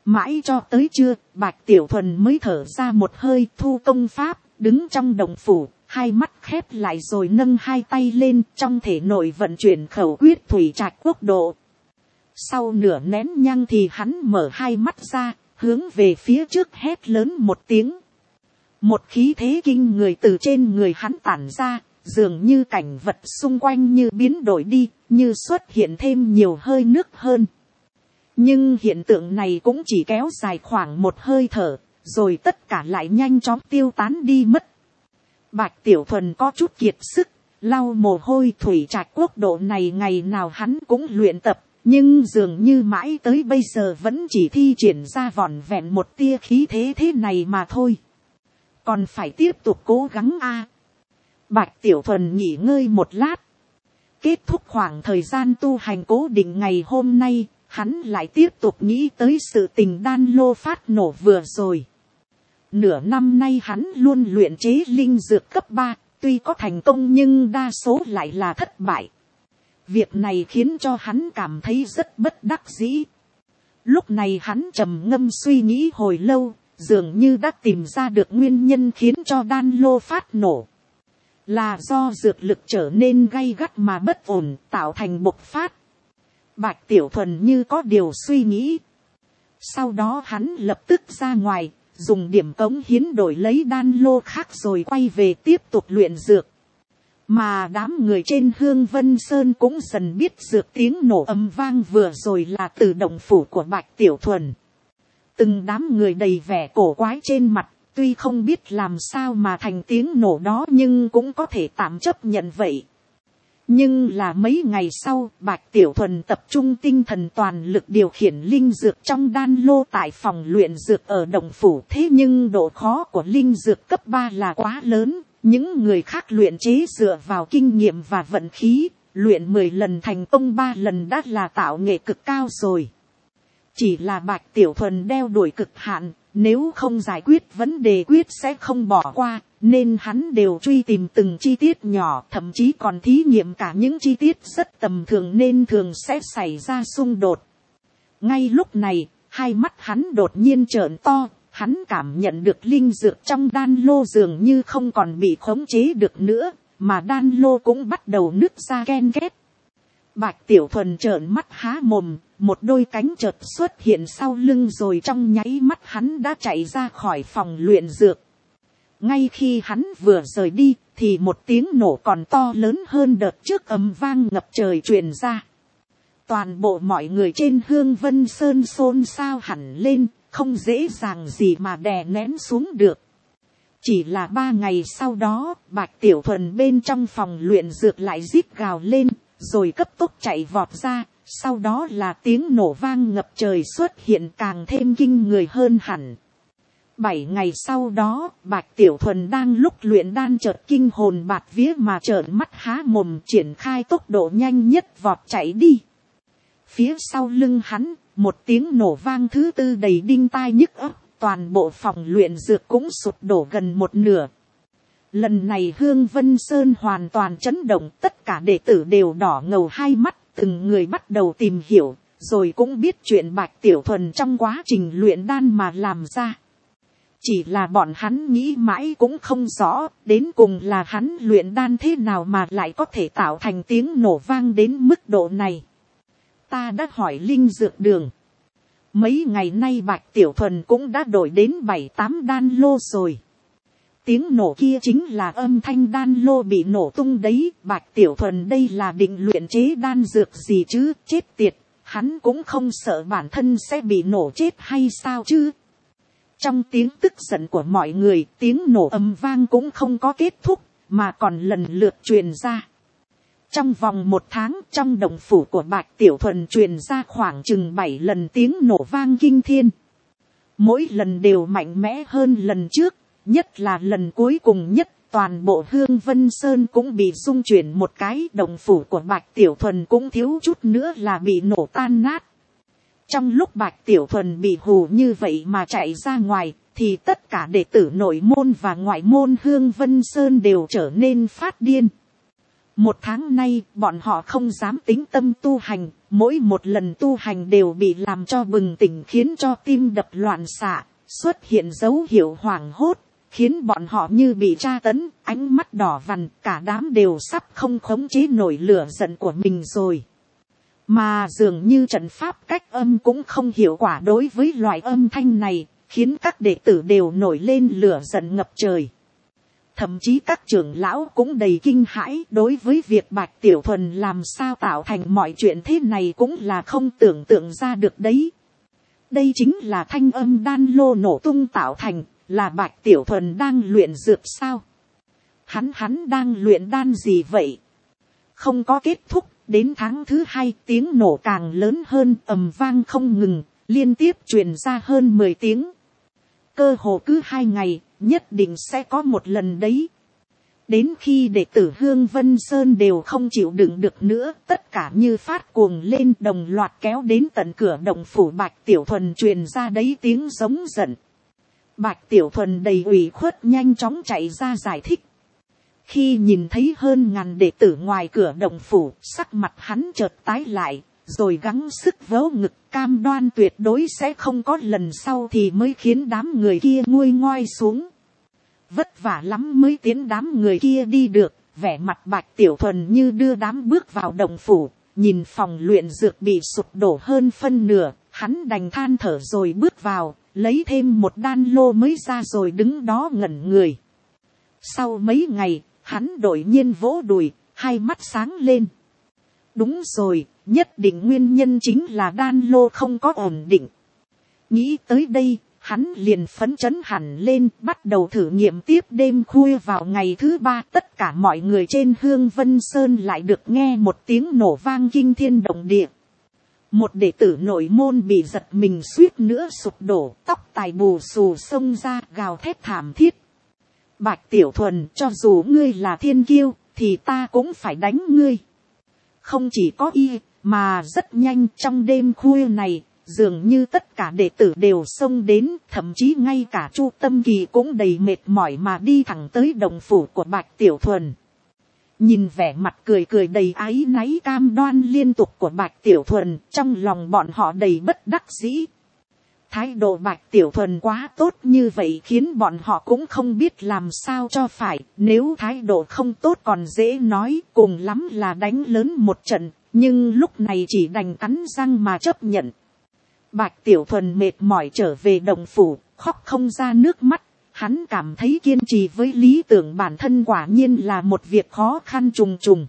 Mãi cho tới trưa, Bạch Tiểu Thuần mới thở ra một hơi thu công pháp, đứng trong động phủ, hai mắt khép lại rồi nâng hai tay lên, trong thể nội vận chuyển khẩu quyết thủy trạch quốc độ. Sau nửa nén nhang thì hắn mở hai mắt ra, hướng về phía trước hét lớn một tiếng. Một khí thế kinh người từ trên người hắn tản ra, dường như cảnh vật xung quanh như biến đổi đi, như xuất hiện thêm nhiều hơi nước hơn. Nhưng hiện tượng này cũng chỉ kéo dài khoảng một hơi thở, rồi tất cả lại nhanh chóng tiêu tán đi mất. Bạch Tiểu Thuần có chút kiệt sức, lau mồ hôi. Thủy trạch quốc độ này ngày nào hắn cũng luyện tập, nhưng dường như mãi tới bây giờ vẫn chỉ thi triển ra vỏn vẹn một tia khí thế này mà thôi. Còn phải tiếp tục cố gắng a. Bạch Tiểu Thuần nghỉ ngơi một lát. Kết thúc khoảng thời gian tu hành cố định ngày hôm nay, hắn lại tiếp tục nghĩ tới sự tình đan lô phát nổ vừa rồi. Nửa năm nay hắn luôn luyện chế linh dược cấp 3, tuy có thành công nhưng đa số lại là thất bại. Việc này khiến cho hắn cảm thấy rất bất đắc dĩ. Lúc này hắn trầm ngâm suy nghĩ hồi lâu, dường như đã tìm ra được nguyên nhân khiến cho đan lô phát nổ. Là do dược lực trở nên gay gắt mà bất ổn, tạo thành bộc phát. Bạch Tiểu Thuần như có điều suy nghĩ. Sau đó hắn lập tức ra ngoài, dùng điểm cống hiến đổi lấy đan lô khác rồi quay về tiếp tục luyện dược. Mà đám người trên Hương Vân Sơn cũng dần biết dược tiếng nổ ầm vang vừa rồi là từ động phủ của Bạch Tiểu Thuần. Từng đám người đầy vẻ cổ quái trên mặt, tuy không biết làm sao mà thành tiếng nổ đó nhưng cũng có thể tạm chấp nhận vậy. Nhưng là mấy ngày sau, Bạch Tiểu Thuần tập trung tinh thần toàn lực điều khiển linh dược trong đan lô tại phòng luyện dược ở động phủ. Thế nhưng độ khó của linh dược cấp 3 là quá lớn. Những người khác luyện chế dựa vào kinh nghiệm và vận khí, luyện 10 lần thành công 3 lần đã là tạo nghệ cực cao rồi. Chỉ là Bạch Tiểu Thuần đeo đuổi cực hạn, nếu không giải quyết vấn đề quyết sẽ không bỏ qua, nên hắn đều truy tìm từng chi tiết nhỏ, thậm chí còn thí nghiệm cả những chi tiết rất tầm thường nên thường sẽ xảy ra xung đột. Ngay lúc này, hai mắt hắn đột nhiên trợn to, hắn cảm nhận được linh dược trong đan lô dường như không còn bị khống chế được nữa, mà đan lô cũng bắt đầu nứt ra ken két. Bạch Tiểu Thuần trợn mắt há mồm, một đôi cánh chợt xuất hiện sau lưng rồi trong nháy mắt hắn đã chạy ra khỏi phòng luyện dược. Ngay khi hắn vừa rời đi, thì một tiếng nổ còn to lớn hơn đợt trước ầm vang ngập trời truyền ra. Toàn bộ mọi người trên Hương Vân Sơn xôn xao hẳn lên, không dễ dàng gì mà đè nén xuống được. Chỉ là 3 ngày sau đó, Bạch Tiểu Thuần bên trong phòng luyện dược lại rít gào lên, rồi cấp tốc chạy vọt ra, sau đó là tiếng nổ vang ngập trời xuất hiện càng thêm kinh người hơn hẳn. 7 ngày sau đó, Bạch Tiểu Thuần đang lúc luyện đan chợt kinh hồn bạt vía mà trợn mắt há mồm triển khai tốc độ nhanh nhất vọt chạy đi. Phía sau lưng hắn, một tiếng nổ vang thứ tư đầy đinh tai nhức óc, toàn bộ phòng luyện dược cũng sụp đổ gần một nửa. Lần này Hương Vân Sơn hoàn toàn chấn động, tất cả đệ tử đều đỏ ngầu hai mắt, từng người bắt đầu tìm hiểu, rồi cũng biết chuyện Bạch Tiểu Thuần trong quá trình luyện đan mà làm ra. Chỉ là bọn hắn nghĩ mãi cũng không rõ, đến cùng là hắn luyện đan thế nào mà lại có thể tạo thành tiếng nổ vang đến mức độ này. Ta đã hỏi linh dược đường. Mấy ngày nay Bạch Tiểu Thuần cũng đã đổi đến 7-8 đan lô rồi. Tiếng nổ kia chính là âm thanh đan lô bị nổ tung đấy. Bạch Tiểu Thuần đây là định luyện chế đan dược gì chứ, chết tiệt. Hắn cũng không sợ bản thân sẽ bị nổ chết hay sao chứ. Trong tiếng tức giận của mọi người, tiếng nổ ầm vang cũng không có kết thúc, mà còn lần lượt truyền ra. Trong vòng 1 tháng, trong động phủ của Bạch Tiểu Thuần truyền ra khoảng chừng 7 lần tiếng nổ vang kinh thiên. Mỗi lần đều mạnh mẽ hơn lần trước, nhất là lần cuối cùng nhất, toàn bộ Hương Vân Sơn cũng bị rung chuyển một cái, động phủ của Bạch Tiểu Thuần cũng thiếu chút nữa là bị nổ tan nát. Trong lúc Bạch Tiểu Thuần bị hù như vậy mà chạy ra ngoài, thì tất cả đệ tử nội môn và ngoại môn Hương Vân Sơn đều trở nên phát điên. Một tháng nay, bọn họ không dám tính tâm tu hành, mỗi một lần tu hành đều bị làm cho bừng tỉnh, khiến cho tim đập loạn xạ, xuất hiện dấu hiệu hoảng hốt, khiến bọn họ như bị tra tấn, ánh mắt đỏ vằn, cả đám đều sắp không khống chế nổi lửa giận của mình rồi. Mà dường như trận pháp cách âm cũng không hiệu quả đối với loại âm thanh này, khiến các đệ tử đều nổi lên lửa giận ngập trời. Thậm chí các trưởng lão cũng đầy kinh hãi, đối với việc Bạch Tiểu Thuần làm sao tạo thành mọi chuyện thế này cũng là không tưởng tượng ra được đấy. Đây chính là thanh âm đan lô nổ tung tạo thành, là Bạch Tiểu Thuần đang luyện dược sao? Hắn đang luyện đan gì vậy? Không có kết thúc, đến tháng thứ 2 tiếng nổ càng lớn hơn, ầm vang không ngừng, liên tiếp truyền ra hơn 10 tiếng. Cơ hồ cứ 2 ngày, nhất định sẽ có một lần đấy. Đến khi đệ tử Hương Vân Sơn đều không chịu đựng được nữa, tất cả như phát cuồng lên, đồng loạt kéo đến tận cửa động phủ Bạch Tiểu Thuần, truyền ra đấy tiếng giống giận. Bạch Tiểu Thuần đầy ủy khuất nhanh chóng chạy ra giải thích. Khi nhìn thấy hơn ngàn đệ tử ngoài cửa động phủ, sắc mặt hắn chợt tái lại, rồi gắng sức vớ ngực, cam đoan tuyệt đối sẽ không có lần sau, thì mới khiến đám người kia nguôi ngoai xuống. Vất vả lắm mới tiến đám người kia đi được, vẻ mặt Bạch Tiểu Thuần như đưa đám bước vào động phủ, nhìn phòng luyện dược bị sụp đổ hơn phân nửa, hắn đành than thở rồi bước vào, lấy thêm một đan lô mới ra rồi đứng đó ngẩn người. Sau mấy ngày, hắn đột nhiên vỗ đùi, hai mắt sáng lên. Đúng rồi, nhất định nguyên nhân chính là đan lô không có ổn định. Nghĩ tới đây, hắn liền phấn chấn hẳn lên, bắt đầu thử nghiệm tiếp. Đêm khuya vào ngày thứ 3, tất cả mọi người trên Hương Vân Sơn lại được nghe một tiếng nổ vang kinh thiên động địa. Một đệ tử nội môn bị giật mình suýt nữa sụp đổ, tóc tai bù xù xông ra, gào thét thảm thiết. Bạch Tiểu Thuần, cho dù ngươi là thiên kiêu, thì ta cũng phải đánh ngươi. Không chỉ có y, mà rất nhanh trong đêm khuya này, dường như tất cả đệ tử đều xông đến, thậm chí ngay cả Chu Tâm Kỳ cũng đầy mệt mỏi mà đi thẳng tới động phủ của Bạch Tiểu Thuần. Nhìn vẻ mặt cười cười đầy áy náy cam đoan liên tục của Bạch Tiểu Thuần, trong lòng bọn họ đầy bất đắc dĩ. Thái độ Bạch Tiểu Thuần quá tốt như vậy khiến bọn họ cũng không biết làm sao cho phải. Nếu thái độ không tốt còn dễ nói, cùng lắm là đánh lớn một trận, nhưng lúc này chỉ đành cắn răng mà chấp nhận. Bạch Tiểu Thuần mệt mỏi trở về động phủ, khóc không ra nước mắt. Hắn cảm thấy kiên trì với lý tưởng bản thân quả nhiên là một việc khó khăn trùng trùng.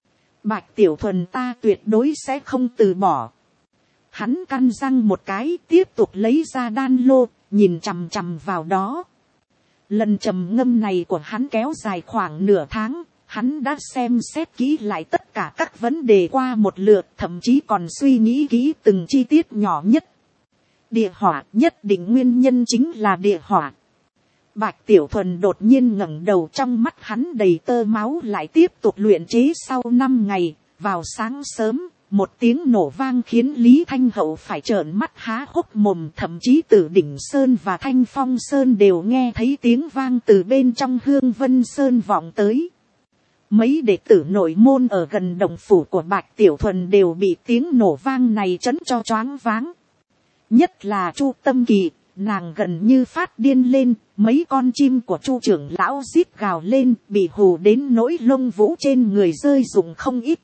Bạch Tiểu Thuần, ta tuyệt đối sẽ không từ bỏ. Hắn căn răng một cái, tiếp tục lấy ra đan lô, nhìn chằm chằm vào đó. Lần trầm ngâm này của hắn kéo dài khoảng nửa tháng, hắn đã xem xét kỹ lại tất cả các vấn đề qua một lượt, thậm chí còn suy nghĩ kỹ từng chi tiết nhỏ nhất. Địa hỏa, nhất định nguyên nhân chính là địa hỏa. Bạch Tiểu Thuần đột nhiên ngẩng đầu, trong mắt hắn đầy tơ máu, lại tiếp tục luyện chế. Sau 5 ngày, vào sáng sớm, một tiếng nổ vang khiến Lý Thanh Hậu phải trợn mắt há hốc mồm, thậm chí Tử Đỉnh Sơn và Thanh Phong Sơn đều nghe thấy tiếng vang từ bên trong Hương Vân Sơn vọng tới. Mấy đệ tử nội môn ở gần động phủ của Bạch Tiểu Thuần đều bị tiếng nổ vang này chấn cho choáng váng. Nhất là Chu Tâm Kỳ, nàng gần như phát điên lên, mấy con chim của Chu trưởng lão rít gào lên, bị hù đến nỗi lông vũ trên người rơi rụng không ít.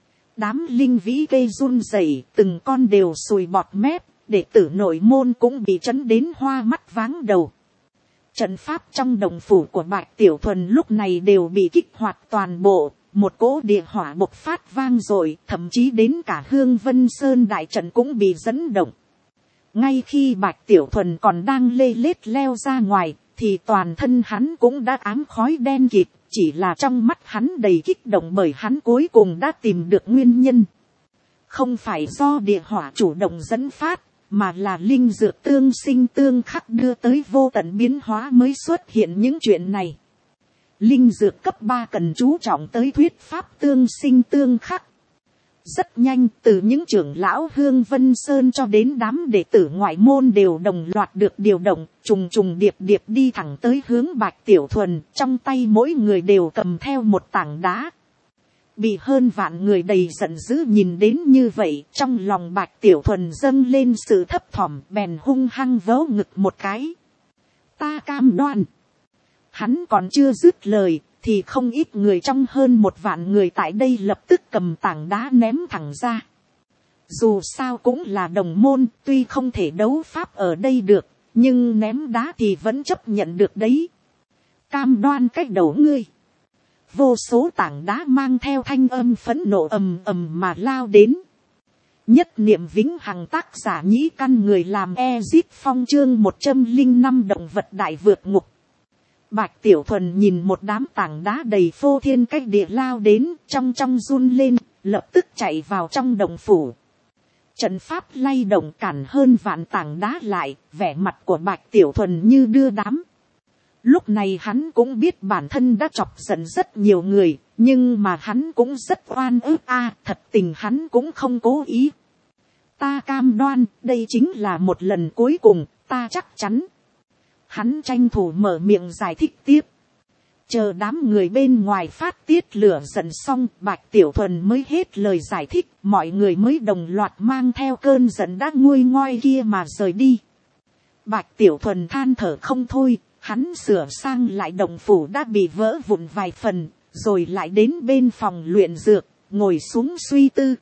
Đám linh vĩ cây run rẩy, từng con đều sùi bọt mép, đệ tử nội môn cũng bị chấn đến hoa mắt váng đầu. Trận pháp trong động phủ của Bạch Tiểu Thuần lúc này đều bị kích hoạt toàn bộ, một cỗ địa hỏa bộc phát vang dội, thậm chí đến cả Hương Vân Sơn đại trận cũng bị dẫn động. Ngay khi Bạch Tiểu Thuần còn đang lê lết leo ra ngoài, thì toàn thân hắn cũng đã ám khói đen kịt, chỉ là trong mắt hắn đầy kích động bởi hắn cuối cùng đã tìm được nguyên nhân. Không phải do địa hỏa chủ động dẫn phát, mà là linh dược tương sinh tương khắc đưa tới vô tận biến hóa mới xuất hiện những chuyện này. Linh dược cấp 3 cần chú trọng tới thuyết pháp tương sinh tương khắc. Rất nhanh, từ những trưởng lão Hương Vân Sơn cho đến đám đệ tử ngoại môn đều đồng loạt được điều động, trùng trùng điệp điệp đi thẳng tới hướng Bạch Tiểu Thuần, trong tay mỗi người đều cầm theo một tảng đá. bị hơn vạn người đầy giận dữ nhìn đến như vậy, trong lòng Bạch Tiểu Thuần dâng lên sự thấp thỏm, bèn hung hăng vớ ngực một cái. Ta cam đoan. Hắn còn chưa dứt lời, thì không ít người trong hơn 1 vạn người tại đây lập tức cầm tảng đá ném thẳng ra. Dù sao cũng là đồng môn, tuy không thể đấu pháp ở đây được, nhưng ném đá thì vẫn chấp nhận được đấy. Cam đoan cách đầu ngươi. Vô số tảng đá mang theo thanh âm phẫn nộ ầm ầm mà lao đến. Nhất niệm vĩnh hằng tác giả Nhĩ Căn, người làm Ezip Phong, chương 105 động vật đại vượt ngục. Bạch Tiểu Thuần nhìn một đám tảng đá đầy phô thiên cách địa lao đến, trong run lên, lập tức chạy vào trong động phủ. Trận pháp lay động cản hơn vạn tảng đá lại, vẻ mặt của Bạch Tiểu Thuần như đưa đám. Lúc này hắn cũng biết bản thân đã chọc giận rất nhiều người, nhưng mà hắn cũng rất oan ức thật tình hắn cũng không cố ý. Ta cam đoan, đây chính là một lần cuối cùng, ta chắc chắn. Hắn tranh thủ mở miệng giải thích tiếp. Chờ đám người bên ngoài phát tiết lửa giận xong, Bạch Tiểu Thuần mới hết lời giải thích, mọi người mới đồng loạt mang theo cơn giận đã nguôi ngoai kia mà rời đi. Bạch Tiểu Thuần than thở không thôi, hắn sửa sang lại động phủ đã bị vỡ vụn vài phần, rồi lại đến bên phòng luyện dược, ngồi xuống suy tư.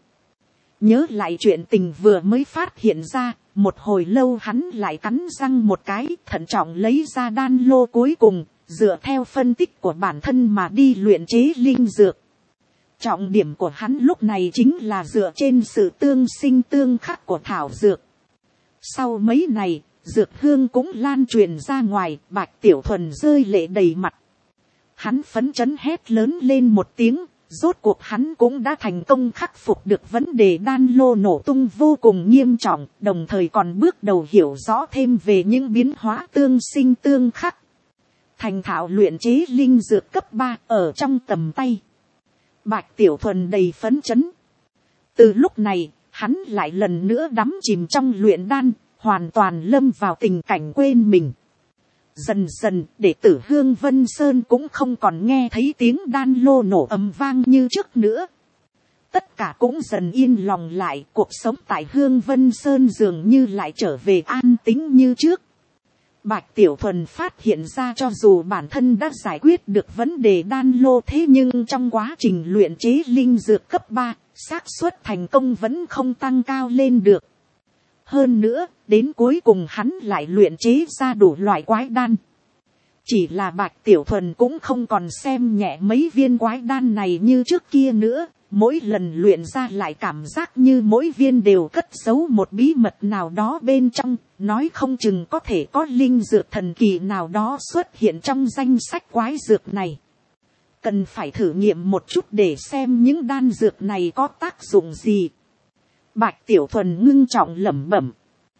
Nhớ lại chuyện tình vừa mới phát hiện ra, một hồi lâu hắn lại cắn răng một cái, thận trọng lấy ra đan lô cuối cùng, dựa theo phân tích của bản thân mà đi luyện chế linh dược. Trọng điểm của hắn lúc này chính là dựa trên sự tương sinh tương khắc của thảo dược. Sau mấy ngày, dược hương cũng lan truyền ra ngoài, Bạch Tiểu Thuần rơi lệ đầy mặt. Hắn phấn chấn hét lớn lên một tiếng, rốt cuộc hắn cũng đã thành công khắc phục được vấn đề đan lô nổ tung vô cùng nghiêm trọng, đồng thời còn bước đầu hiểu rõ thêm về những biến hóa tương sinh tương khắc. Thành thạo luyện chế linh dược cấp 3 ở trong tầm tay. Bạch Tiểu Thuần đầy phấn chấn. Từ lúc này, hắn lại lần nữa đắm chìm trong luyện đan, hoàn toàn lâm vào tình cảnh quên mình. Dần dần, đệ tử Hương Vân Sơn cũng không còn nghe thấy tiếng đan lô nổ ầm vang như trước nữa. Tất cả cũng dần yên lòng lại, cuộc sống tại Hương Vân Sơn dường như lại trở về an tĩnh như trước. Bạch Tiểu Thuần phát hiện ra cho dù bản thân đã giải quyết được vấn đề đan lô, thế nhưng trong quá trình luyện chế linh dược cấp 3, xác suất thành công vẫn không tăng cao lên được. Hơn nữa, đến cuối cùng hắn lại luyện chế ra đủ loại quái đan. Chỉ là Bạch Tiểu Thuần cũng không còn xem nhẹ mấy viên quái đan này như trước kia nữa. Mỗi lần luyện ra lại cảm giác như mỗi viên đều cất giấu một bí mật nào đó bên trong. Nói không chừng có thể có linh dược thần kỳ nào đó xuất hiện trong danh sách quái dược này. Cần phải thử nghiệm một chút để xem những đan dược này có tác dụng gì. Bạch Tiểu Thuần ngưng trọng lẩm bẩm.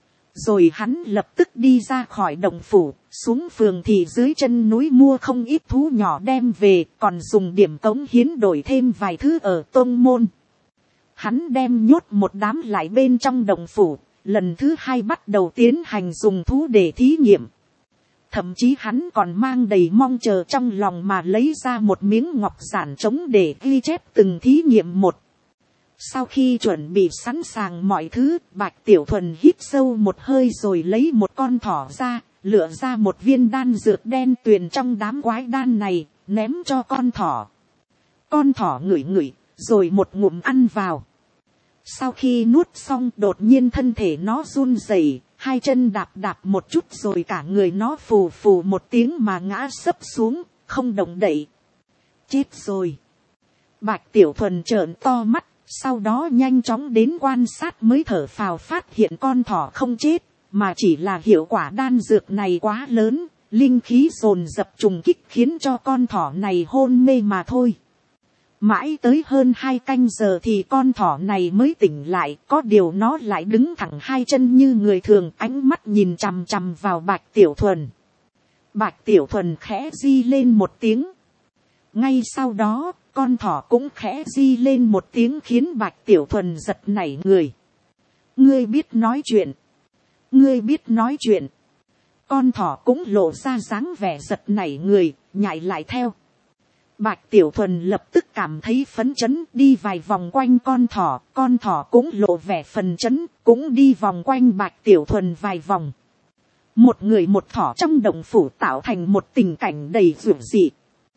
Rồi hắn lập tức đi ra khỏi động phủ, xuống phường thị dưới chân núi mua không ít thú nhỏ đem về, còn dùng điểm cống hiến đổi thêm vài thứ ở tôn môn. Hắn đem nhốt một đám lại bên trong động phủ, lần thứ 2 bắt đầu tiến hành dùng thú để thí nghiệm. Thậm chí hắn còn mang đầy mong chờ trong lòng mà lấy ra một miếng ngọc giản trống để ghi chép từng thí nghiệm một. Sau khi chuẩn bị sẵn sàng mọi thứ, Bạch Tiểu Thuần hít sâu một hơi rồi lấy một con thỏ ra, lựa ra một viên đan dược đen tuyền trong đám quái đan này, ném cho con thỏ. Con thỏ ngửi ngửi, rồi một ngụm ăn vào. Sau khi nuốt xong, đột nhiên thân thể nó run rẩy, 2 chân đạp đạp một chút rồi cả người nó phù phù một tiếng mà ngã sấp xuống, không động đậy. Chết rồi. Bạch Tiểu Thuần trợn to mắt. Sau đó nhanh chóng đến quan sát mới thở phào phát hiện con thỏ không chết, mà chỉ là hiệu quả đan dược này quá lớn, linh khí dồn dập trùng kích khiến cho con thỏ này hôn mê mà thôi. Mãi tới hơn 2 canh giờ thì con thỏ này mới tỉnh lại, có điều nó lại đứng thẳng 2 chân như người thường, ánh mắt nhìn chằm chằm vào Bạch Tiểu Thuần. Bạch Tiểu Thuần khẽ di lên một tiếng. Ngay sau đó, con thỏ cũng khẽ di lên một tiếng khiến Bạch Tiểu Thuần giật nảy người. Ngươi biết nói chuyện. Ngươi biết nói chuyện. Con thỏ cũng lộ ra dáng vẻ giật nảy người, nhảy lại theo. Bạch Tiểu Thuần lập tức cảm thấy phấn chấn, đi vài vòng quanh con thỏ cũng lộ vẻ phấn chấn, cũng đi vòng quanh Bạch Tiểu Thuần vài vòng. Một người một thỏ trong động phủ tạo thành một tình cảnh đầy dữ dị.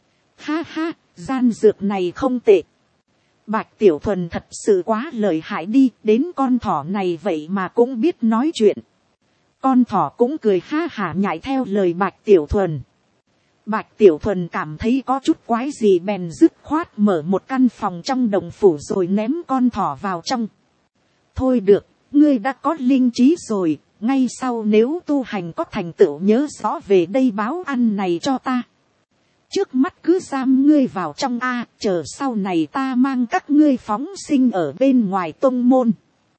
Ha ha, gian dược này không tệ. Bạch Tiểu Thuần thật sự quá lợi hại đi, đến con thỏ này vậy mà cũng biết nói chuyện. Con thỏ cũng cười ha hả nhảy theo lời Bạch Tiểu Thuần. Bạch Tiểu Thuần cảm thấy có chút quái gì bèn dứt khoát mở một căn phòng trong đồng phủ rồi ném con thỏ vào trong. Thôi được, ngươi đã có linh trí rồi, ngay sau nếu tu hành có thành tựu nhớ rõ về đây báo ăn này cho ta. Trước mắt cứ giam ngươi vào trong A, chờ sau này ta mang các ngươi phóng sinh ở bên ngoài tông môn.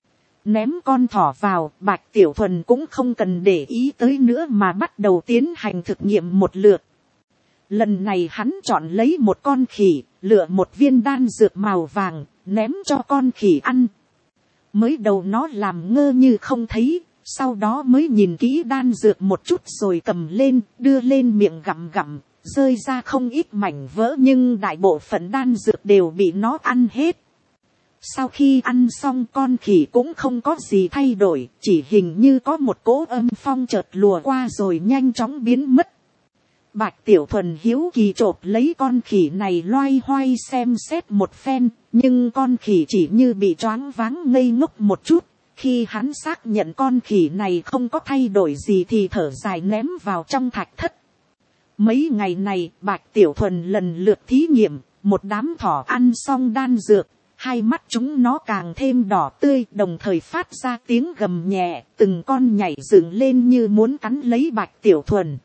Ném con thỏ vào, Bạch Tiểu Thuần cũng không cần để ý tới nữa mà bắt đầu tiến hành thực nghiệm một lượt. Lần này hắn chọn lấy một con khỉ, lựa một viên đan dược màu vàng, ném cho con khỉ ăn. Mới đầu nó làm ngơ như không thấy, sau đó mới nhìn kỹ đan dược một chút rồi cầm lên, đưa lên miệng gặm gặm, rơi ra không ít mảnh vỡ nhưng đại bộ phận đan dược đều bị nó ăn hết. Sau khi ăn xong con khỉ cũng không có gì thay đổi, chỉ hình như có một cỗ âm phong chợt lùa qua rồi nhanh chóng biến mất. Bạch Tiểu Thuần hiếu kỳ chộp lấy con khỉ này loay hoay xem xét một phen, nhưng con khỉ chỉ như bị choáng váng ngây ngốc một chút. Khi hắn xác nhận con khỉ này không có thay đổi gì thì thở dài ném vào trong thạch thất. Mấy ngày này Bạch Tiểu Thuần lần lượt thí nghiệm, một đám thỏ ăn xong đan dược, hai mắt chúng nó càng thêm đỏ tươi, đồng thời phát ra tiếng gầm nhẹ, từng con nhảy dựng lên như muốn cắn lấy Bạch Tiểu Thuần.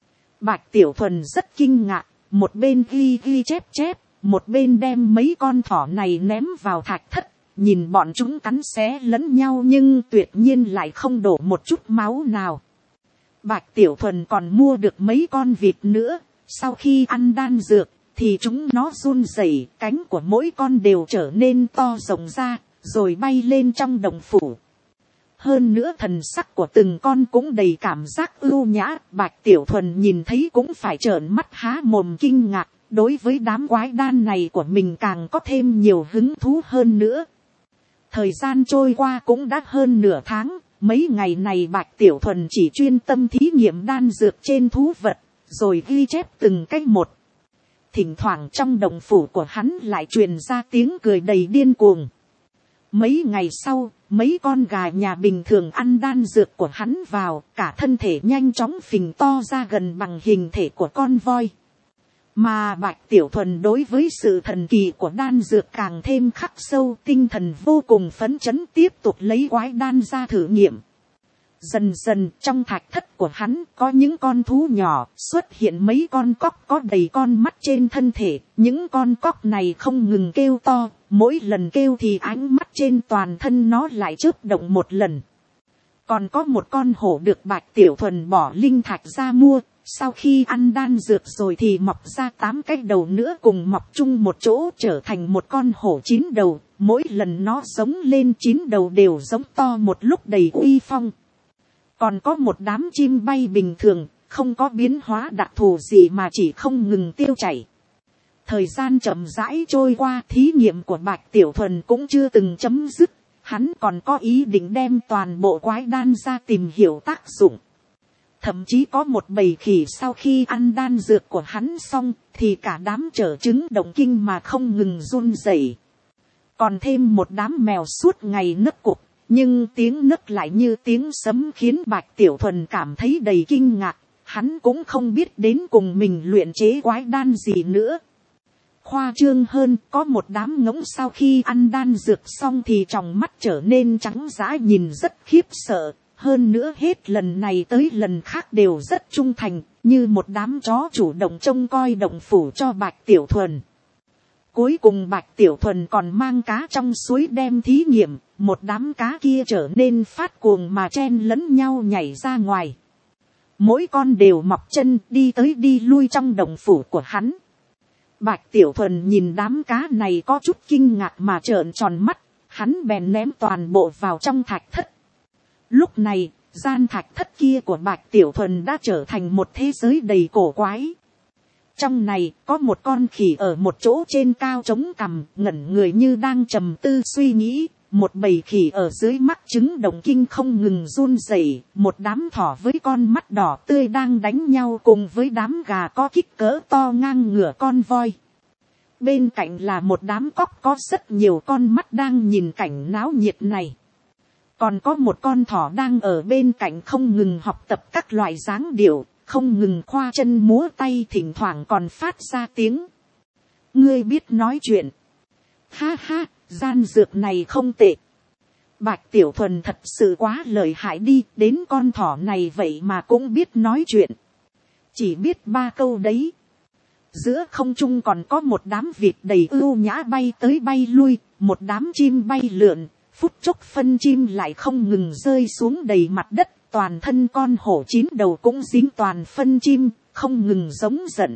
Bạch Tiểu Thuần rất kinh ngạc, một bên ghi chép, một bên đem mấy con thỏ này ném vào thạch thất, nhìn bọn chúng cắn xé lẫn nhau nhưng tuyệt nhiên lại không đổ một chút máu nào. Bạch Tiểu Thuần còn mua được mấy con vịt nữa, sau khi ăn đan dược thì chúng nó run rẩy, cánh của mỗi con đều trở nên to rộng ra, rồi bay lên trong đồng phủ. Hơn nữa thần sắc của từng con cũng đầy cảm giác ưu nhã, Bạch Tiểu Thuần nhìn thấy cũng phải trợn mắt há mồm kinh ngạc, đối với đám quái đan này của mình càng có thêm nhiều hứng thú hơn nữa. Thời gian trôi qua cũng đã hơn nửa tháng, mấy ngày này Bạch Tiểu Thuần chỉ chuyên tâm thí nghiệm đan dược trên thú vật, rồi ghi chép từng cách một. Thỉnh thoảng trong đồng phủ của hắn lại truyền ra tiếng cười đầy điên cuồng. Mấy ngày sau, mấy con gà nhà bình thường ăn đan dược của hắn vào, cả thân thể nhanh chóng phình to ra gần bằng hình thể của con voi. Mà Bạch Tiểu Thuần đối với sự thần kỳ của đan dược càng thêm khắc sâu, tinh thần vô cùng phấn chấn tiếp tục lấy quái đan ra thử nghiệm. Dần dần trong thạch thất của hắn có những con thú nhỏ, xuất hiện mấy con cóc có đầy con mắt trên thân thể. Những con cóc này không ngừng kêu to, mỗi lần kêu thì ánh mắt trên toàn thân nó lại chớp động một lần. Còn có một con hổ được Bạch Tiểu Thuần bỏ linh thạch ra mua, sau khi ăn đan dược rồi thì mọc ra 8 cái đầu nữa cùng mọc chung một chỗ trở thành một con hổ 9 đầu. Mỗi lần nó giống lên 9 đầu đều giống to một lúc đầy uy phong. Còn có một đám chim bay bình thường, không có biến hóa đặc thù gì mà chỉ không ngừng tiêu chảy. Thời gian chậm rãi trôi qua, thí nghiệm của Bạch Tiểu Thuần cũng chưa từng chấm dứt. Hắn còn có ý định đem toàn bộ quái đan ra tìm hiểu tác dụng. Thậm chí có một bầy khỉ sau khi ăn đan dược của hắn xong, thì cả đám trở trứng động kinh mà không ngừng run rẩy. Còn thêm một đám mèo suốt ngày nấc cục. Nhưng tiếng nấc lại như tiếng sấm khiến Bạch Tiểu Thuần cảm thấy đầy kinh ngạc. Hắn cũng không biết đến cùng mình luyện chế quái đan gì nữa. Khoa trương hơn, có một đám ngỗng sau khi ăn đan dược xong thì tròng mắt trở nên trắng dã nhìn rất khiếp sợ. Hơn nữa hết lần này tới lần khác đều rất trung thành, như một đám chó chủ động trông coi động phủ cho Bạch Tiểu Thuần. Cuối cùng Bạch Tiểu Thuần còn mang cá trong suối đem thí nghiệm, một đám cá kia trở nên phát cuồng mà chen lẫn nhau nhảy ra ngoài. Mỗi con đều mọc chân đi tới đi lui trong đồng phủ của hắn. Bạch Tiểu Thuần nhìn đám cá này có chút kinh ngạc mà trợn tròn mắt, hắn bèn ném toàn bộ vào trong thạch thất. Lúc này, gian thạch thất kia của Bạch Tiểu Thuần đã trở thành một thế giới đầy cổ quái. Trong này có một con khỉ ở một chỗ trên cao chống cằm, ngẩn người như đang trầm tư suy nghĩ. Một bầy khỉ ở dưới mắc trứng động kinh không ngừng run rẩy. Một đám thỏ với con mắt đỏ tươi đang đánh nhau cùng với đám gà có kích cỡ to ngang ngửa con voi. Bên cạnh là một đám cóc có rất nhiều con mắt đang nhìn cảnh náo nhiệt này. Còn có một con thỏ đang ở bên cạnh không ngừng học tập các loại dáng điệu, không ngừng khoa chân múa tay, thỉnh thoảng còn phát ra tiếng. Ngươi biết nói chuyện. Ha ha, gian dược này không tệ. Bạch Tiểu Thuần thật sự quá lợi hại đi, đến con thỏ này vậy mà cũng biết nói chuyện. Chỉ biết 3 câu đấy. Giữa không trung còn có một đám vịt đầy ưu nhã bay tới bay lui, một đám chim bay lượn, phút chốc phân chim lại không ngừng rơi xuống đầy mặt đất, toàn thân con hổ 9 đầu cũng dính toàn phân chim, không ngừng giống giận.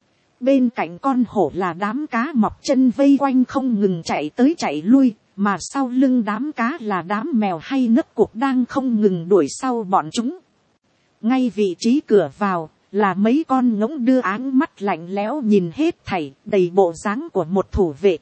Bên cạnh con hổ là đám cá mọc chân vây quanh không ngừng chạy tới chạy lui, mà sau lưng đám cá là đám mèo hay nấc cuộc đang không ngừng đuổi sau bọn chúng. Ngay vị trí cửa vào là mấy con ngỗng đưa áng mắt lạnh lẽo nhìn hết thảy, đầy bộ dáng của một thủ vệ.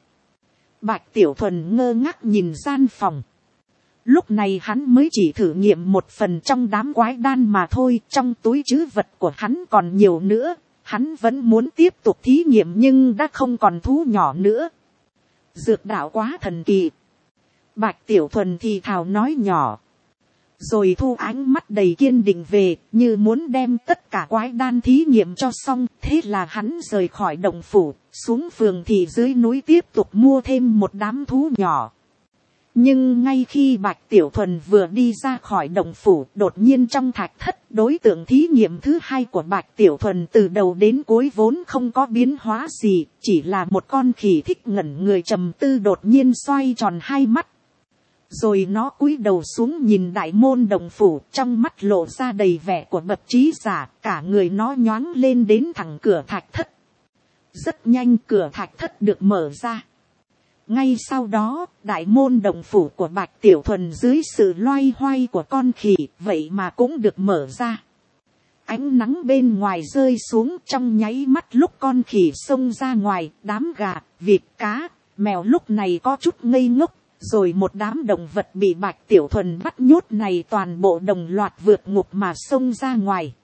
Bạch Tiểu Thuần ngơ ngác nhìn gian phòng. Lúc này hắn mới chỉ thử nghiệm một phần trong đám quái đan mà thôi, trong túi trữ vật của hắn còn nhiều nữa. Hắn vẫn muốn tiếp tục thí nghiệm nhưng đã không còn thú nhỏ nữa. Dược đạo quá thần kỳ. Bạch Tiểu Thuần thì thào nói nhỏ. Rồi thu ánh mắt đầy kiên định về, như muốn đem tất cả quái đan thí nghiệm cho xong. Thế là hắn rời khỏi động phủ, xuống phường thị dưới núi tiếp tục mua thêm một đám thú nhỏ. Nhưng ngay khi Bạch Tiểu Thuần vừa đi ra khỏi động phủ, đột nhiên trong thạch thất, đối tượng thí nghiệm thứ 2 của Bạch Tiểu Thuần từ đầu đến cuối vốn không có biến hóa gì, chỉ là một con khỉ thích ngẩn người trầm tư đột nhiên xoay tròn 2 mắt. Rồi nó cúi đầu xuống nhìn đại môn động phủ, trong mắt lộ ra đầy vẻ của bậc trí giả, cả người nó nhoáng lên đến thẳng cửa thạch thất. Rất nhanh cửa thạch thất được mở ra. Ngay sau đó, đại môn động phủ của Bạch Tiểu Thuần dưới sự loay hoay của con khỉ, vậy mà cũng được mở ra. Ánh nắng bên ngoài rơi xuống, trong nháy mắt lúc con khỉ xông ra ngoài, đám gà, vịt, cá, mèo lúc này có chút ngây ngốc, rồi một đám động vật bị Bạch Tiểu Thuần bắt nhốt này toàn bộ đồng loạt vượt ngục mà xông ra ngoài.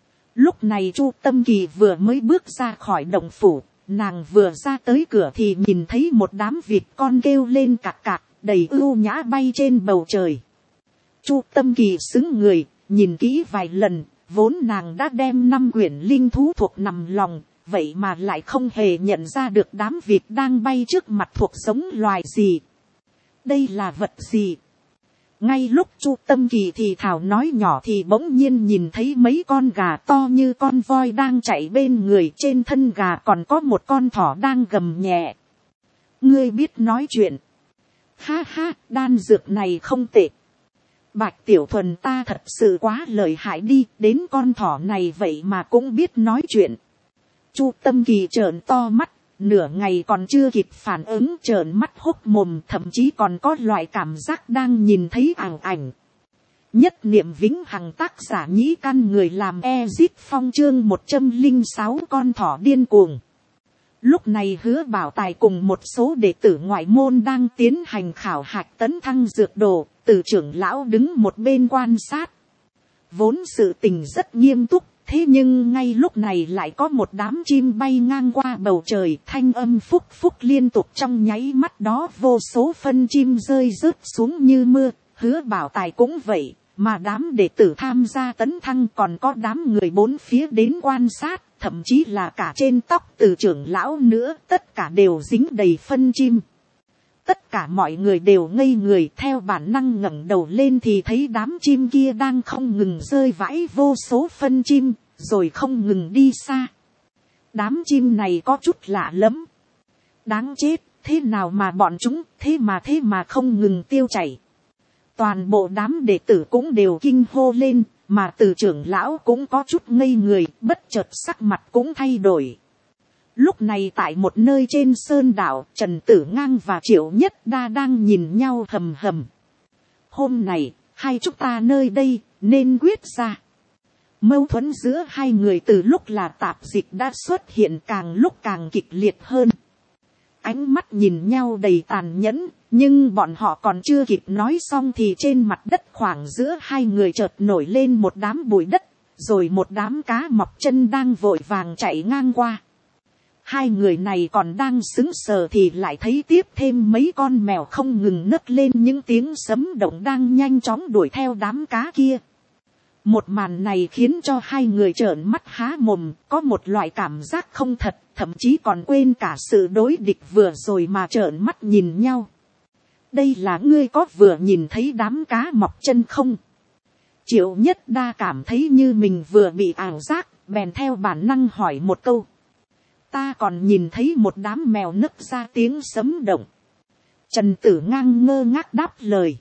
Lúc này Chu Tâm Kỳ vừa mới bước ra khỏi động phủ. Nàng vừa ra tới cửa thì nhìn thấy một đám vịt con kêu lên cạc cạc, đầy ưu nhã bay trên bầu trời. Chu Tâm Kỳ xứng người, nhìn kỹ vài lần, vốn nàng đã đem 5 quyển linh thú thuộc nằm lòng, vậy mà lại không hề nhận ra được đám vịt đang bay trước mặt thuộc giống loài gì. Đây là vật gì? Ngay lúc Chu Tâm Kỳ thì thào nói nhỏ thì bỗng nhiên nhìn thấy mấy con gà to như con voi đang chạy bên người, trên thân gà còn có một con thỏ đang gầm nhẹ. Ngươi biết nói chuyện. Ha ha, đan dược này không tệ. Bạch Tiểu Thuần ta thật sự quá lợi hại đi, đến con thỏ này vậy mà cũng biết nói chuyện. Chu Tâm Kỳ trợn to mắt. Nửa ngày còn chưa kịp phản ứng trợn mắt hốc mồm, thậm chí còn có loại cảm giác đang nhìn thấy ảo ảnh. Nhất niệm vĩnh hằng, tác giả Nhĩ Căn, người làm Ezit Phong, chương 106 con thỏ điên cuồng. Lúc này Hứa Bảo Tài cùng một số đệ tử ngoại môn đang tiến hành khảo hạch tấn thăng dược đồ, từ trưởng lão đứng một bên quan sát. Vốn sự tình rất nghiêm túc. Thế nhưng ngay lúc này lại có một đám chim bay ngang qua bầu trời, thanh âm phúc phúc liên tục, trong nháy mắt đó vô số phân chim rơi rớt xuống như mưa. Hứa Bảo Tài cũng vậy, mà đám đệ tử tham gia tấn thăng còn có đám người bốn phía đến quan sát, thậm chí là cả trên tóc từ trưởng lão nữa, tất cả đều dính đầy phân chim. Tất cả mọi người đều ngây người, theo bản năng ngẩng đầu lên thì thấy đám chim kia đang không ngừng rơi vãi vô số phân chim, rồi không ngừng đi xa. Đám chim này có chút lạ lắm. Đáng chết, thế nào mà bọn chúng thế mà không ngừng tiêu chảy. Toàn bộ đám đệ tử cũng đều kinh hô lên, mà từ trưởng lão cũng có chút ngây người, bất chợt sắc mặt cũng thay đổi. Lúc này tại một nơi trên sơn đảo, Trần Tử Ngang và Triệu Nhất Đa đang nhìn nhau hầm hầm. Hôm này, hai chúng ta nơi đây, nên quyết ra. Mâu thuẫn giữa hai người từ lúc là tạp dịch đã xuất hiện càng lúc càng kịch liệt hơn. Ánh mắt nhìn nhau đầy tàn nhẫn, nhưng bọn họ còn chưa kịp nói xong thì trên mặt đất khoảng giữa hai người chợt nổi lên một đám bụi đất, rồi một đám cá mọc chân đang vội vàng chạy ngang qua. Hai người này còn đang sững sờ thì lại thấy tiếp thêm mấy con mèo không ngừng nấc lên những tiếng sấm động đang nhanh chóng đuổi theo đám cá kia. Một màn này khiến cho hai người trợn mắt há mồm, có một loại cảm giác không thật, thậm chí còn quên cả sự đối địch vừa rồi mà trợn mắt nhìn nhau. Đây là ngươi có vừa nhìn thấy đám cá mọc chân không? Triệu Nhất Đa cảm thấy như mình vừa bị ảo giác, bèn theo bản năng hỏi một câu. Ta còn nhìn thấy một đám mèo nấc ra tiếng sấm động. Trần Tử Ngang ngơ ngác đáp lời.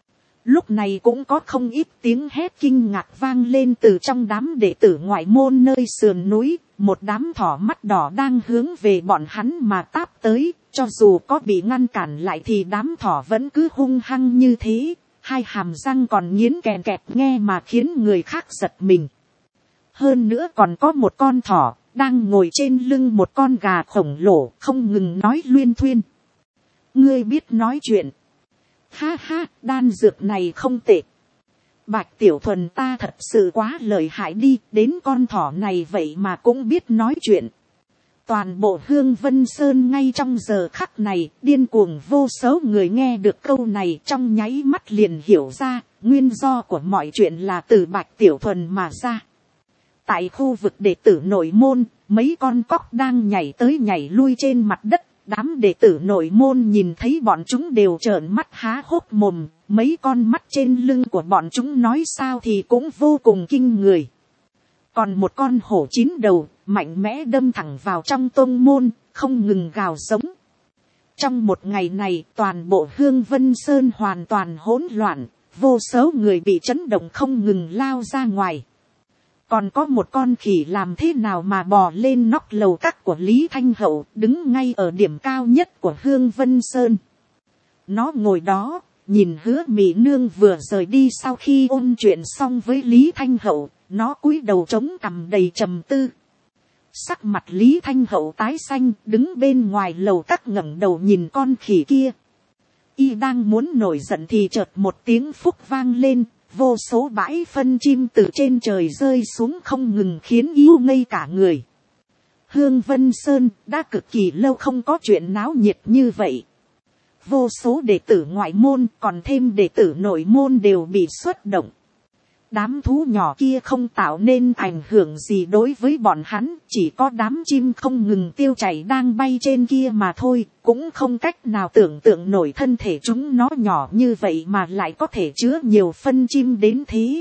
Lúc này cũng có không ít tiếng hét kinh ngạc vang lên từ trong đám đệ tử ngoại môn nơi sườn núi. Một đám thỏ mắt đỏ đang hướng về bọn hắn mà táp tới. Cho dù có bị ngăn cản lại thì đám thỏ vẫn cứ hung hăng như thế. Hai hàm răng còn nghiến kèn kẹt nghe mà khiến người khác giật mình. Hơn nữa còn có một con thỏ đang ngồi trên lưng một con gà khổng lồ không ngừng nói luyên thuyên. Ngươi biết nói chuyện. Ha ha, đan dược này không tệ. Bạch Tiểu Thuần ta thật sự quá lợi hại đi, đến con thỏ này vậy mà cũng biết nói chuyện. Toàn bộ Hương Vân Sơn ngay trong giờ khắc này, điên cuồng vô số người nghe được câu này trong nháy mắt liền hiểu ra, nguyên do của mọi chuyện là từ Bạch Tiểu Thuần mà ra. Tại khu vực đệ tử nội môn, mấy con cóc đang nhảy tới nhảy lui trên mặt đất. Đám đệ tử nội môn nhìn thấy bọn chúng đều trợn mắt há hốc mồm. Mấy con mắt trên lưng của bọn chúng nói sao thì cũng vô cùng kinh người. Còn một con hổ 9 đầu, mạnh mẽ đâm thẳng vào trong tông môn, không ngừng gào giống. Trong một ngày này, toàn bộ Hương Vân Sơn hoàn toàn hỗn loạn. Vô số người bị chấn động không ngừng lao ra ngoài. Còn có một con khỉ làm thế nào mà bò lên nóc lầu các của Lý Thanh Hậu, đứng ngay ở điểm cao nhất của Hương Vân Sơn. Nó ngồi đó, nhìn Hứa Mỹ Nương vừa rời đi sau khi ôn chuyện xong với Lý Thanh Hậu, nó cúi đầu chống cằm đầy trầm tư. Sắc mặt Lý Thanh Hậu tái xanh, đứng bên ngoài lầu các ngẩng đầu nhìn con khỉ kia. Y đang muốn nổi giận thì chợt một tiếng phúc vang lên. Vô số bãi phân chim từ trên trời rơi xuống không ngừng khiến yêu ngây cả người. Hương Vân Sơn đã cực kỳ lâu không có chuyện náo nhiệt như vậy. Vô số đệ tử ngoại môn còn thêm đệ tử nội môn đều bị xuất động. Đám thú nhỏ kia không tạo nên ảnh hưởng gì đối với bọn hắn, chỉ có đám chim không ngừng tiêu chảy đang bay trên kia mà thôi, cũng không cách nào tưởng tượng nổi thân thể chúng nó nhỏ như vậy mà lại có thể chứa nhiều phân chim đến thế.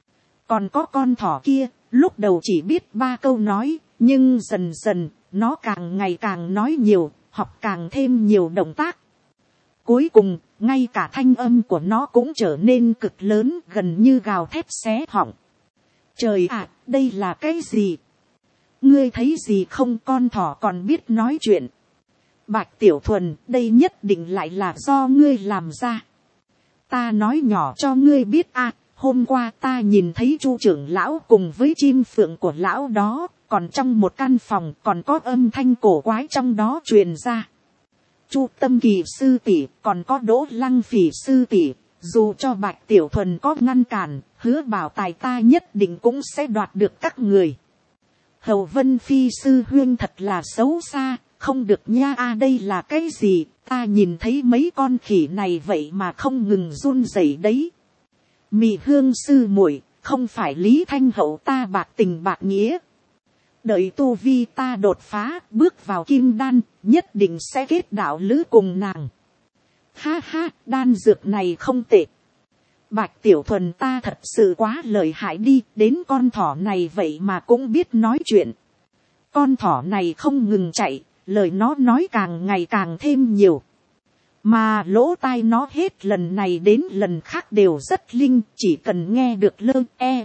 Còn có con thỏ kia, lúc đầu chỉ biết 3 câu nói, nhưng dần dần, nó càng ngày càng nói nhiều, học càng thêm nhiều động tác. Cuối cùng, ngay cả thanh âm của nó cũng trở nên cực lớn, gần như gào thét xé họng. Trời ạ, đây là cái gì? Ngươi thấy gì không, con thỏ còn biết nói chuyện? Bạch Tiểu Thuần, đây nhất định lại là do ngươi làm ra. Ta nói nhỏ cho ngươi biết à, hôm qua ta nhìn thấy Chu trưởng lão cùng với chim phượng của lão đó, còn trong một căn phòng còn có âm thanh cổ quái trong đó truyền ra. Chu Tâm Kỳ sư tỷ, còn có Đỗ Lăng Phỉ sư tỷ, dù cho Bạch Tiểu Thuần có ngăn cản, hứa bảo tài ta nhất định cũng sẽ đoạt được các người. Hầu Vân Phi sư huyên thật là xấu xa, không được nha. Đây là cái gì, ta nhìn thấy mấy con khỉ này vậy mà không ngừng run rẩy đấy. Mị Hương sư muội, không phải Lý Thanh Hậu ta bạc tình bạc nghĩa. Đợi tu vi ta đột phá, bước vào kim đan, nhất định sẽ kết đạo lữ cùng nàng. Ha ha, đan dược này không tệ. Bạch Tiểu Thuần ta thật sự quá lợi hại đi, đến con thỏ này vậy mà cũng biết nói chuyện. Con thỏ này không ngừng chạy, lời nó nói càng ngày càng thêm nhiều. Mà lỗ tai nó hết lần này đến lần khác đều rất linh, chỉ cần nghe được lơ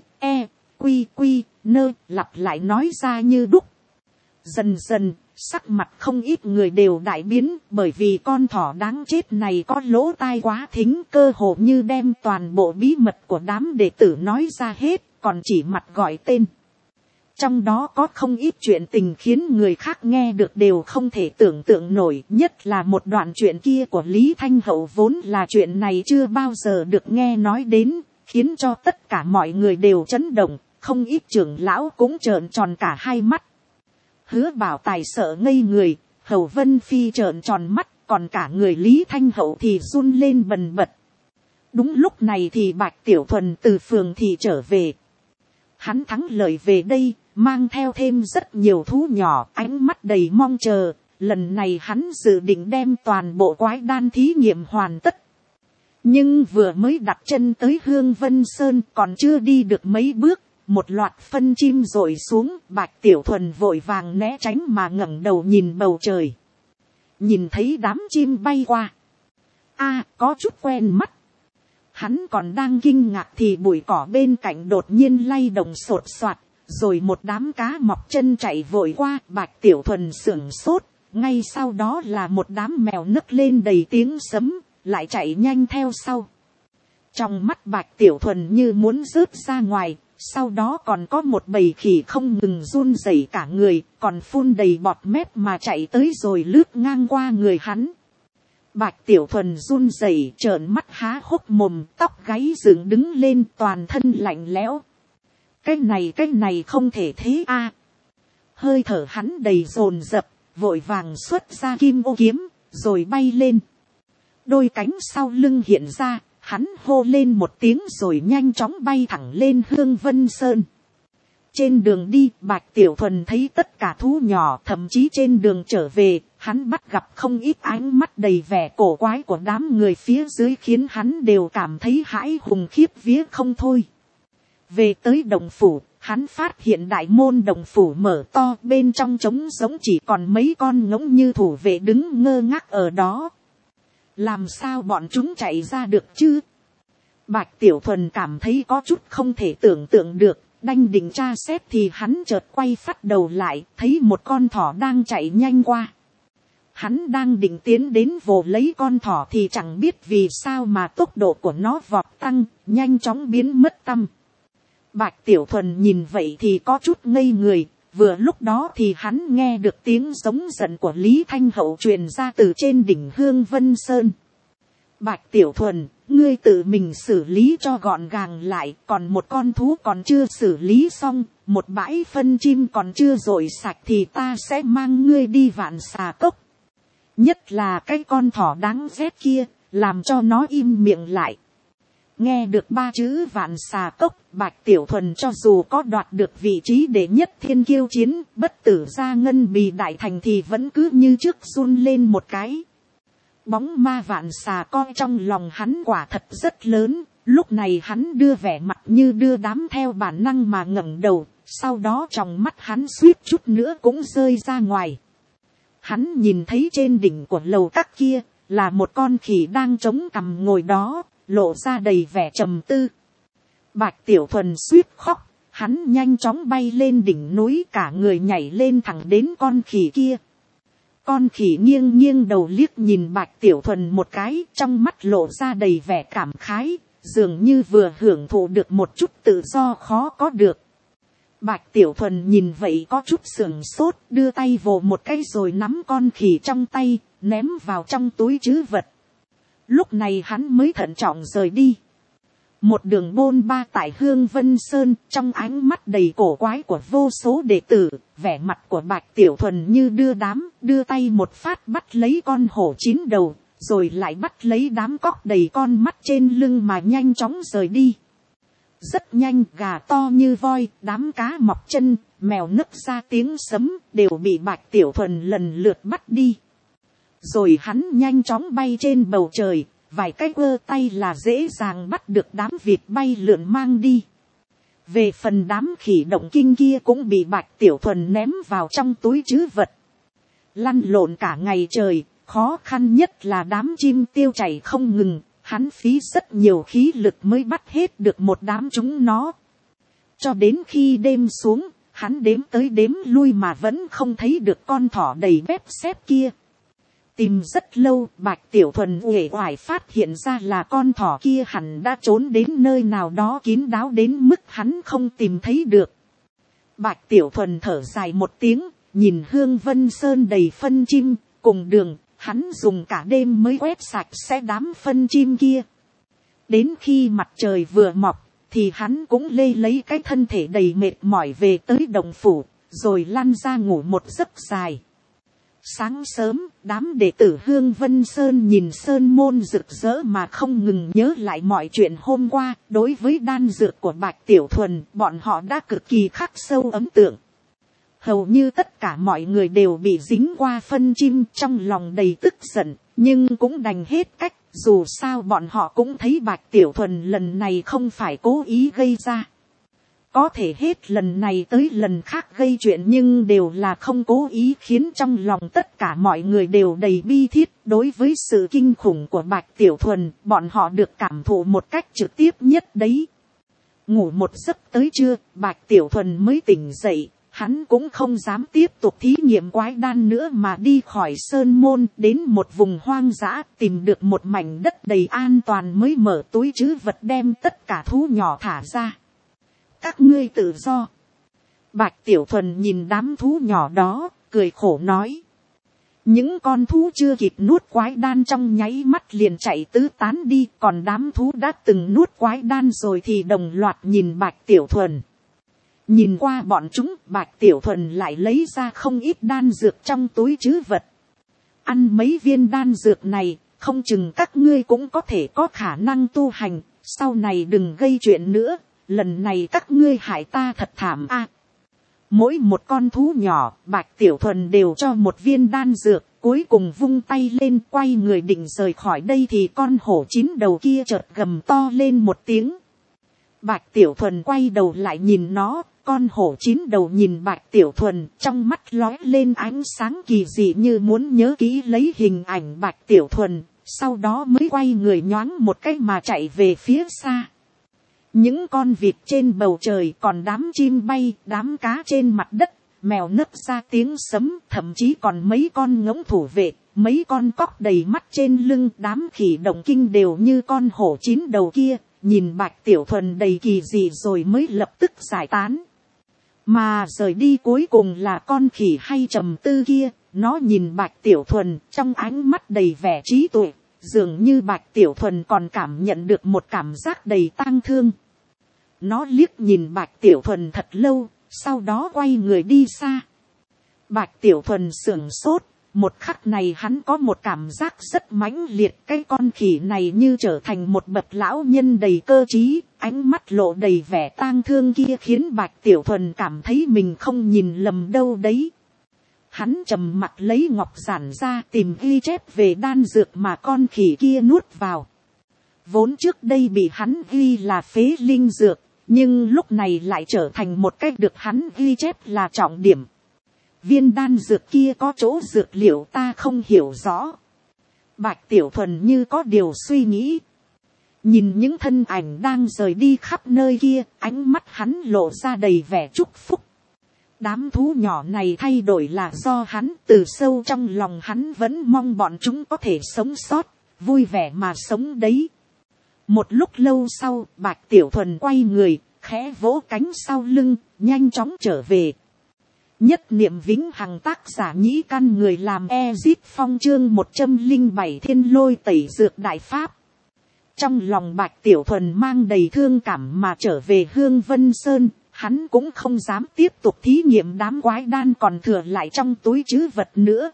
quy quy nơ lặp lại nói ra như đúc. Dần dần, sắc mặt không ít người đều đại biến, bởi vì con thỏ đáng chết này có lỗ tai quá thính, cơ hồ như đem toàn bộ bí mật của đám đệ tử nói ra hết. còn chỉ mặt gọi tên. Trong đó có không ít chuyện tình khiến người khác nghe được đều không thể tưởng tượng nổi, nhất là một đoạn chuyện kia của Lý Thanh Hậu vốn là chuyện này chưa bao giờ được nghe nói đến, khiến cho tất cả mọi người đều chấn động, không ít trưởng lão cũng trợn tròn cả hai mắt. Hứa Bảo Tài sợ ngây người, Hầu Vân Phi trợn tròn mắt, còn cả người Lý Thanh Hậu thì run lên bần bật. Đúng lúc này thì Bạch Tiểu Thuần từ phường thì trở về. Hắn thắng lợi về đây, mang theo thêm rất nhiều thú nhỏ, ánh mắt đầy mong chờ. Lần này hắn dự định đem toàn bộ quái đan thí nghiệm hoàn tất. Nhưng vừa mới đặt chân tới Hương Vân Sơn còn chưa đi được mấy bước, một loạt phân chim rội xuống, Bạch Tiểu Thuần vội vàng né tránh mà ngẩng đầu nhìn bầu trời. Nhìn thấy đám chim bay qua. Có chút quen mắt. Hắn còn đang kinh ngạc thì bụi cỏ bên cạnh đột nhiên lay động sột soạt, rồi một đám cá mọc chân chạy vội qua. Bạch Tiểu Thuần sửng sốt, ngay sau đó là một đám mèo nấc lên đầy tiếng sấm, lại chạy nhanh theo sau. Trong mắt Bạch Tiểu Thuần như muốn rớt ra ngoài, sau đó còn có một bầy khỉ không ngừng run rẩy cả người, còn phun đầy bọt mép mà chạy tới rồi lướt ngang qua người hắn. Bạch Tiểu Thuần run rẩy trợn mắt há hốc mồm, tóc gáy dựng đứng lên, toàn thân lạnh lẽo. Cái này không thể thế a. Hơi thở hắn đầy dồn dập, vội vàng xuất ra kim ô kiếm, rồi bay lên. Đôi cánh sau lưng hiện ra, hắn hô lên một tiếng rồi nhanh chóng bay thẳng lên Hương Vân Sơn. Trên đường đi, Bạch Tiểu Thuần thấy tất cả thú nhỏ, thậm chí trên đường trở về, hắn bắt gặp không ít ánh mắt đầy vẻ cổ quái của đám người phía dưới, khiến hắn đều cảm thấy hãi hùng khiếp vía không thôi. Về tới động phủ, hắn phát hiện đại môn động phủ mở to, bên trong trống giống chỉ còn mấy con ngỗng như thủ vệ đứng ngơ ngác ở đó. Làm sao bọn chúng chạy ra được chứ? Bạch Tiểu Thuần cảm thấy có chút không thể tưởng tượng được, đanh định tra xét thì hắn chợt quay phát đầu lại, thấy một con thỏ đang chạy nhanh qua. Hắn đang định tiến đến vồ lấy con thỏ thì chẳng biết vì sao mà tốc độ của nó vọt tăng, nhanh chóng biến mất tăm. Bạch Tiểu Thuần nhìn vậy thì có chút ngây người, vừa lúc đó thì hắn nghe được tiếng giống giận của Lý Thanh Hậu truyền ra từ trên đỉnh Hương Vân Sơn. Bạch Tiểu Thuần, ngươi tự mình xử lý cho gọn gàng lại, còn một con thú còn chưa xử lý xong, một bãi phân chim còn chưa dội sạch thì ta sẽ mang ngươi đi Vạn Xà Cốc. Nhất là cái con thỏ đáng ghét kia, làm cho nó im miệng lại. Nghe được ba chữ Vạn Xà Cốc, Bạch Tiểu Thuần cho dù có đoạt được vị trí đệ nhất thiên kiêu chiến, bất tử gia ngân bì đại thành thì vẫn cứ như trước run lên một cái. Bóng ma Vạn Xà coi trong lòng hắn quả thật rất lớn, lúc này hắn đưa vẻ mặt như đưa đám theo bản năng mà ngẩng đầu, sau đó trong mắt hắn suýt chút nữa cũng rơi ra ngoài. Hắn nhìn thấy trên đỉnh của lầu các kia, là một con khỉ đang chống cằm ngồi đó, lộ ra đầy vẻ trầm tư. Bạch Tiểu Thuần suýt khóc, hắn nhanh chóng bay lên đỉnh núi, cả người nhảy lên thẳng đến con khỉ kia. Con khỉ nghiêng nghiêng đầu liếc nhìn Bạch Tiểu Thuần một cái, trong mắt lộ ra đầy vẻ cảm khái, dường như vừa hưởng thụ được một chút tự do khó có được. Bạch Tiểu Thuần nhìn vậy có chút sửng sốt, đưa tay vồ một cái rồi nắm con khỉ trong tay, ném vào trong túi trữ vật. Lúc này hắn mới thận trọng rời đi. Một đường bôn ba tại Hương Vân Sơn, trong ánh mắt đầy cổ quái của vô số đệ tử, vẻ mặt của Bạch Tiểu Thuần như đưa đám, đưa tay một phát bắt lấy con hổ 9 đầu, rồi lại bắt lấy đám cóc đầy con mắt trên lưng mà nhanh chóng rời đi. Rất nhanh, gà to như voi, đám cá mọc chân, mèo nấc ra tiếng sấm, đều bị Bạch Tiểu Thuần lần lượt bắt đi. Rồi hắn nhanh chóng bay trên bầu trời, vài cái quơ tay là dễ dàng bắt được đám vịt bay lượn mang đi. Về phần đám khỉ động kinh kia cũng bị Bạch Tiểu Thuần ném vào trong túi trữ vật. Lăn lộn cả ngày trời, khó khăn nhất là đám chim tiêu chảy không ngừng, hắn phí rất nhiều khí lực mới bắt hết được một đám chúng nó. Cho đến khi đêm xuống, hắn đếm tới đếm lui mà vẫn không thấy được con thỏ đầy bếp xếp kia. Tìm rất lâu, Bạch Tiểu Thuần uể oải phát hiện ra là con thỏ kia hẳn đã trốn đến nơi nào đó kín đáo đến mức hắn không tìm thấy được. Bạch Tiểu Thuần thở dài một tiếng, nhìn Hương Vân Sơn đầy phân chim, cùng đường, hắn dùng cả đêm mới quét sạch sẽ đám phân chim kia. Đến khi mặt trời vừa mọc, thì hắn cũng lê lấy cái thân thể đầy mệt mỏi về tới động phủ, rồi lăn ra ngủ một giấc dài. Sáng sớm, đám đệ tử Hương Vân Sơn nhìn sơn môn rực rỡ mà không ngừng nhớ lại mọi chuyện hôm qua. Đối với đan dược của Bạch Tiểu Thuần, bọn họ đã cực kỳ khắc sâu ấn tượng. Hầu như tất cả mọi người đều bị dính qua phân chim, trong lòng đầy tức giận, nhưng cũng đành hết cách. Dù sao bọn họ cũng thấy Bạch Tiểu Thuần lần này không phải cố ý gây ra. Có thể hết lần này tới lần khác gây chuyện nhưng đều là không cố ý, khiến trong lòng tất cả mọi người đều đầy bi thiết. Đối với sự kinh khủng của Bạch Tiểu Thuần, bọn họ được cảm thụ một cách trực tiếp nhất đấy. Ngủ một giấc tới trưa, Bạch Tiểu Thuần mới tỉnh dậy. Hắn cũng không dám tiếp tục thí nghiệm quái đan nữa mà đi khỏi sơn môn đến một vùng hoang dã, tìm được một mảnh đất đầy an toàn mới mở túi trữ vật đem tất cả thú nhỏ thả ra. Các ngươi tự do. Bạch Tiểu Thuần nhìn đám thú nhỏ đó, cười khổ nói. Những con thú chưa kịp nuốt quái đan trong nháy mắt liền chạy tứ tán đi, còn đám thú đã từng nuốt quái đan rồi thì đồng loạt nhìn Bạch Tiểu Thuần. Nhìn qua bọn chúng, Bạch Tiểu Thuần lại lấy ra không ít đan dược trong túi trữ vật. Ăn mấy viên đan dược này, không chừng các ngươi cũng có thể có khả năng tu hành, sau này đừng gây chuyện nữa, lần này các ngươi hại ta thật thảm a. Mỗi một con thú nhỏ, Bạch Tiểu Thuần đều cho một viên đan dược, cuối cùng vung tay lên quay người định rời khỏi đây thì con hổ 9 đầu kia chợt gầm to lên một tiếng. Bạch Tiểu Thuần quay đầu lại nhìn nó, con hổ 9 đầu nhìn Bạch Tiểu Thuần, trong mắt lóe lên ánh sáng kỳ dị như muốn nhớ kỹ lấy hình ảnh Bạch Tiểu Thuần, sau đó mới quay người nhoáng một cái mà chạy về phía xa. Những con vịt trên bầu trời, còn đám chim bay, đám cá trên mặt đất, mèo nấc ra tiếng sấm, thậm chí còn mấy con ngỗng thủ vệ, mấy con cóc đầy mắt trên lưng, đám khỉ động kinh đều như con hổ 9 đầu kia, nhìn Bạch Tiểu Thuần đầy kỳ dị rồi mới lập tức giải tán. Mà rời đi cuối cùng là con khỉ hay trầm tư kia, nó nhìn Bạch Tiểu Thuần trong ánh mắt đầy vẻ trí tuệ, dường như Bạch Tiểu Thuần còn cảm nhận được một cảm giác đầy tang thương. Nó liếc nhìn Bạch Tiểu Thuần thật lâu, sau đó quay người đi xa. Bạch Tiểu Thuần sửng sốt, một khắc này hắn có một cảm giác rất mãnh liệt, cái con khỉ này như trở thành một bậc lão nhân đầy cơ trí, ánh mắt lộ đầy vẻ tang thương kia khiến Bạch Tiểu Thuần cảm thấy mình không nhìn lầm đâu đấy. Hắn trầm mặt lấy ngọc giản ra tìm ghi chép về đan dược mà con khỉ kia nuốt vào. Vốn trước đây bị hắn ghi là phế linh dược, nhưng lúc này lại trở thành một cách được hắn ghi chép là trọng điểm. Viên đan dược kia có chỗ dược liệu ta không hiểu rõ. Bạch Tiểu Thuần như có điều suy nghĩ. Nhìn những thân ảnh đang rời đi khắp nơi kia, ánh mắt hắn lộ ra đầy vẻ chúc phúc. Đám thú nhỏ này thay đổi là do hắn, từ sâu trong lòng hắn vẫn mong bọn chúng có thể sống sót, vui vẻ mà sống đấy. Một lúc lâu sau, Bạch Tiểu Thuần quay người, khẽ vỗ cánh sau lưng, nhanh chóng trở về. Nhất niệm vĩnh hằng, tác giả Nhĩ Căn, người làm Ezip Phong, chương 107 Thiên Lôi Tẩy Dược Đại Pháp. Trong lòng Bạch Tiểu Thuần mang đầy thương cảm mà trở về Hương Vân Sơn, hắn cũng không dám tiếp tục thí nghiệm đám quái đan còn thừa lại trong túi trữ vật nữa.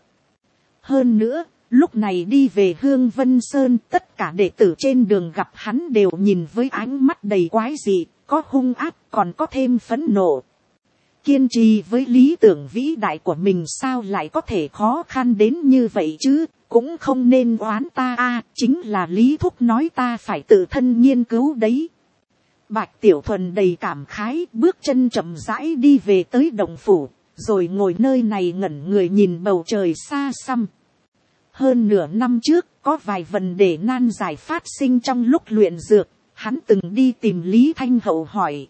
Hơn nữa, lúc này đi về Hương Vân Sơn, tất cả đệ tử trên đường gặp hắn đều nhìn với ánh mắt đầy quái dị, có hung ác còn có thêm phẫn nộ. Kiên trì với lý tưởng vĩ đại của mình sao lại có thể khó khăn đến như vậy chứ, cũng không nên oán ta a, chính là Lý Thúc nói ta phải tự thân nghiên cứu đấy. Bạch Tiểu Thuần đầy cảm khái, bước chân chậm rãi đi về tới động phủ, rồi ngồi nơi này ngẩn người nhìn bầu trời xa xăm. Hơn nửa năm trước, có vài vấn đề nan giải phát sinh trong lúc luyện dược, hắn từng đi tìm Lý Thanh Hậu hỏi.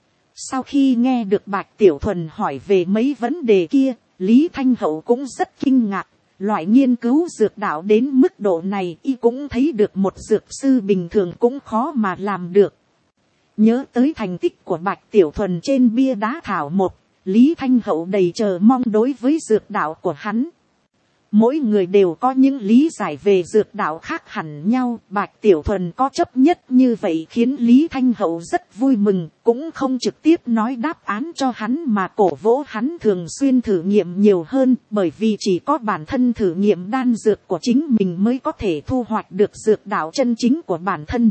Sau khi nghe được Bạch Tiểu Thuần hỏi về mấy vấn đề kia, Lý Thanh Hậu cũng rất kinh ngạc, Loại nghiên cứu dược đạo đến mức độ này y cũng thấy được một dược sư bình thường cũng khó mà làm được. Nhớ tới thành tích của Bạch Tiểu Thuần trên bia đá thảo một, Lý Thanh Hậu đầy chờ mong đối với dược đạo của hắn. Mỗi người đều có những lý giải về dược đạo khác hẳn nhau. Bạch Tiểu Thuần có chấp nhất như vậy khiến Lý Thanh Hậu rất vui mừng. Cũng không trực tiếp nói đáp án cho hắn mà cổ vỗ hắn thường xuyên thử nghiệm nhiều hơn. Bởi vì chỉ có bản thân thử nghiệm đan dược của chính mình mới có thể thu hoạch được dược đạo chân chính của bản thân.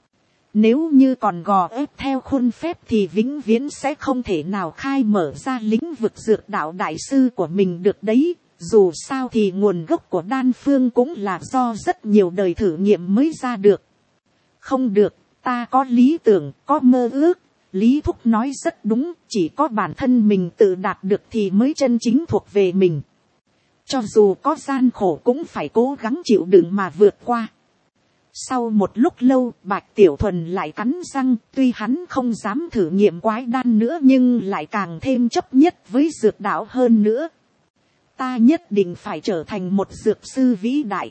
Nếu như còn gò ép theo khuôn phép thì vĩnh viễn sẽ không thể nào khai mở ra lĩnh vực dược đạo đại sư của mình được đấy. Dù sao thì nguồn gốc của đan phương cũng là do rất nhiều đời thử nghiệm mới ra được. Không được, ta có lý tưởng, có mơ ước. Lý Thúc nói rất đúng, chỉ có bản thân mình tự đạt được thì mới chân chính thuộc về mình. Cho dù có gian khổ cũng phải cố gắng chịu đựng mà vượt qua. Sau một lúc lâu, Bạch Tiểu Thuần lại cắn răng, tuy hắn không dám thử nghiệm quái đan nữa nhưng lại càng thêm chấp nhất với dược đạo hơn nữa. Ta nhất định phải trở thành một dược sư vĩ đại.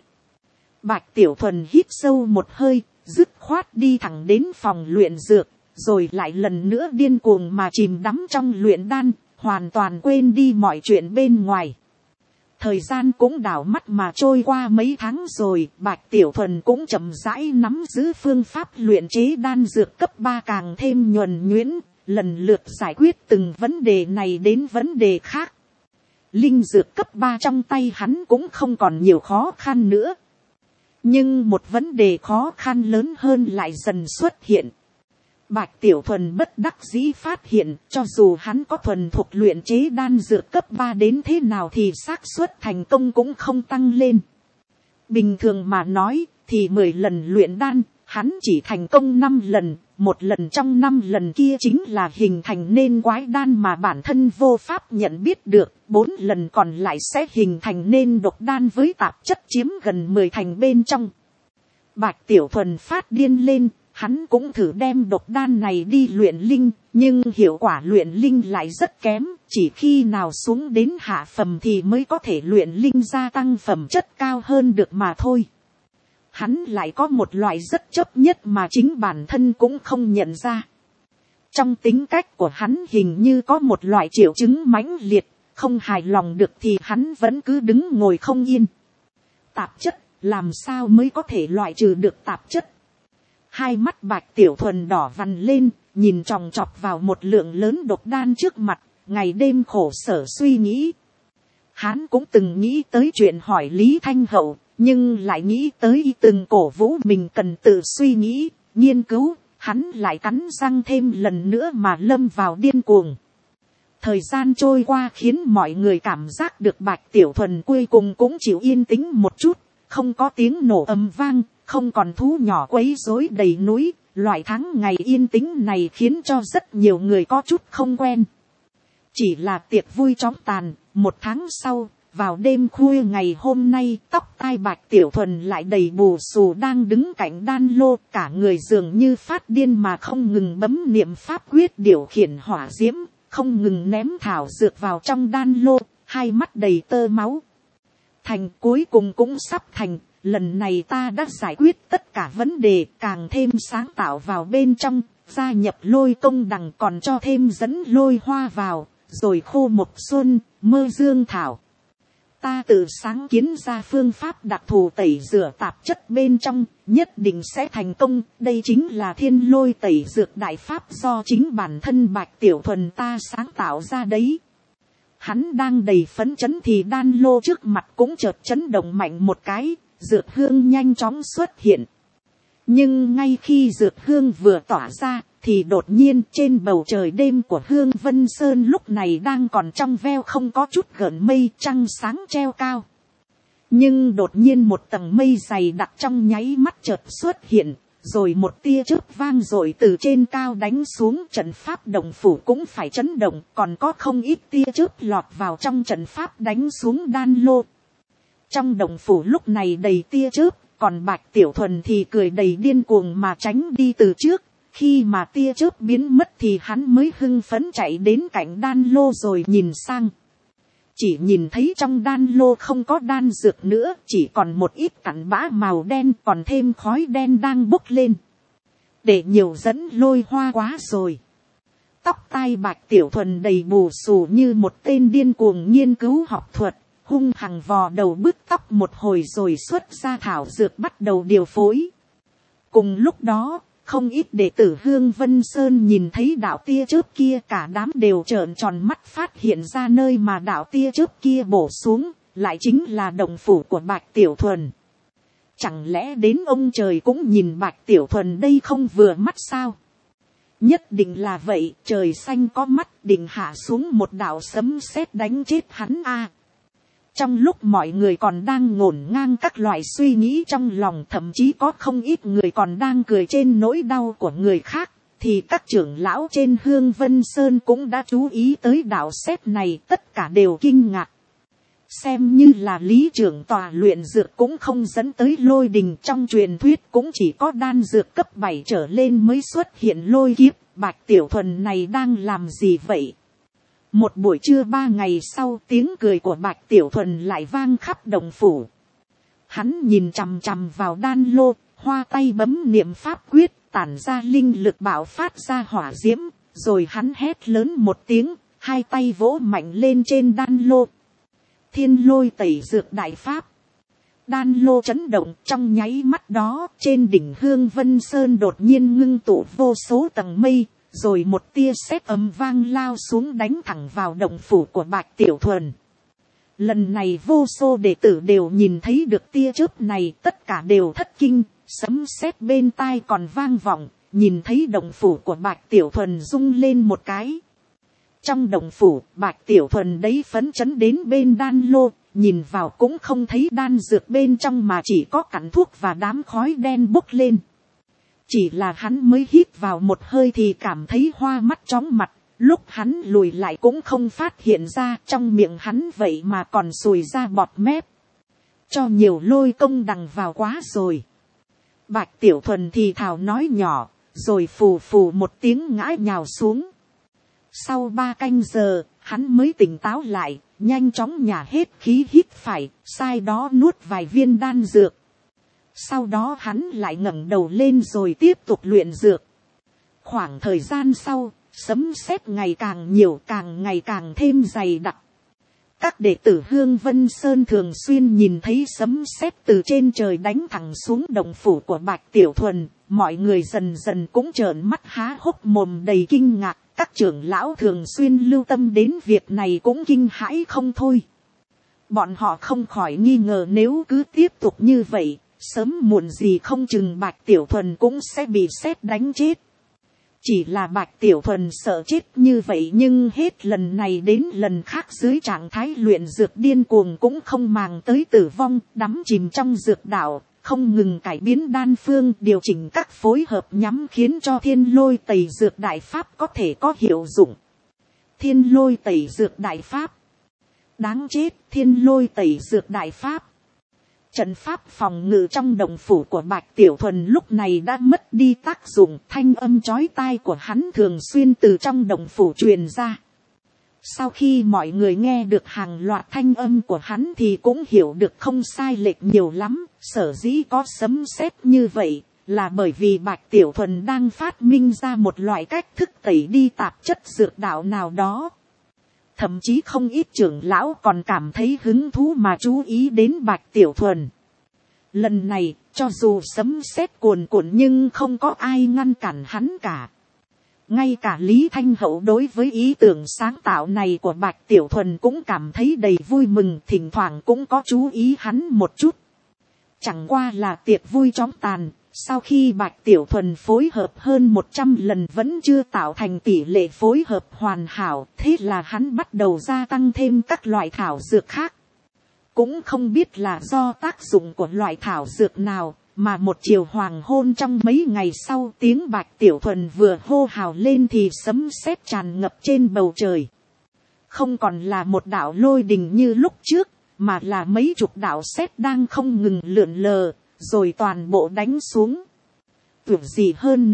Bạch Tiểu Thuần hít sâu một hơi, dứt khoát đi thẳng đến phòng luyện dược, rồi lại lần nữa điên cuồng mà chìm đắm trong luyện đan, hoàn toàn quên đi mọi chuyện bên ngoài. Thời gian cũng đảo mắt mà trôi qua mấy tháng rồi, Bạch Tiểu Thuần cũng chậm rãi nắm giữ phương pháp luyện chế đan dược cấp 3 càng thêm nhuần nhuyễn, lần lượt giải quyết từng vấn đề này đến vấn đề khác. Linh dược cấp 3 trong tay hắn cũng không còn nhiều khó khăn nữa. Nhưng một vấn đề khó khăn lớn hơn lại dần xuất hiện. Bạch Tiểu Thuần bất đắc dĩ phát hiện cho dù hắn có thuần thuộc luyện chế đan dược cấp 3 đến thế nào thì xác suất thành công cũng không tăng lên. Bình thường mà nói thì 10 lần luyện đan, hắn chỉ thành công 5 lần, một lần trong 5 lần kia chính là hình thành nên quái đan mà bản thân vô pháp nhận biết được, 4 lần còn lại sẽ hình thành nên độc đan với tạp chất chiếm gần 10 thành bên trong. Bạch Tiểu Thuần phát điên lên, hắn cũng thử đem độc đan này đi luyện linh, nhưng hiệu quả luyện linh lại rất kém, chỉ khi nào xuống đến hạ phẩm thì mới có thể luyện linh gia tăng phẩm chất cao hơn được mà thôi. Hắn lại có một loại rất chấp nhất mà chính bản thân cũng không nhận ra. Trong tính cách của hắn hình như có một loại triệu chứng mãnh liệt, không hài lòng được thì hắn vẫn cứ đứng ngồi không yên. Tạp chất, làm sao mới có thể loại trừ được tạp chất? Hai mắt Bạch Tiểu Thuần đỏ vằn lên, nhìn chòng chọc vào một lượng lớn độc đan trước mặt, ngày đêm khổ sở suy nghĩ. Hắn cũng từng nghĩ tới chuyện hỏi Lý Thanh Hậu, nhưng lại nghĩ tới từng cổ vũ mình cần tự suy nghĩ, nghiên cứu, hắn lại cắn răng thêm lần nữa mà lâm vào điên cuồng. Thời gian trôi qua khiến mọi người cảm giác được Bạch Tiểu Thuần cuối cùng cũng chịu yên tĩnh một chút, không có tiếng nổ ầm vang, không còn thú nhỏ quấy rối đầy núi. Loại tháng ngày yên tĩnh này khiến cho rất nhiều người có chút không quen. Chỉ là tiệc vui chóng tàn, một tháng sau, vào đêm khuya ngày hôm nay, tóc tai Bạch Tiểu Thuần lại đầy bù xù đang đứng cạnh đan lô, cả người dường như phát điên mà không ngừng bấm niệm pháp quyết điều khiển hỏa diễm, không ngừng ném thảo dược vào trong đan lô, hai mắt đầy tơ máu. Thành, cuối cùng cũng sắp thành, lần này ta đã giải quyết tất cả vấn đề, càng thêm sáng tạo vào bên trong, gia nhập lôi công đằng còn cho thêm dẫn lôi hoa vào, rồi khô một xuân, mơ dương thảo. Ta tự sáng kiến ra phương pháp đặc thù tẩy rửa tạp chất bên trong, nhất định sẽ thành công. Đây chính là thiên lôi tẩy dược đại pháp do chính bản thân Bạch Tiểu Thuần ta sáng tạo ra đấy. Hắn đang đầy phấn chấn thì đan lô trước mặt cũng chợt chấn động mạnh một cái, dược hương nhanh chóng xuất hiện. Nhưng ngay khi dược hương vừa tỏa ra, thì đột nhiên trên bầu trời đêm của Hương Vân Sơn lúc này đang còn trong veo không có chút gợn mây, trăng sáng treo cao. Nhưng đột nhiên một tầng mây dày đặc trong nháy mắt chợt xuất hiện, rồi một tia chớp vang dội từ trên cao đánh xuống, trận pháp động phủ cũng phải chấn động, còn có không ít tia chớp lọt vào trong trận pháp đánh xuống đan lô. Trong động phủ lúc này đầy tia chớp, còn Bạch Tiểu Thuần thì cười đầy điên cuồng mà tránh đi từ trước. Khi mà tia chớp biến mất thì hắn mới hưng phấn chạy đến cạnh đan lô rồi nhìn sang. chỉ nhìn thấy trong đan lô không có đan dược nữa, chỉ còn một ít cặn bã màu đen, còn thêm khói đen đang bốc lên. Để nhiều dẫn lôi hoa quá rồi. Tóc tai Bạch Tiểu Thuần đầy bù xù như một tên điên cuồng nghiên cứu học thuật, hung hăng vò đầu bứt tóc một hồi rồi xuất ra thảo dược bắt đầu điều phối. Cùng lúc đó, không ít đệ tử Hương Vân Sơn nhìn thấy đạo tia chớp kia, cả đám đều trợn tròn mắt, phát hiện ra nơi mà đạo tia chớp kia bổ xuống, lại chính là động phủ của Bạch Tiểu Thuần. Chẳng lẽ đến ông trời cũng nhìn Bạch Tiểu Thuần đây không vừa mắt sao? Nhất định là vậy, trời xanh có mắt, định hạ xuống một đạo sấm sét đánh chết hắn a. Trong lúc mọi người còn đang ngổn ngang các loại suy nghĩ trong lòng, thậm chí có không ít người còn đang cười trên nỗi đau của người khác, thì các trưởng lão trên Hương Vân Sơn cũng đã chú ý tới đạo sét này, tất cả đều kinh ngạc. Xem như là lý trưởng tòa luyện dược cũng không dẫn tới lôi đình, trong truyền thuyết cũng chỉ có đan dược cấp 7 trở lên mới xuất hiện lôi kiếp. Bạch Tiểu Thuần này đang làm gì vậy? Một buổi trưa 3 ngày sau, tiếng cười của Bạch Tiểu Thuần lại vang khắp đồng phủ. Hắn nhìn chằm chằm vào đan lô, hoa tay bấm niệm pháp quyết, tản ra linh lực bạo phát ra hỏa diễm, rồi hắn hét lớn một tiếng, hai tay vỗ mạnh lên trên đan lô. Thiên lôi tẩy dược đại pháp. Đan lô chấn động, trong nháy mắt đó, trên đỉnh Hương Vân Sơn đột nhiên ngưng tụ vô số tầng mây, rồi một tia sét ầm vang lao xuống đánh thẳng vào động phủ của Bạch Tiểu Thuần. Lần này vô số đệ tử đều nhìn thấy được tia chớp này, tất cả đều thất kinh, sấm sét bên tai còn vang vọng, nhìn thấy động phủ của Bạch Tiểu Thuần rung lên một cái. Trong động phủ, Bạch Tiểu Thuần đấy phấn chấn đến bên đan lô, nhìn vào cũng không thấy đan dược bên trong mà chỉ có cặn thuốc và đám khói đen bốc lên. Chỉ là hắn mới hít vào một hơi thì cảm thấy hoa mắt chóng mặt, lúc hắn lùi lại cũng không phát hiện ra, trong miệng hắn vậy mà còn sùi ra bọt mép. Cho nhiều lôi công đằng vào quá rồi. Bạch Tiểu Thuần thì thào nói nhỏ, rồi phù phù một tiếng ngã nhào xuống. Sau 3 canh giờ, hắn mới tỉnh táo lại, nhanh chóng nhả hết khí hít phải, sai đó nuốt vài viên đan dược. Sau đó hắn lại ngẩng đầu lên rồi tiếp tục luyện dược. Khoảng thời gian sau, sấm sét ngày càng nhiều, càng ngày càng thêm dày đặc. Các đệ tử Hương Vân Sơn thường xuyên nhìn thấy sấm sét từ trên trời đánh thẳng xuống động phủ của Bạch Tiểu Thuần, mọi người dần dần cũng trợn mắt há hốc mồm đầy kinh ngạc. Các trưởng lão thường xuyên lưu tâm đến việc này cũng kinh hãi không thôi. Bọn họ không khỏi nghi ngờ nếu cứ tiếp tục như vậy, sớm muộn gì không chừng Bạch Tiểu Thuần cũng sẽ bị sét đánh chết. Chỉ là Bạch Tiểu Thuần sợ chết như vậy, nhưng hết lần này đến lần khác dưới trạng thái luyện dược điên cuồng cũng không màng tới tử vong, đắm chìm trong dược đạo, không ngừng cải biến đan phương, điều chỉnh các phối hợp nhắm khiến cho thiên lôi tẩy dược đại pháp có thể có hiệu dụng. Thiên lôi tẩy dược đại pháp. Đáng chết, thiên lôi tẩy dược đại pháp. Trận pháp phòng ngự trong động phủ của Bạch Tiểu Thuần lúc này đã mất đi tác dụng, thanh âm chói tai của hắn thường xuyên từ trong động phủ truyền ra. Sau khi mọi người nghe được hàng loạt thanh âm của hắn thì cũng hiểu được không sai lệch nhiều lắm, sở dĩ có sấm sét như vậy là bởi vì Bạch Tiểu Thuần đang phát minh ra một loại cách thức tẩy đi tạp chất dược đạo nào đó. Thậm chí không ít trưởng lão còn cảm thấy hứng thú mà chú ý đến Bạch Tiểu Thuần. Lần này, cho dù sấm sét cuồn cuộn nhưng không có ai ngăn cản hắn cả. Ngay cả Lý Thanh Hậu đối với ý tưởng sáng tạo này của Bạch Tiểu Thuần cũng cảm thấy đầy vui mừng, thỉnh thoảng cũng có chú ý hắn một chút. Chẳng qua là tiệc vui chóng tàn, sau khi Bạch Tiểu Thuần phối hợp hơn 100 lần vẫn chưa tạo thành tỷ lệ phối hợp hoàn hảo, thế là hắn bắt đầu gia tăng thêm các loại thảo dược khác. Cũng không biết là do tác dụng của loại thảo dược nào, mà một chiều hoàng hôn trong mấy ngày sau, tiếng Bạch Tiểu Thuần vừa hô hào lên thì sấm sét tràn ngập trên bầu trời. Không còn là một đạo lôi đình như lúc trước, mà là mấy chục đạo sét đang không ngừng lượn lờ, rồi toàn bộ đánh xuống. Tuyệt gì hơn nữa,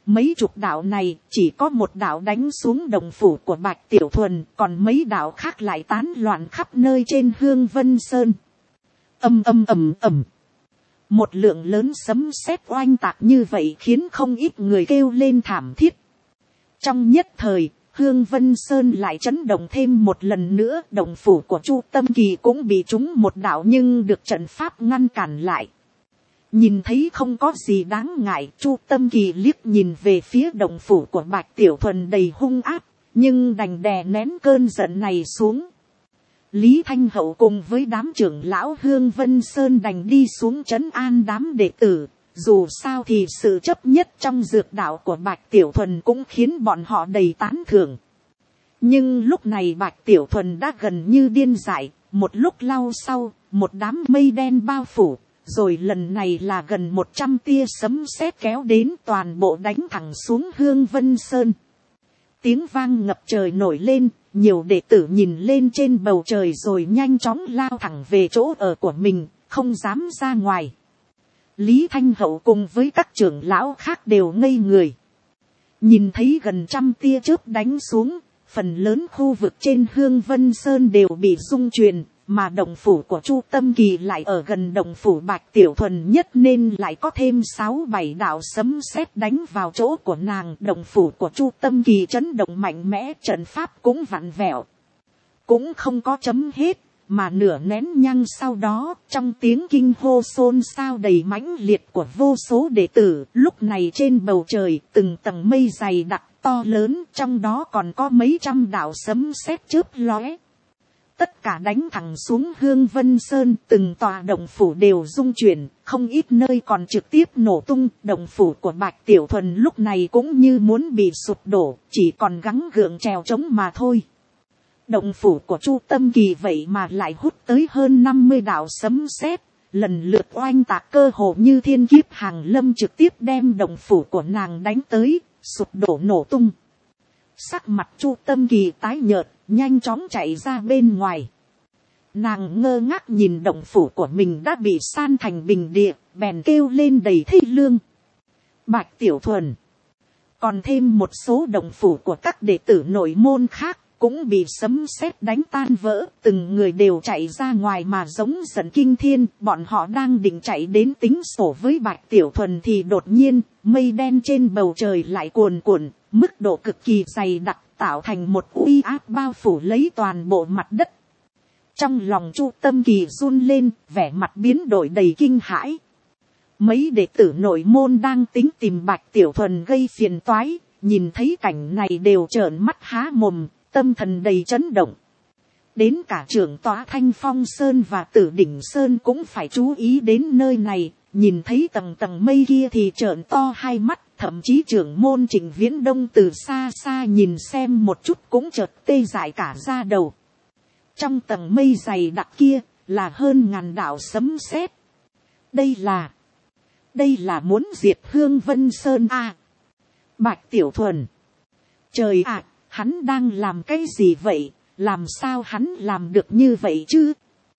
Mấy chục đạo này chỉ có một đạo đánh xuống đồng phủ của Bạch Tiểu Thuần, còn mấy đạo khác lại tán loạn khắp nơi trên Hương Vân Sơn. Ầm ầm ầm ầm. Một lượng lớn sấm sét oanh tạc như vậy khiến không ít người kêu lên thảm thiết. Trong nhất thời, Hương Vân Sơn lại chấn động thêm một lần nữa, đồng phủ của Chu Tâm Kỳ cũng bị trúng một đạo nhưng được trận pháp ngăn cản lại. Nhìn thấy không có gì đáng ngại, Chu Tâm Kỳ liếc nhìn về phía đồng phủ của Bạch Tiểu Thuần đầy hung ác, nhưng đành đè nén cơn giận này xuống. Lý Thanh Hậu cùng với đám trưởng lão Hương Vân Sơn đành đi xuống trấn an đám đệ tử. Dù sao thì sự chấp nhất trong dược đạo của Bạch Tiểu Thuần cũng khiến bọn họ đầy tán thưởng. Nhưng lúc này Bạch Tiểu Thuần đã gần như điên dại, một lúc lâu sau, một đám mây đen bao phủ, rồi lần này là gần 100 tia sấm sét kéo đến, toàn bộ đánh thẳng xuống Hương Vân Sơn. Tiếng vang ngập trời nổi lên, nhiều đệ tử nhìn lên trên bầu trời rồi nhanh chóng lao thẳng về chỗ ở của mình, không dám ra ngoài. Lý Thanh Hậu cùng với các trưởng lão khác đều ngây người. Nhìn thấy gần 100 tia chớp đánh xuống, phần lớn khu vực trên Hương Vân Sơn đều bị rung chuyển, mà động phủ của Chu Tâm Kỳ lại ở gần động phủ Bạch Tiểu Thuần nhất nên lại có thêm 6-7 đạo sấm sét đánh vào chỗ của nàng. Động phủ của Chu Tâm Kỳ chấn động mạnh mẽ, trận pháp cũng vặn vẹo. Cũng không có chấm hết, mà nửa nén nhang sau đó, trong tiếng kinh hô xôn xao đầy mãnh liệt của vô số đệ tử, lúc này trên bầu trời từng tầng mây dày đặc to lớn, trong đó còn có mấy trăm đạo sấm sét chớp lóe. Tất cả đánh thẳng xuống Hương Vân Sơn, từng tòa động phủ đều rung chuyển, không ít nơi còn trực tiếp nổ tung. Động phủ của Bạch Tiểu Thuần lúc này cũng như muốn bị sụp đổ, chỉ còn gắng gượng trèo trống mà thôi. Động phủ của Chu Tâm Kỳ vậy mà lại hút tới hơn 50 đạo sấm sét, lần lượt oanh tạc cơ hồ như thiên kiếp hàng lâm, trực tiếp đem động phủ của nàng đánh tới, sụp đổ nổ tung. Sắc mặt Chu Tâm Kỳ tái nhợt, nhanh chóng chạy ra bên ngoài. Nàng ngơ ngác nhìn động phủ của mình đã bị san thành bình địa, bèn kêu lên đầy thê lương. Bạch Tiểu Thuần, còn thêm một số động phủ của các đệ tử nội môn khác cũng bị sấm sét đánh tan vỡ, từng người đều chạy ra ngoài mà giống giận kinh thiên. Bọn họ đang định chạy đến tính sổ với Bạch Tiểu Thuần thì đột nhiên mây đen trên bầu trời lại cuồn cuộn, mức độ cực kỳ dày đặc, tạo thành một uy áp bao phủ lấy toàn bộ mặt đất. Trong lòng Chu Tâm Kỳ run lên, vẻ mặt biến đổi đầy kinh hãi. Mấy đệ tử nội môn đang tính tìm Bạch Tiểu Thuần gây phiền toái, nhìn thấy cảnh này đều trợn mắt há mồm, tâm thần đầy chấn động. Đến cả trưởng tọa Thanh Phong Sơn và Tử Đỉnh Sơn cũng phải chú ý đến nơi này, nhìn thấy tầng tầng mây kia thì trợn to hai mắt, thậm chí trưởng môn Trịnh Viễn Đông từ xa xa nhìn xem một chút cũng chợt tê dại cả da đầu. Trong tầng mây dày đặc kia là hơn ngàn đạo sấm sét. Đây là muốn diệt Hương Vân Sơn à? Bạch Tiểu Thuần, trời ạ, hắn đang làm cái gì vậy? Làm sao hắn làm được như vậy chứ?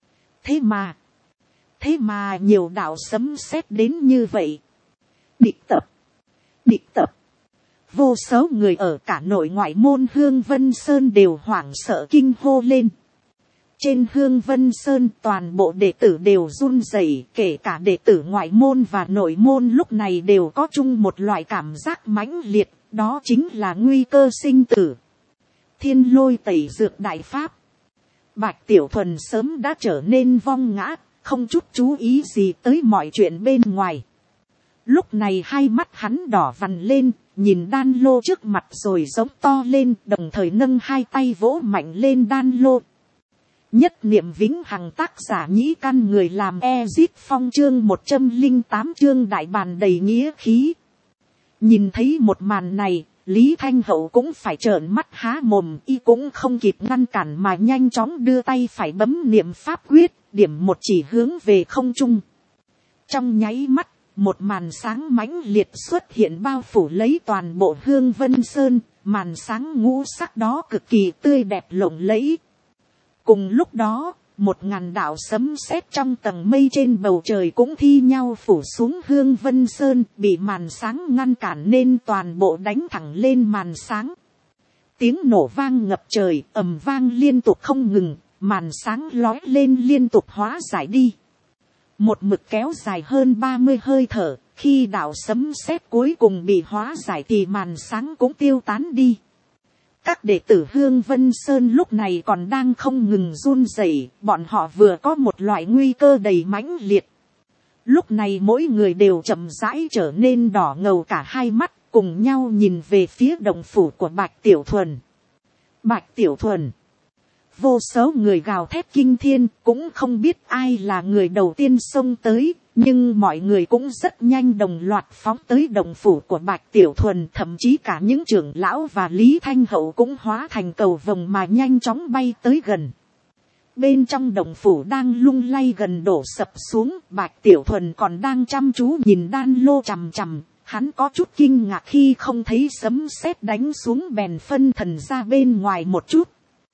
Thế mà nhiều đạo sấm sét đến như vậy. Địch tập. Vô số người ở cả nội ngoại môn Hương Vân Sơn đều hoảng sợ kinh hô lên. Trên Hương Vân Sơn toàn bộ đệ tử đều run rẩy, kể cả đệ tử ngoại môn và nội môn lúc này đều có chung một loại cảm giác mãnh liệt, đó chính là nguy cơ sinh tử. Thiên Lôi tẩy dược đại pháp. Bạch Tiểu Thuần sớm đã trở nên vong ngã, không chút chú ý gì tới mọi chuyện bên ngoài. Lúc này hai mắt hắn đỏ vằn lên, nhìn đan lô trước mặt rồi giống to lên, đồng thời nâng hai tay vỗ mạnh lên đan lô. Nhất niệm vĩnh hằng, tác giả Nhĩ Căn, người làm Ezit Phong, chương 108, chương đại bàn đầy nghĩa khí. Nhìn thấy một màn này, Lý Thanh Hậu cũng phải trợn mắt há mồm, y cũng không kịp ngăn cản mà nhanh chóng đưa tay phải bấm niệm pháp quyết, điểm một chỉ hướng về không trung. Trong nháy mắt, một màn sáng mãnh liệt xuất hiện bao phủ lấy toàn bộ Hương Vân Sơn, màn sáng ngũ sắc đó cực kỳ tươi đẹp lộng lẫy. Cùng lúc đó, 1.000 đạo sấm sét trong tầng mây trên bầu trời cũng thi nhau phủ xuống Hương Vân Sơn, bị màn sáng ngăn cản nên toàn bộ đánh thẳng lên màn sáng. Tiếng nổ vang ngập trời, ầm vang liên tục không ngừng, màn sáng lói lên liên tục hóa giải đi. Một mực kéo dài hơn 30 hơi thở, khi đạo sấm sét cuối cùng bị hóa giải thì màn sáng cũng tiêu tán đi. Các đệ tử Hương Vân Sơn lúc này còn đang không ngừng run rẩy, bọn họ vừa có một loại nguy cơ đầy mãnh liệt. Lúc này mỗi người đều chậm rãi trở nên đỏ ngầu cả hai mắt, cùng nhau nhìn về phía động phủ của Bạch Tiểu Thuần. Bạch Tiểu Thuần. Vô số người gào thét kinh thiên, cũng không biết ai là người đầu tiên xông tới, nhưng mọi người cũng rất nhanh đồng loạt phóng tới động phủ của Bạch Tiểu Thuần, thậm chí cả những trưởng lão và Lý Thanh Hậu cũng hóa thành cầu vồng mà nhanh chóng bay tới gần. Bên trong động phủ đang lung lay gần đổ sập xuống, Bạch Tiểu Thuần còn đang chăm chú nhìn đan lô chằm chằm, hắn có chút kinh ngạc khi không thấy sấm sét đánh xuống, bèn phân thần ra bên ngoài một chút.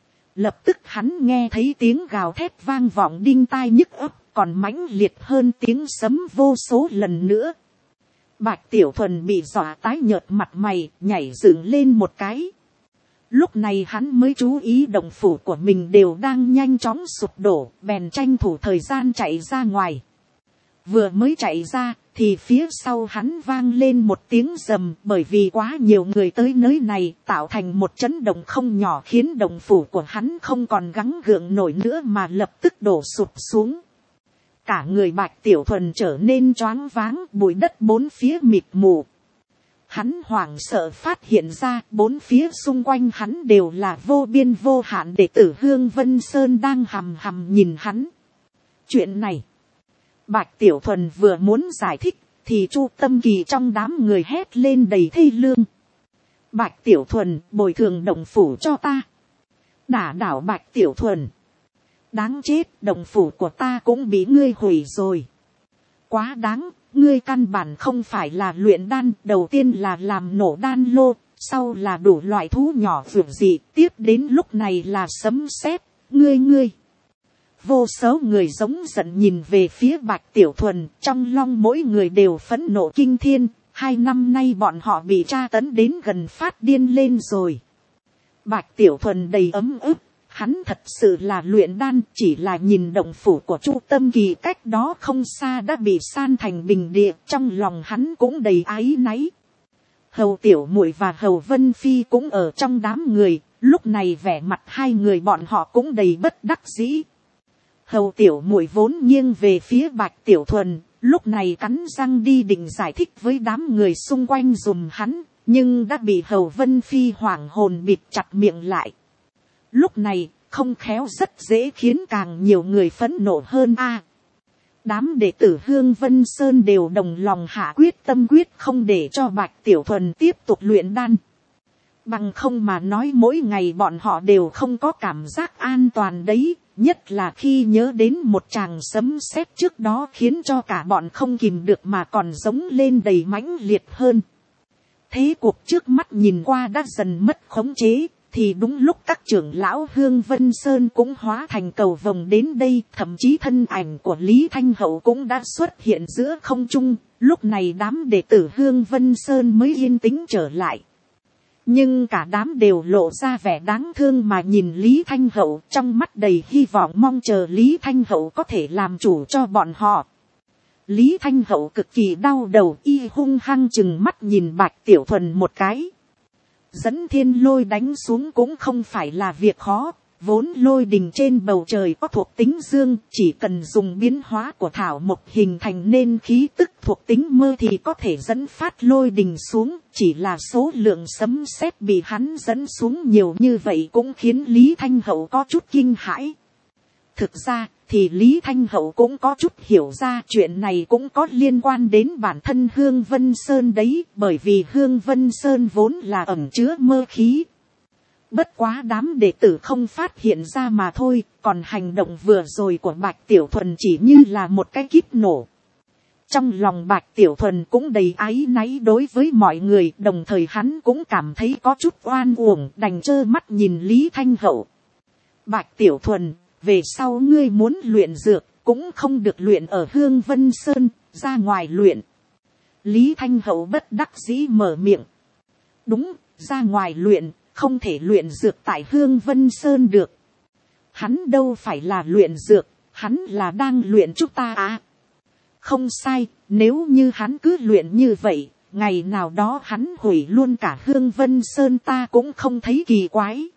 Lập tức hắn nghe thấy tiếng gào thét vang vọng đinh tai nhức óc, còn mãnh liệt hơn tiếng sấm vô số lần nữa. Bạch Tiểu Thuần bị dọa tái nhợt mặt mày, nhảy dựng lên một cái. Lúc này hắn mới chú ý động phủ của mình đều đang nhanh chóng sụp đổ, bèn tranh thủ thời gian chạy ra ngoài. Vừa mới chạy ra, thì phía sau hắn vang lên một tiếng rầm, bởi vì quá nhiều người tới nơi này, tạo thành một chấn động không nhỏ, khiến động phủ của hắn không còn gắng gượng nổi nữa mà lập tức đổ sụp xuống. Cả người Bạch Tiểu Thuần trở nên choáng váng, bụi đất bốn phía mịt mù. Hắn hoảng sợ phát hiện ra bốn phía xung quanh hắn đều là vô biên vô hạn đệ tử Hương Vân Sơn đang hằm hằm nhìn hắn. Chuyện này, Bạch Tiểu Thuần vừa muốn giải thích, thì Chu Tâm Kỳ trong đám người hét lên đầy thê lương. Bạch Tiểu Thuần, bồi thường động phủ cho ta. Đả đảo Bạch Tiểu Thuần. Đáng chết, động phủ của ta cũng bị ngươi hủy rồi. Quá đáng, ngươi căn bản không phải là luyện đan, đầu tiên là làm nổ đan lô, sau là đủ loại thú nhỏ vượt dị, tiếp đến lúc này là sấm sét, ngươi. Vô số người giống giận nhìn về phía Bạch Tiểu Thuần, trong lòng mỗi người đều phẫn nộ kinh thiên, 2 năm nay bọn họ bị tra tấn đến gần phát điên lên rồi. Bạch Tiểu Thuần đầy ấm ức, hắn thật sự là luyện đan, chỉ là nhìn động phủ của Chu Tâm Kỳ cách đó không xa đã bị san thành bình địa, trong lòng hắn cũng đầy áy náy. Hầu Tiểu Muội và Hầu Vân Phi cũng ở trong đám người, lúc này vẻ mặt hai người bọn họ cũng đầy bất đắc dĩ. Hầu Tiểu Muội vốn nghiêng về phía Bạch Tiểu Thuần, lúc này cắn răng đi định giải thích với đám người xung quanh giùm hắn, nhưng đã bị Hầu Vân Phi hoảng hồn bịt chặt miệng lại. Lúc này, không khéo rất dễ khiến càng nhiều người phẫn nộ hơn a. Đám đệ tử Hương Vân Sơn đều đồng lòng hạ quyết tâm quyết không để cho Bạch Tiểu Thuần tiếp tục luyện đan. Bằng không mà nói mỗi ngày bọn họ đều không có cảm giác an toàn đấy, nhất là khi nhớ đến một tràng sấm sét trước đó khiến cho cả bọn không kìm được mà còn giống lên đầy mãnh liệt hơn. Thế cuộc trước mắt nhìn qua đã dần mất khống chế, thì đúng lúc các trưởng lão Hương Vân Sơn cũng hóa thành cầu vồng đến đây, thậm chí thân ảnh của Lý Thanh Hậu cũng đã xuất hiện giữa không trung, lúc này đám đệ tử Hương Vân Sơn mới yên tĩnh trở lại. Nhưng cả đám đều lộ ra vẻ đáng thương mà nhìn Lý Thanh Hậu, trong mắt đầy hy vọng mong chờ Lý Thanh Hậu có thể làm chủ cho bọn họ. Lý Thanh Hậu cực kỳ đau đầu, y hung hăng chừng mắt nhìn Bạch Tiểu Thuần một cái. Dẫn thiên lôi đánh xuống cũng không phải là việc khó, vốn lôi đình trên bầu trời có thuộc tính dương, chỉ cần dùng biến hóa của thảo mộc hình thành nên khí tức thuộc tính mơ thì có thể dẫn phát lôi đình xuống, chỉ là số lượng sấm sét bị hắn dẫn xuống nhiều như vậy cũng khiến Lý Thanh Hậu có chút kinh hãi. Thực ra thì Lý Thanh Hậu cũng có chút hiểu ra chuyện này cũng có liên quan đến bản thân Hương Vân Sơn đấy, bởi vì Hương Vân Sơn vốn là ẩn chứa mơ khí. Bất quá đám đệ tử không phát hiện ra mà thôi, còn hành động vừa rồi của Bạch Tiểu Thuần chỉ như là một cái kíp nổ. Trong lòng Bạch Tiểu Thuần cũng đầy áy náy đối với mọi người, đồng thời hắn cũng cảm thấy có chút oan uổng, đành trơ mắt nhìn Lý Thanh Hậu. Bạch Tiểu Thuần, về sau ngươi muốn luyện dược, cũng không được luyện ở Hương Vân Sơn, ra ngoài luyện. Lý Thanh Hậu bất đắc dĩ mở miệng. Đúng, ra ngoài luyện, không thể luyện dược tại Hương Vân Sơn được. Hắn đâu phải là luyện dược, hắn là đang luyện chúng ta à. Không sai, nếu như hắn cứ luyện như vậy, ngày nào đó hắn hủy luôn cả Hương Vân Sơn ta cũng không thấy kỳ quái.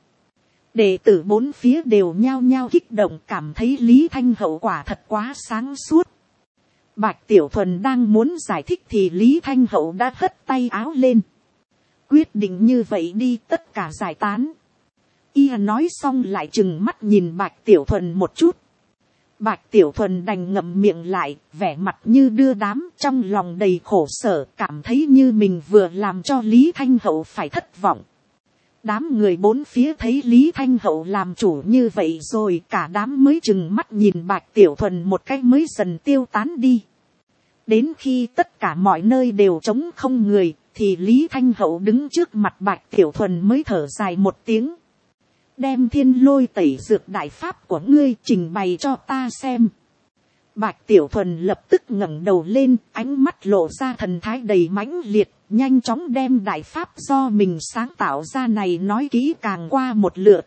Đệ tử bốn phía đều nhao nhao kích động, cảm thấy Lý Thanh Hậu quả thật quá sáng suốt. Bạch Tiểu Thuần đang muốn giải thích thì Lý Thanh Hậu đã hất tay áo lên. Quyết định như vậy đi, tất cả giải tán. Y nói xong lại trừng mắt nhìn Bạch Tiểu Thuần một chút. Bạch Tiểu Thuần đành ngậm miệng lại, vẻ mặt như đưa đám, trong lòng đầy khổ sở, cảm thấy như mình vừa làm cho Lý Thanh Hậu phải thất vọng. Đám người bốn phía thấy Lý Thanh Hậu làm chủ như vậy rồi, cả đám mới trừng mắt nhìn Bạch Tiểu Thuần một cách mới dần tiêu tán đi. Đến khi tất cả mọi nơi đều trống không người, thì Lý Thanh Hậu đứng trước mặt Bạch Tiểu Thuần mới thở dài một tiếng. Đem Thiên Lôi Tẩy Dược đại pháp của ngươi trình bày cho ta xem. Bạch Tiểu Thuần lập tức ngẩng đầu lên, ánh mắt lộ ra thần thái đầy mãnh liệt, nhanh chóng đem đại pháp do mình sáng tạo ra này nói kỹ càng qua một lượt.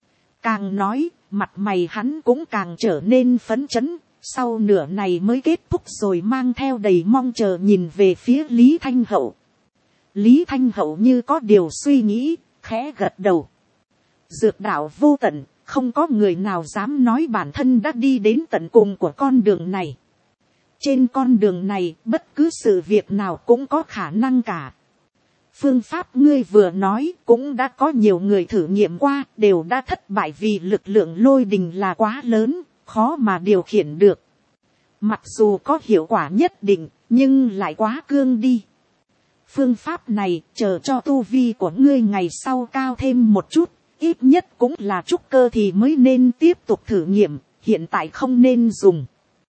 Càng nói, mặt mày hắn cũng càng trở nên phấn chấn, sau nửa này mới kết thúc rồi mang theo đầy mong chờ nhìn về phía Lý Thanh Hậu. Lý Thanh Hậu như có điều suy nghĩ, khẽ gật đầu. Dược đạo vô tận, không có người nào dám nói bản thân đã đi đến tận cùng của con đường này. Trên con đường này, bất cứ sự việc nào cũng có khả năng cả. Phương pháp ngươi vừa nói cũng đã có nhiều người thử nghiệm qua, đều đã thất bại vì lực lượng lôi đình là quá lớn, khó mà điều khiển được. Mặc dù có hiệu quả nhất định, nhưng lại quá cương đi. Phương pháp này chờ cho tu vi của ngươi ngày sau cao thêm một chút, ít nhất cũng là trúc cơ thì mới nên tiếp tục thử nghiệm, hiện tại không nên dùng.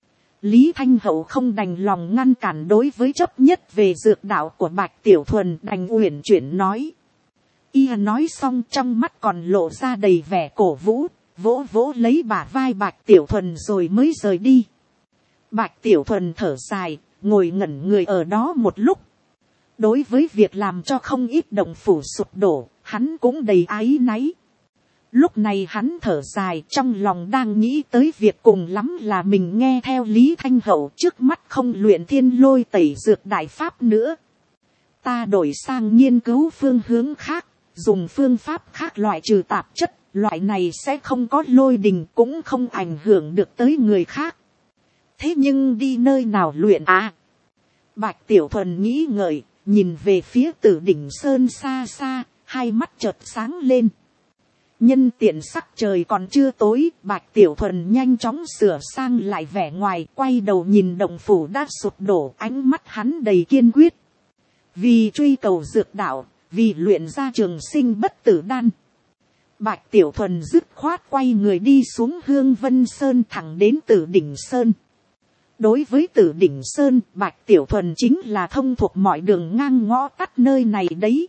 Lý Thanh Hậu không đành lòng ngăn cản đối với chấp nhất về dược đạo của Bạch Tiểu Thuần, đành uyển chuyển nói. Y nói xong trong mắt còn lộ ra đầy vẻ cổ vũ, vỗ vỗ lấy bả vai Bạch Tiểu Thuần rồi mới rời đi. Bạch Tiểu Thuần thở dài, ngồi ngẩn người ở đó một lúc. Đối với việc làm cho không ít đồng phủ sụp đổ, hắn cũng đầy áy náy. Lúc này hắn thở dài, trong lòng đang nghĩ tới việc cùng lắm là mình nghe theo Lý Thanh Hậu, trước mắt không luyện Thiên Lôi Tẩy Dược đại pháp nữa. Ta đổi sang nghiên cứu phương hướng khác, dùng phương pháp khác loại trừ tạp chất, loại này sẽ không có lôi đình, cũng không ảnh hưởng được tới người khác. Thế nhưng đi nơi nào luyện à? Bạch Tiểu Thuần nghĩ ngợi, nhìn về phía Tử Đỉnh Sơn xa xa, hai mắt chợt sáng lên. Nhân tiện sắc trời còn chưa tối, Bạch Tiểu Thuần nhanh chóng sửa sang lại vẻ ngoài, quay đầu nhìn động phủ đã sụp đổ, ánh mắt hắn đầy kiên quyết. Vì truy cầu dược đạo, vì luyện ra trường sinh bất tử đan. Bạch Tiểu Thuần dứt khoát quay người đi xuống Hương Vân Sơn thẳng đến Tử Đỉnh Sơn. Đối với Tử Đỉnh Sơn, Bạch Tiểu Thuần chính là thông thuộc mọi đường ngang ngõ tắt nơi này đấy.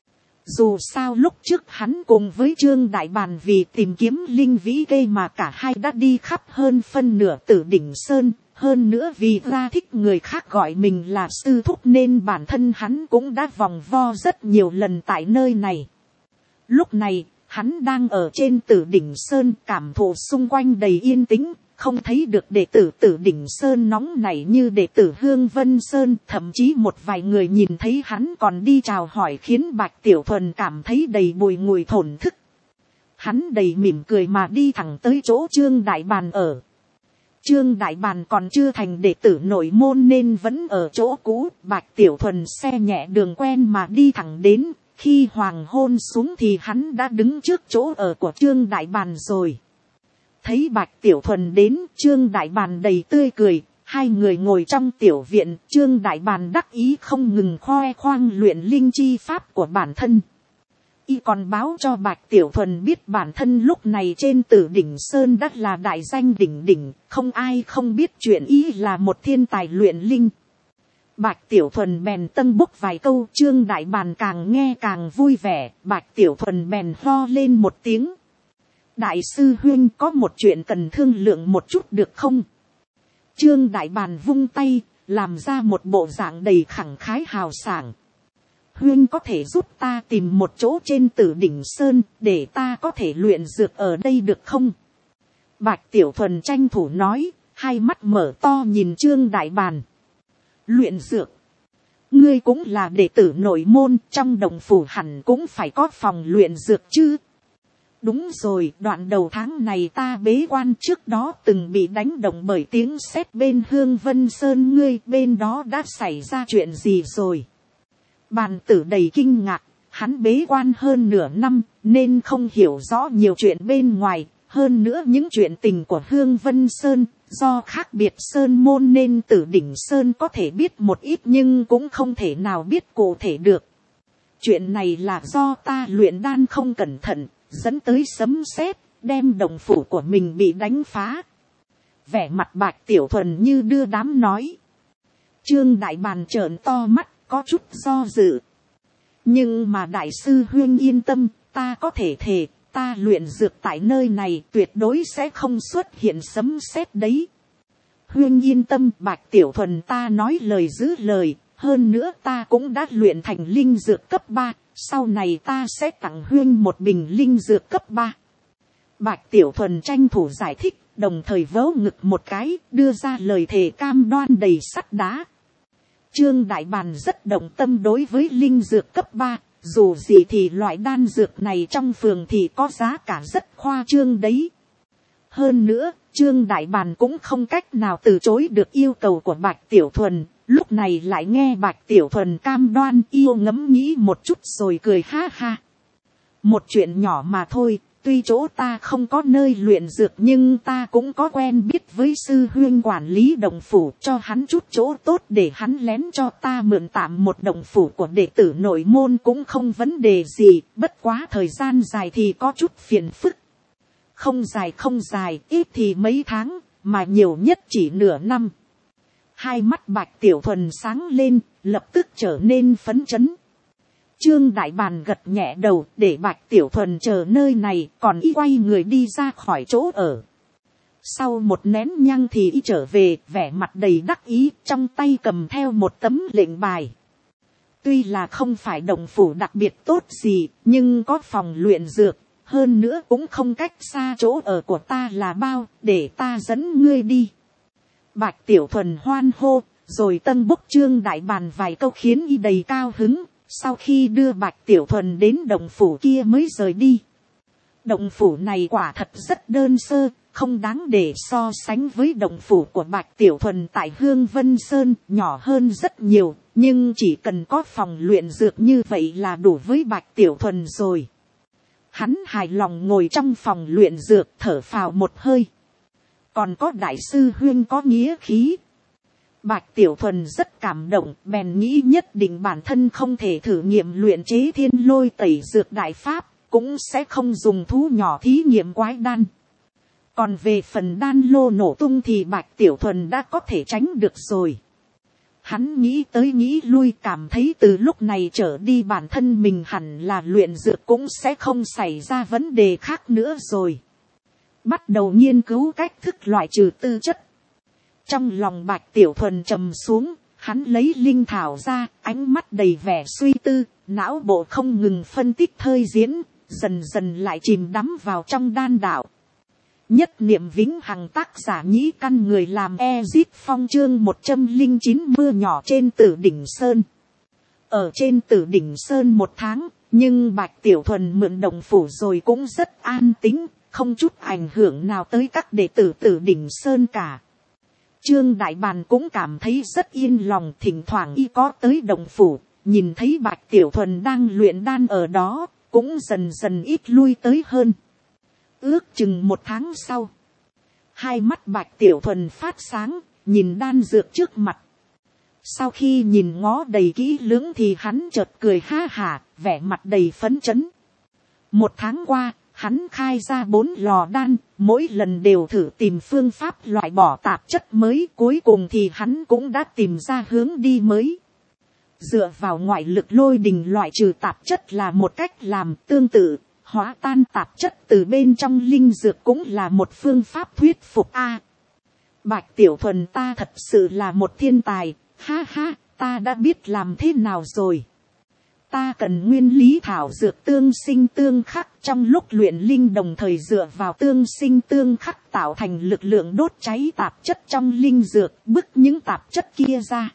Dù sao lúc trước hắn cùng với Trương Đại Bàn vì tìm kiếm linh vĩ cây mà cả hai đã đi khắp hơn phân nửa Tử Đỉnh Sơn. Hơn nữa vì ra thích người khác gọi mình là sư thúc nên bản thân hắn cũng đã vòng vo rất nhiều lần tại nơi này. Lúc này, hắn đang ở trên Tử Đỉnh Sơn, cảm thụ xung quanh đầy yên tĩnh. Không thấy được đệ tử Tử Đỉnh Sơn nóng nảy như đệ tử Hương Vân Sơn, thậm chí một vài người nhìn thấy hắn còn đi chào hỏi khiến Bạch Tiểu Thuần cảm thấy đầy bùi ngùi thổn thức. Hắn đầy mỉm cười mà đi thẳng tới chỗ Trương Đại Bàn ở. Trương Đại Bàn còn chưa thành đệ tử nội môn nên vẫn ở chỗ cũ, Bạch Tiểu Thuần xe nhẹ đường quen mà đi thẳng đến, khi hoàng hôn xuống thì hắn đã đứng trước chỗ ở của Trương Đại Bàn rồi. Thấy Bạch Tiểu Thuần đến, Trương Đại Bàn đầy tươi cười, hai người ngồi trong tiểu viện, Trương Đại Bàn đắc ý không ngừng khoe khoang luyện linh chi pháp của bản thân. Y còn báo cho Bạch Tiểu Thuần biết bản thân lúc này trên Tử Đỉnh Sơn đất là đại danh đỉnh đỉnh, không ai không biết chuyện y là một thiên tài luyện linh. Bạch Tiểu Thuần bèn tân bốc vài câu, Trương Đại Bàn càng nghe càng vui vẻ, Bạch Tiểu Thuần bèn ho lên một tiếng. Đại sư huynh có một chuyện cần thương lượng một chút được không? Trương Đại Bàn vung tay, làm ra một bộ dạng đầy khẳng khái hào sảng. Huynh có thể giúp ta tìm một chỗ trên Tử Đỉnh Sơn, để ta có thể luyện dược ở đây được không? Bạch Tiểu Thuần tranh thủ nói, hai mắt mở to nhìn Trương Đại Bàn. Luyện dược? Ngươi cũng là đệ tử nội môn, trong đồng phủ hẳn cũng phải có phòng luyện dược chứ? Đúng rồi, đoạn đầu tháng này ta bế quan, trước đó từng bị đánh động bởi tiếng sét bên Hương Vân Sơn, ngươi bên đó đã xảy ra chuyện gì rồi? Bàn tử đầy kinh ngạc, hắn bế quan hơn nửa năm nên không hiểu rõ nhiều chuyện bên ngoài, hơn nữa những chuyện tình của Hương Vân Sơn, do khác biệt sơn môn nên Tử Đỉnh Sơn có thể biết một ít nhưng cũng không thể nào biết cụ thể được. Chuyện này là do ta luyện đan không cẩn thận, dẫn tới sấm sét, đem đồng phủ của mình bị đánh phá. Vẻ mặt Bạch Tiểu Thuần như đưa đám nói. Trương Đại Bàn trợn to mắt, có chút do dự. Nhưng mà đại sư huynh yên tâm, ta có thể thề, ta luyện dược tại nơi này tuyệt đối sẽ không xuất hiện sấm sét đấy. Huynh yên tâm, Bạch Tiểu Thuần ta nói lời giữ lời, hơn nữa ta cũng đã luyện thành linh dược cấp 3, sau này ta sẽ tặng huynh một bình linh dược cấp 3. Bạch Tiểu Thuần tranh thủ giải thích, đồng thời vớ ngực một cái, đưa ra lời thề cam đoan đầy sắt đá. Trương Đại Bàn rất động tâm đối với linh dược cấp 3, dù gì thì loại đan dược này trong phường thì có giá cả rất khoa trương đấy. Hơn nữa, Trương Đại Bàn cũng không cách nào từ chối được yêu cầu của Bạch Tiểu Thuần, lúc này lại nghe Bạch Tiểu Thuần cam đoan, yêu ngẫm nghĩ một chút rồi cười ha ha. Một chuyện nhỏ mà thôi, tuy chỗ ta không có nơi luyện dược nhưng ta cũng có quen biết với sư huynh quản lý đồng phủ, cho hắn chút chỗ tốt để hắn lén cho ta mượn tạm một đồng phủ của đệ tử nội môn cũng không vấn đề gì, bất quá thời gian dài thì có chút phiền phức. Không dài, ít thì mấy tháng, mà nhiều nhất chỉ nửa năm. Hai mắt Bạch Tiểu Thuần sáng lên, lập tức trở nên phấn chấn. Trương Đại Bàn gật nhẹ đầu để Bạch Tiểu Thuần chờ nơi này, còn y quay người đi ra khỏi chỗ ở. Sau một nén nhang thì y trở về, vẻ mặt đầy đắc ý, trong tay cầm theo một tấm lệnh bài. Tuy là không phải đồng phủ đặc biệt tốt gì, nhưng có phòng luyện dược, hơn nữa cũng không cách xa chỗ ở của ta là bao, để ta dẫn ngươi đi. Bạch Tiểu Thuần hoan hô, rồi tân bốc Trương Đại Bàn vài câu khiến y đầy cao hứng. Sau khi đưa Bạch Tiểu Thuần đến đồng phủ kia mới rời đi. Đồng phủ này quả thật rất đơn sơ, không đáng để so sánh với đồng phủ của Bạch Tiểu Thuần tại Hương Vân Sơn, nhỏ hơn rất nhiều, nhưng chỉ cần có phòng luyện dược như vậy là đủ với Bạch Tiểu Thuần rồi. Hắn hài lòng ngồi trong phòng luyện dược thở phào một hơi. Còn có đại sư huynh có nghĩa khí. Bạch Tiểu Thuần rất cảm động, bèn nghĩ nhất định bản thân không thể thử nghiệm luyện chế thiên lôi tẩy dược đại pháp, cũng sẽ không dùng thú nhỏ thí nghiệm quái đan. Còn về phần đan lô nổ tung thì Bạch Tiểu Thuần đã có thể tránh được rồi. Hắn nghĩ tới nghĩ lui, cảm thấy từ lúc này trở đi bản thân mình hẳn là luyện dược cũng sẽ không xảy ra vấn đề khác nữa rồi. Bắt đầu nghiên cứu cách thức loại trừ tư chất. Trong lòng Bạch Tiểu Thuần trầm xuống, hắn lấy linh thảo ra, ánh mắt đầy vẻ suy tư, não bộ không ngừng phân tích thời diễn, dần dần lại chìm đắm vào trong đan đạo. Nhất niệm vĩnh hằng, tác giả Nhĩ Căn, người làm Ezit Phong, chương 109 mưa nhỏ trên Tử Đỉnh Sơn. Ở trên Tử Đỉnh Sơn một tháng, nhưng Bạch Tiểu Thuần mượn đồng phủ rồi cũng rất an tĩnh, không chút ảnh hưởng nào tới các đệ tử Tử Đỉnh Sơn cả. Trương Đại Bàn cũng cảm thấy rất yên lòng, thỉnh thoảng y có tới đồng phủ, nhìn thấy Bạch Tiểu Thuần đang luyện đan ở đó, cũng dần dần ít lui tới hơn. Ước chừng một tháng sau, hai mắt Bạch Tiểu Thuần phát sáng, nhìn đan dược trước mặt. Sau khi nhìn ngó đầy kỹ lưỡng thì hắn chợt cười ha hả, vẻ mặt đầy phấn chấn. Một tháng qua, hắn khai ra 4 lò đan, mỗi lần đều thử tìm phương pháp loại bỏ tạp chất mới, cuối cùng thì hắn cũng đã tìm ra hướng đi mới. Dựa vào ngoại lực lôi đình loại trừ tạp chất là một cách làm tương tự, hóa tan tạp chất từ bên trong linh dược cũng là một phương pháp thuyết phục a. Bạch Tiểu Thuần ta thật sự là một thiên tài, ha ha, ta đã biết làm thế nào rồi. Ta cần nguyên lý thảo dược tương sinh tương khắc, trong lúc luyện linh đồng thời dựa vào tương sinh tương khắc tạo thành lực lượng đốt cháy tạp chất trong linh dược, bức những tạp chất kia ra.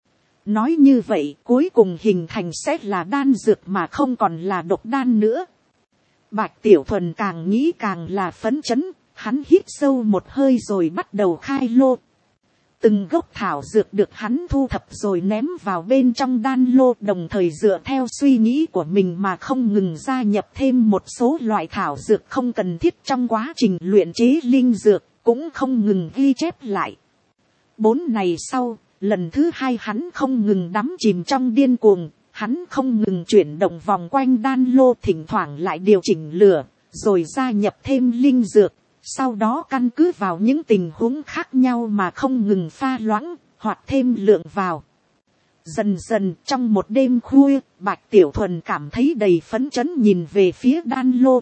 Nói như vậy cuối cùng hình thành sẽ là đan dược mà không còn là độc đan nữa. Bạch Tiểu Thuần càng nghĩ càng là phấn chấn, hắn hít sâu một hơi rồi bắt đầu khai lô. Từng gốc thảo dược được hắn thu thập rồi ném vào bên trong đan lô, đồng thời dựa theo suy nghĩ của mình mà không ngừng gia nhập thêm một số loại thảo dược không cần thiết trong quá trình luyện chế linh dược, cũng không ngừng ghi chép lại. 4 ngày sau, lần thứ 2 hắn không ngừng đắm chìm trong điên cuồng, hắn không ngừng chuyển động vòng quanh đan lô, thỉnh thoảng lại điều chỉnh lửa, rồi gia nhập thêm linh dược. Sau đó căn cứ vào những tình huống khác nhau mà không ngừng pha loãng, hoặc thêm lượng vào. Dần dần trong một đêm khuya, Bạch Tiểu Thuần cảm thấy đầy phấn chấn nhìn về phía đan lô.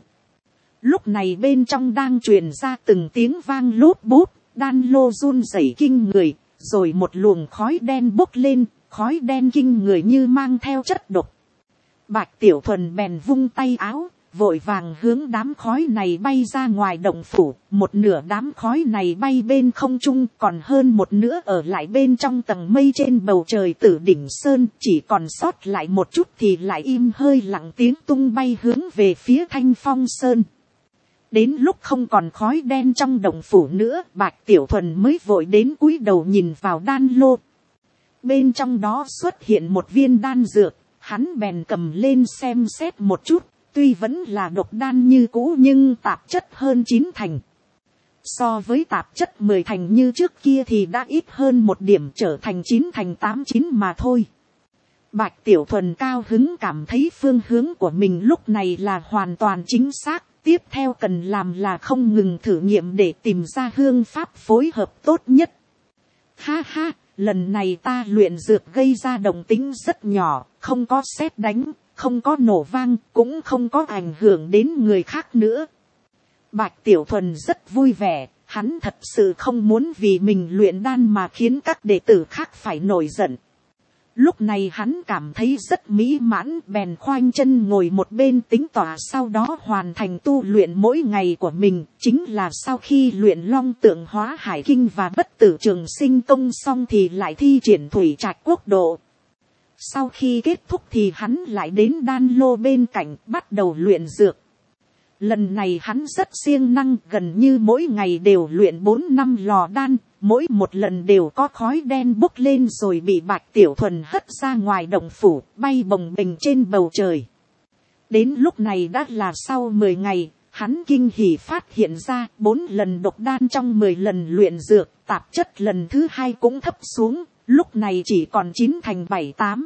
Lúc này bên trong đang truyền ra từng tiếng vang lốt bút, đan lô run rẩy kinh người, rồi một luồng khói đen bốc lên, khói đen kinh người như mang theo chất độc. Bạch Tiểu Thuần bèn vung tay áo, vội vàng hướng đám khói này bay ra ngoài động phủ, một nửa đám khói này bay bên không trung, còn hơn một nửa ở lại bên trong tầng mây trên bầu trời Tử Đỉnh Sơn, chỉ còn sót lại một chút thì lại im hơi lặng tiếng tung bay hướng về phía Thanh Phong Sơn. Đến lúc không còn khói đen trong động phủ nữa, Bạch Tiểu Thuần mới vội đến cúi đầu nhìn vào đan lô. Bên trong đó xuất hiện một viên đan dược, hắn bèn cầm lên xem xét một chút. Tuy vẫn là độc đan như cũ nhưng tạp chất hơn 9 thành. So với tạp chất 10 thành như trước kia thì đã ít hơn một điểm, trở thành 9 thành 89 mà thôi. Bạch Tiểu Thuần cao hứng cảm thấy phương hướng của mình lúc này là hoàn toàn chính xác. Tiếp theo cần làm là không ngừng thử nghiệm để tìm ra phương pháp phối hợp tốt nhất. Ha ha, lần này ta luyện dược gây ra động tĩnh rất nhỏ, không có sét đánh. Không có nổ vang, cũng không có ảnh hưởng đến người khác nữa. Bạch Tiểu Thuần rất vui vẻ, hắn thật sự không muốn vì mình luyện đan mà khiến các đệ tử khác phải nổi giận. Lúc này hắn cảm thấy rất mỹ mãn, bèn khoanh chân ngồi một bên tính tỏa, sau đó hoàn thành tu luyện mỗi ngày của mình, chính là sau khi luyện Long Tượng Hóa Hải Kinh và Bất Tử Trường Sinh Công xong thì lại thi triển Thủy Trạch Quốc Độ. Sau khi kết thúc thì hắn lại đến đan lô bên cạnh bắt đầu luyện dược. Lần này hắn rất siêng năng, gần như mỗi ngày đều luyện 4-5 lò đan, mỗi một lần đều có khói đen bốc lên rồi bị Bạch Tiểu Thuần hất ra ngoài động phủ, bay bồng bềnh trên bầu trời. Đến lúc này đã là sau 10 ngày, hắn kinh hỉ phát hiện ra 4 lần độc đan trong 10 lần luyện dược, tạp chất lần thứ 2 cũng thấp xuống. Lúc này chỉ còn 9 thành 7-8.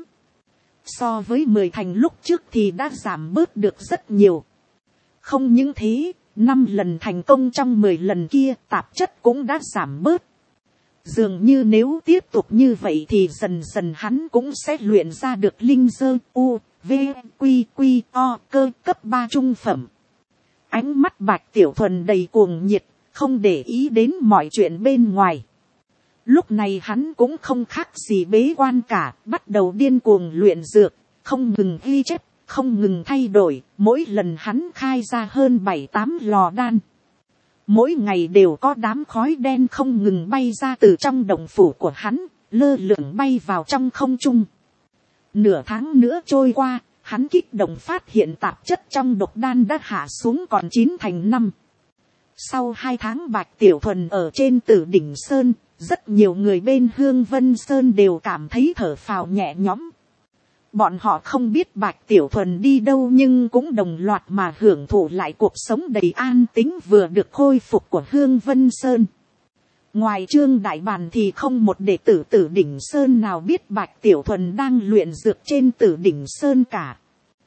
So với 10 thành lúc trước thì đã giảm bớt được rất nhiều. Không những thế, 5 lần thành công trong 10 lần kia tạp chất cũng đã giảm bớt. Dường như nếu tiếp tục như vậy thì dần dần hắn cũng sẽ luyện ra được linh dơ u, v, quy, quy, o, cơ cấp 3 trung phẩm. Ánh mắt Bạch Tiểu Thuần đầy cuồng nhiệt, không để ý đến mọi chuyện bên ngoài. Lúc này hắn cũng không khác gì bế quan cả, bắt đầu điên cuồng luyện dược, không ngừng ghi chép, không ngừng thay đổi, mỗi lần hắn khai ra hơn 7-8 lò đan. Mỗi ngày đều có đám khói đen không ngừng bay ra từ trong động phủ của hắn, lơ lửng bay vào trong không trung. Nửa tháng nữa trôi qua, hắn kích động phát hiện tạp chất trong độc đan đã hạ xuống còn 9 thành 5. Sau 2 tháng Bạch Tiểu Thuần ở trên Tử Đỉnh Sơn, rất nhiều người bên Hương Vân Sơn đều cảm thấy thở phào nhẹ nhõm. Bọn họ không biết Bạch Tiểu Thuần đi đâu nhưng cũng đồng loạt mà hưởng thụ lại cuộc sống đầy an tĩnh vừa được khôi phục của Hương Vân Sơn. Ngoài Trương Đại Bàn thì không một đệ tử Tử Đỉnh Sơn nào biết Bạch Tiểu Thuần đang luyện dược trên Tử Đỉnh Sơn cả.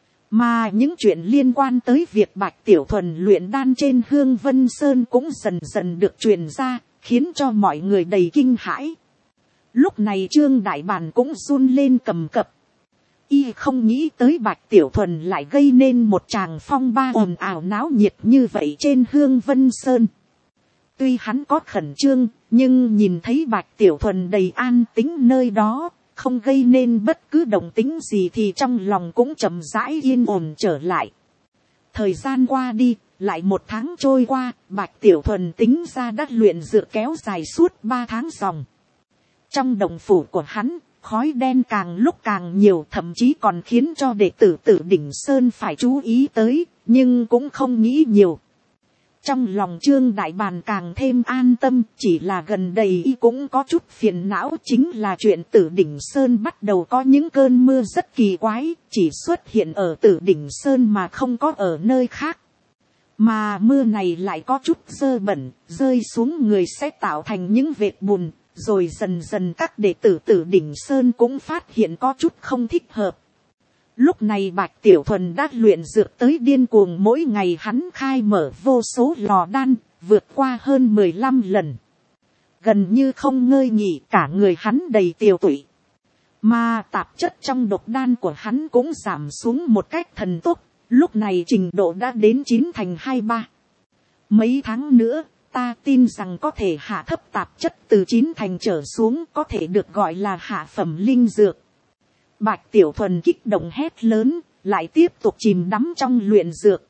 Mà những chuyện liên quan tới việc Bạch Tiểu Thuần luyện đan trên Hương Vân Sơn cũng dần dần được truyền ra, khiến cho mọi người đầy kinh hãi. Lúc này Trương Đại Bàn cũng run lên cầm cập. Y không nghĩ tới Bạch Tiểu Thuần lại gây nên một tràng phong ba ồn ào náo nhiệt như vậy trên Hương Vân Sơn. Tuy hắn có khẩn trương, nhưng nhìn thấy Bạch Tiểu Thuần đầy an tĩnh nơi đó, không gây nên bất cứ động tĩnh gì thì trong lòng cũng chậm rãi yên ổn trở lại. Thời gian qua đi, lại 1 tháng trôi qua, Bạch Tiểu Thuần tính ra đã luyện dược kéo dài suốt 3 tháng dòng. Trong động phủ của hắn, khói đen càng lúc càng nhiều, thậm chí còn khiến cho đệ tử Tử Đỉnh Sơn phải chú ý tới, nhưng cũng không nghĩ nhiều. Trong lòng Trương Đại Bàn càng thêm an tâm, chỉ là gần đây y cũng có chút phiền não, chính là chuyện Tử Đỉnh Sơn bắt đầu có những cơn mưa rất kỳ quái, chỉ xuất hiện ở Tử Đỉnh Sơn mà không có ở nơi khác. Mà mưa này lại có chút dơ bẩn, rơi xuống người sẽ tạo thành những vệt bùn, rồi dần dần các đệ tử Tử Đỉnh Sơn cũng phát hiện có chút không thích hợp. Lúc này Bạch Tiểu Thuần đã luyện dược tới điên cuồng, mỗi ngày hắn khai mở vô số lò đan, vượt qua hơn 15 lần. Gần như không ngơi nghỉ, cả người hắn đầy tiều tụy. Mà tạp chất trong độc đan của hắn cũng giảm xuống một cách thần tốc, lúc này trình độ đã đến 9/23. Mấy tháng nữa, ta tin rằng có thể hạ thấp tạp chất từ 9 thành trở xuống, có thể được gọi là hạ phẩm linh dược. Bạch Tiểu Thuần kích động hét lớn, lại tiếp tục chìm đắm trong luyện dược.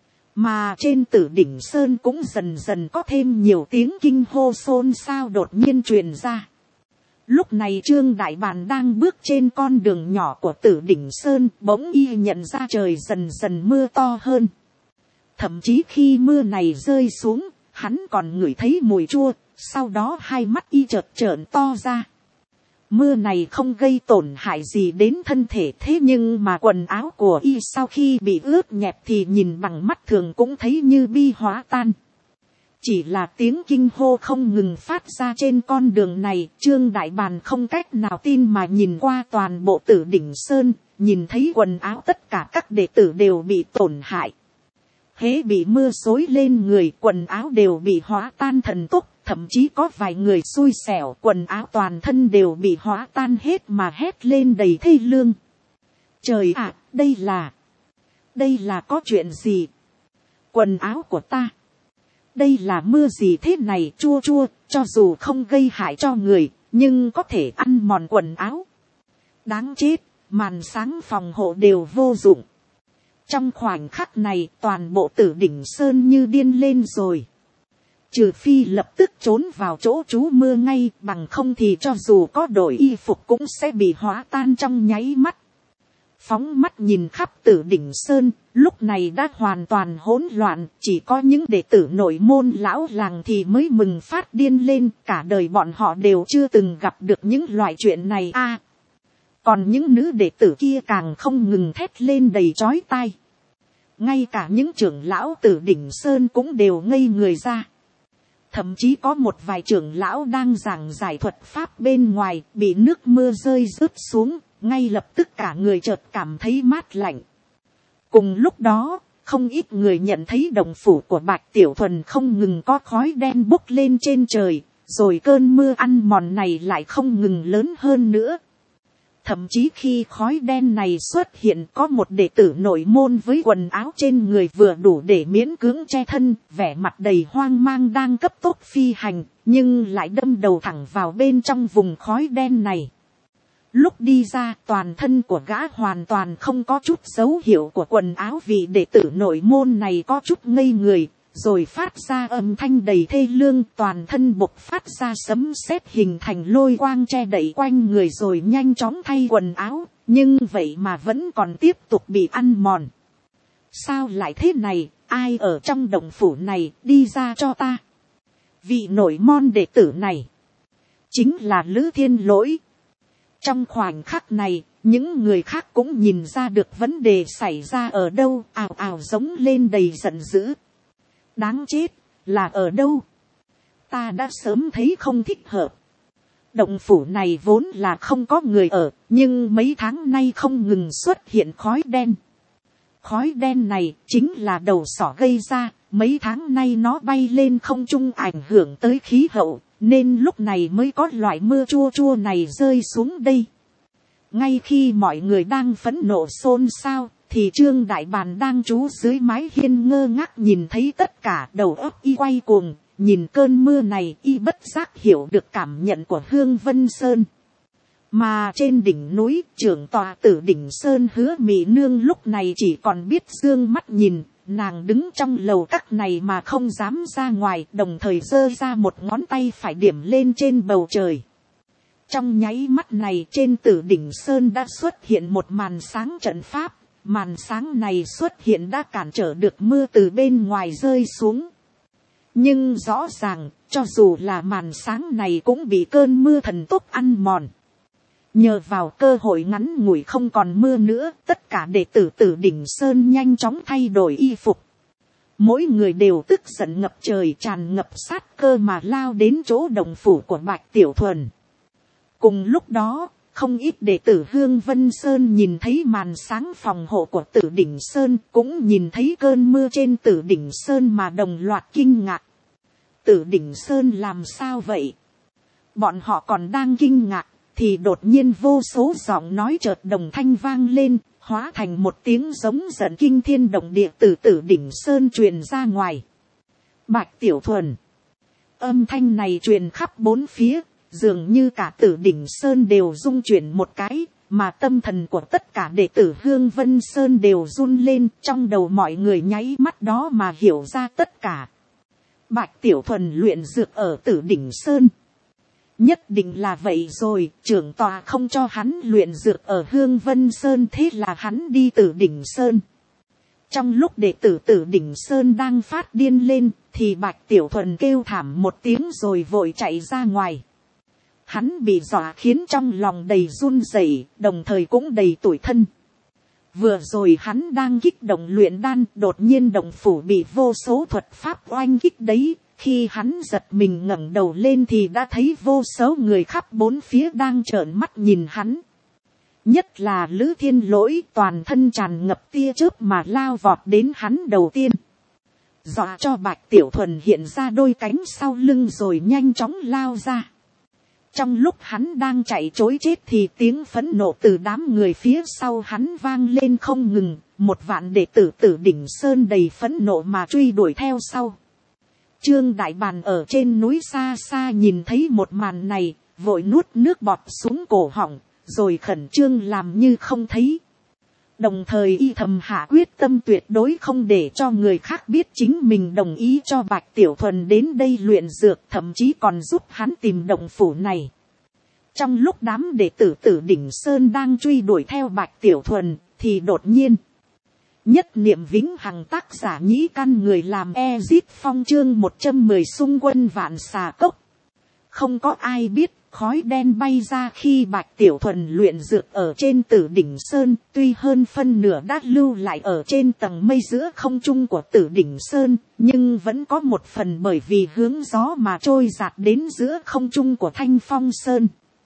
Mà trên Tử Đỉnh Sơn cũng dần dần có thêm nhiều tiếng kinh hô xôn xao đột nhiên truyền ra. Lúc này Trương Đại Bàn đang bước trên con đường nhỏ của Tử Đỉnh Sơn, bỗng y nhận ra trời dần dần mưa to hơn. Thậm chí khi mưa này rơi xuống, hắn còn ngửi thấy mùi chua, sau đó hai mắt y chợt trợn to ra. Mưa này không gây tổn hại gì đến thân thể, thế nhưng mà quần áo của y sau khi bị ướt nhẹp thì nhìn bằng mắt thường cũng thấy như bi hóa tan. Chỉ là tiếng kinh hô không ngừng phát ra trên con đường này, Trương Đại Bàn không cách nào tin mà nhìn qua toàn bộ Tử Đỉnh Sơn, nhìn thấy quần áo tất cả các đệ tử đều bị tổn hại. Hễ bị mưa xối lên người, quần áo đều bị hóa tan thần tốc. Thậm chí có vài người xui xẻo, quần áo toàn thân đều bị hóa tan hết mà hét lên đầy thê lương. Trời ạ, đây là có chuyện gì? Quần áo của ta. Đây là mưa gì thế này, chua chua, cho dù không gây hại cho người, nhưng có thể ăn mòn quần áo. Đáng chết, màn sáng phòng hộ đều vô dụng. Trong khoảnh khắc này, toàn bộ Tử Đỉnh Sơn như điên lên rồi. Trừ phi lập tức trốn vào chỗ trú mưa ngay, bằng không thì cho dù có đổi y phục cũng sẽ bị hóa tan trong nháy mắt. Phóng mắt nhìn khắp Tử Đỉnh Sơn, lúc này đã hoàn toàn hỗn loạn, chỉ có những đệ tử nội môn lão làng thì mới mừng phát điên lên, cả đời bọn họ đều chưa từng gặp được những loại chuyện này còn những nữ đệ tử kia càng không ngừng thét lên đầy chói tai. Ngay cả những trưởng lão Tử Đỉnh Sơn cũng đều ngây người ra. Thậm chí có một vài trưởng lão đang giảng giải thuật pháp bên ngoài, bị nước mưa rơi rớt xuống, ngay lập tức cả người chợt cảm thấy mát lạnh. Cùng lúc đó, không ít người nhận thấy động phủ của Bạch Tiểu Thuần không ngừng có khói đen bốc lên trên trời, rồi cơn mưa ăn mòn này lại không ngừng lớn hơn nữa. Thậm chí khi khói đen này xuất hiện, có một đệ tử nội môn với quần áo trên người vừa đủ để miễn cưỡng che thân, vẻ mặt đầy hoang mang đang cấp tốc phi hành, nhưng lại đâm đầu thẳng vào bên trong vùng khói đen này. Lúc đi ra, toàn thân của gã hoàn toàn không có chút dấu hiệu của quần áo, vì đệ tử nội môn này có chút ngây người, rồi phát ra âm thanh đầy thê lương, toàn thân bộc phát ra sấm sét hình thành lôi quang che đậy quanh người rồi nhanh chóng thay quần áo, nhưng vậy mà vẫn còn tiếp tục bị ăn mòn. Sao lại thế này, ai ở trong động phủ này, đi ra cho ta. Vị nội môn đệ tử này chính là Lữ Thiên Lỗi. Trong khoảnh khắc này, những người khác cũng nhìn ra được vấn đề xảy ra ở đâu, ào ào giống lên đầy giận dữ. Đáng chết, là ở đâu? Ta đã sớm thấy không thích hợp. Động phủ này vốn là không có người ở, nhưng mấy tháng nay không ngừng xuất hiện khói đen. Khói đen này chính là đầu sỏ gây ra, mấy tháng nay nó bay lên không trung ảnh hưởng tới khí hậu, nên lúc này mới có loại mưa chua chua này rơi xuống đây. Ngay khi mọi người đang phẫn nộ xôn xao, thì Trương Đại Bàn đang trú dưới mái hiên ngơ ngác nhìn thấy tất cả, đầu óc y quay cuồng, nhìn cơn mưa này y bất giác hiểu được cảm nhận của Hương Vân Sơn. Mà trên đỉnh núi, trưởng tòa Tử Đỉnh Sơn Hứa Mị Nương lúc này chỉ còn biết dương mắt nhìn, nàng đứng trong lầu các này mà không dám ra ngoài, đồng thời giơ ra một ngón tay phải điểm lên trên bầu trời. Trong nháy mắt này trên Tử Đỉnh Sơn đã xuất hiện một màn sáng trận pháp, màn sáng này xuất hiện đã cản trở được mưa từ bên ngoài rơi xuống. Nhưng rõ ràng, cho dù là màn sáng này cũng bị cơn mưa thần tốc ăn mòn. Nhờ vào cơ hội ngắn ngủi không còn mưa nữa, tất cả đệ tử Tử Đỉnh Sơn nhanh chóng thay đổi y phục. Mỗi người đều tức giận ngập trời, tràn ngập sát cơ mà lao đến chỗ động phủ của Bạch Tiểu Thuần. Cùng lúc đó, không ít đệ tử Hương Vân Sơn nhìn thấy màn sáng phòng hộ của Tử Đỉnh Sơn, cũng nhìn thấy cơn mưa trên Tử Đỉnh Sơn mà đồng loạt kinh ngạc. Tử Đỉnh Sơn làm sao vậy? Bọn họ còn đang kinh ngạc, thì đột nhiên vô số giọng nói chợt đồng thanh vang lên, hóa thành một tiếng giống giận kinh thiên động địa từ Tử Đỉnh Sơn truyền ra ngoài. Bạch Tiểu Thuần. Âm thanh này truyền khắp bốn phía, dường như cả Tử Đỉnh Sơn đều rung chuyển một cái, mà tâm thần của tất cả đệ tử Hương Vân Sơn đều run lên, trong đầu mọi người nháy mắt đó mà hiểu ra tất cả. Bạch Tiểu Thuần luyện dược ở Tử Đỉnh Sơn. Nhất định là vậy rồi, trưởng tòa không cho hắn luyện dược ở Hương Vân Sơn, thế là hắn đi Tử Đỉnh Sơn. Trong lúc đệ tử Tử Đỉnh Sơn đang phát điên lên, thì Bạch Tiểu Thuần kêu thảm một tiếng rồi vội chạy ra ngoài. Hắn bị dọa khiến trong lòng đầy run rẩy, đồng thời cũng đầy tủi thân. Vừa rồi hắn đang kích động luyện đan, đột nhiên động phủ bị vô số thuật pháp oanh kích đấy. Khi hắn giật mình ngẩng đầu lên thì đã thấy vô số người khắp bốn phía đang trợn mắt nhìn hắn. Nhất là Lữ Thiên Lỗi, toàn thân tràn ngập tia chớp mà lao vọt đến hắn đầu tiên. Dọa cho Bạch Tiểu Thuần hiện ra đôi cánh sau lưng rồi nhanh chóng lao ra. Trong lúc hắn đang chạy trối chết thì tiếng phẫn nộ từ đám người phía sau hắn vang lên không ngừng. Một vạn đệ tử Tử Đỉnh Sơn đầy phẫn nộ mà truy đuổi theo sau. Trương Đại Bàn ở trên núi xa xa nhìn thấy một màn này, vội nuốt nước bọt xuống cổ họng, rồi khẩn trương làm như không thấy. Đồng thời y thầm hạ quyết tâm tuyệt đối không để cho người khác biết chính mình đồng ý cho Bạch Tiểu Thuần đến đây luyện dược, thậm chí còn giúp hắn tìm động phủ này. Trong lúc đám đệ tử Tử Đỉnh Sơn đang truy đuổi theo Bạch Tiểu Thuần, thì đột nhiên nhất niệm vĩnh hằng tác giả Nhĩ Căn người làm Ezit Phong chương 110 xung quân vạn xà cốc. Không có ai biết, khói đen bay ra khi Bạch Tiểu Thuần luyện dược ở trên Tử Đỉnh Sơn, tuy hơn phân nửa đã lưu lại ở trên tầng mây giữa không trung của Tử Đỉnh Sơn, nhưng vẫn có một phần bởi vì hướng gió mà trôi dạt đến giữa không trung của Thanh Phong Sơn.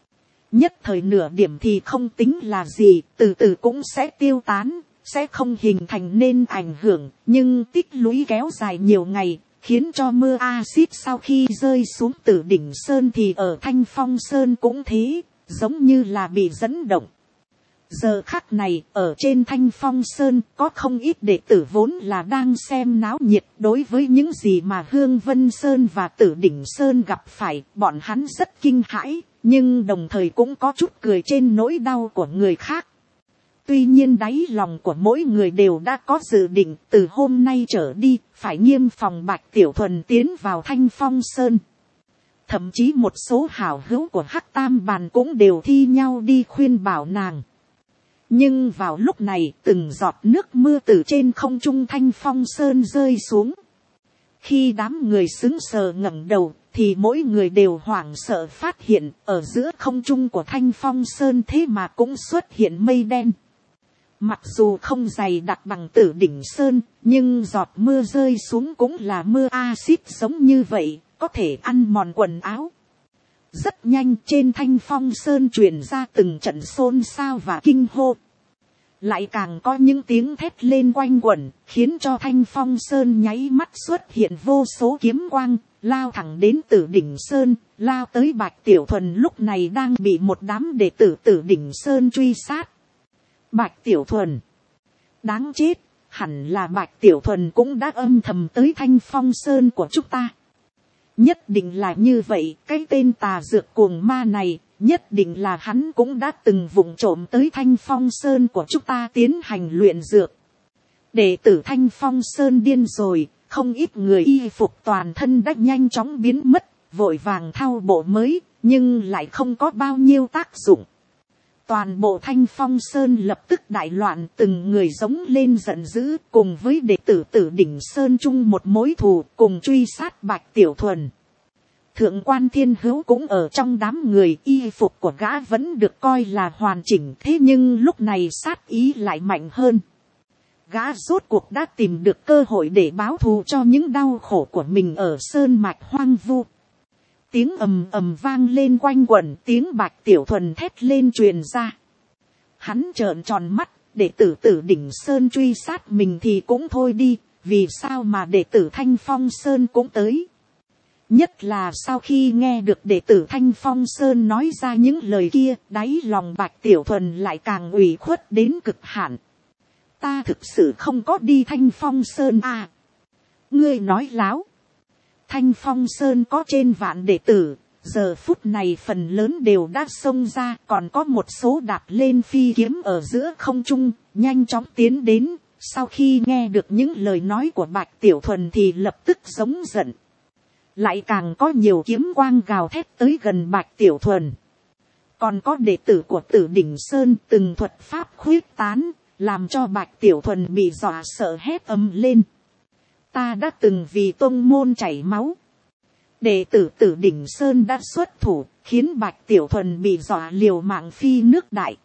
Nhất thời nửa điểm thì không tính là gì, từ từ cũng sẽ tiêu tán, sẽ không hình thành nên ảnh hưởng, nhưng tích lũy kéo dài nhiều ngày, khiến cho mưa axit sau khi rơi xuống Tử Đỉnh Sơn thì ở Thanh Phong Sơn cũng thế, giống như là bị dẫn động. Giờ khắc này, ở trên Thanh Phong Sơn có không ít đệ tử vốn là đang xem náo nhiệt, đối với những gì mà Hương Vân Sơn và Tử Đỉnh Sơn gặp phải, bọn hắn rất kinh hãi, nhưng đồng thời cũng có chút cười trên nỗi đau của người khác. Tuy nhiên đáy lòng của mỗi người đều đã có dự định từ hôm nay trở đi, phải nghiêm phòng Bạch Tiểu Thuần tiến vào Thanh Phong Sơn. Thậm chí một số hảo hữu của Hắc Tam Bàn cũng đều thi nhau đi khuyên bảo nàng. Nhưng vào lúc này, từng giọt nước mưa từ trên không trung Thanh Phong Sơn rơi xuống. Khi đám người sững sờ ngẩng đầu, thì mỗi người đều hoảng sợ phát hiện, ở giữa không trung của Thanh Phong Sơn thế mà cũng xuất hiện mây đen. Mặc dù không dày đặc bằng Tử Đỉnh Sơn, nhưng giọt mưa rơi xuống cũng là mưa axit giống như vậy, có thể ăn mòn quần áo. Rất nhanh trên Thanh Phong Sơn truyền ra từng trận xôn xao và kinh hô. Lại càng có những tiếng thét lên quanh quẩn, khiến cho Thanh Phong Sơn nháy mắt xuất hiện vô số kiếm quang, lao thẳng đến Tử Đỉnh Sơn, lao tới Bạch Tiểu Thuần lúc này đang bị một đám đệ tử Tử Đỉnh Sơn truy sát. Bạch Tiểu Thuần, đáng chết, hẳn là Bạch Tiểu Thuần cũng đã âm thầm tới Thanh Phong Sơn của chúng ta. Nhất định là như vậy, cái tên tà dược cuồng ma này, nhất định là hắn cũng đã từng vụng trộm tới Thanh Phong Sơn của chúng ta tiến hành luyện dược. Đệ tử Thanh Phong Sơn điên rồi, không ít người y phục toàn thân đã nhanh chóng biến mất, vội vàng thao bộ mới, nhưng lại không có bao nhiêu tác dụng. Toàn bộ Thanh Phong Sơn lập tức đại loạn, từng người giống lên giận dữ, cùng với đệ tử Tử Đỉnh Sơn chung một mối thù, cùng truy sát Bạch Tiểu Thuần. Thượng quan Thiên Hữu cũng ở trong đám người, y phục của gã vẫn được coi là hoàn chỉnh, thế nhưng lúc này sát ý lại mạnh hơn. Gã rốt cuộc đã tìm được cơ hội để báo thù cho những đau khổ của mình ở sơn mạch hoang vu. Tiếng ầm ầm vang lên quanh quẩn, tiếng Bạch Tiểu Thuần thét lên truyền ra. Hắn trợn tròn mắt, đệ tử Tử Đỉnh Sơn truy sát mình thì cũng thôi đi, vì sao mà đệ tử Thanh Phong Sơn cũng tới. Nhất là sau khi nghe được đệ tử Thanh Phong Sơn nói ra những lời kia, đáy lòng Bạch Tiểu Thuần lại càng ủy khuất đến cực hạn. Ta thực sự không có đi Thanh Phong Sơn à. Ngươi nói láo. Thanh Phong Sơn có trên vạn đệ tử, giờ phút này phần lớn đều đã xông ra, còn có một số đạp lên phi kiếm ở giữa không trung, nhanh chóng tiến đến. Sau khi nghe được những lời nói của Bạch Tiểu Thuần thì lập tức giống giận. Lại càng có nhiều kiếm quang gào thét tới gần Bạch Tiểu Thuần. Còn có đệ tử của Tử Đỉnh Sơn từng thuật pháp khuyết tán, làm cho Bạch Tiểu Thuần bị dọa sợ hét ầm lên. Ta đã từng vì tông môn chảy máu. Đệ tử Tử Đỉnh Sơn đã xuất thủ, khiến Bạch Tiểu Thuần bị dọa liều mạng phi nước đại.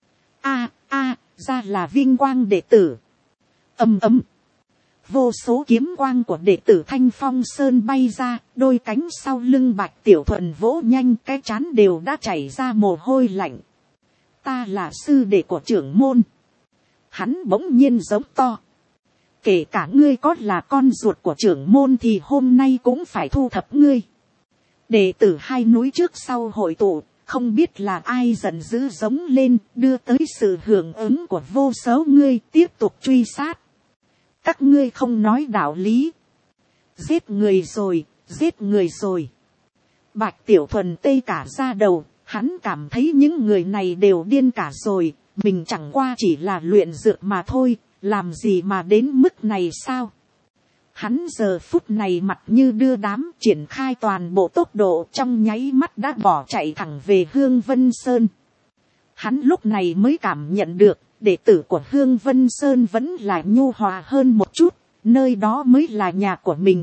Ra là vinh quang đệ tử. Ầm ầm. Vô số kiếm quang của đệ tử Thanh Phong Sơn bay ra, đôi cánh sau lưng Bạch Tiểu Thuần vỗ nhanh, cái trán đều đã chảy ra mồ hôi lạnh. Ta là sư đệ của trưởng môn. Hắn bỗng nhiên giống to. Kể cả ngươi có là con ruột của trưởng môn thì hôm nay cũng phải thu thập ngươi. Đệ tử hai núi trước sau hội tụ, không biết là ai giận dữ giống lên, đưa tới sự hưởng ứng của vô số ngươi tiếp tục truy sát. Các ngươi không nói đạo lý. Giết người rồi, giết người rồi. Bạch Tiểu Thuần tê cả da đầu, hắn cảm thấy những người này đều điên cả rồi, mình chẳng qua chỉ là luyện dược mà thôi, làm gì mà đến mức này sao? Hắn giờ phút này mặt như đưa đám, triển khai toàn bộ tốc độ, trong nháy mắt đã bỏ chạy thẳng về Hương Vân Sơn. Hắn lúc này mới cảm nhận được, đệ tử của Hương Vân Sơn vẫn là nhu hòa hơn một chút, nơi đó mới là nhà của mình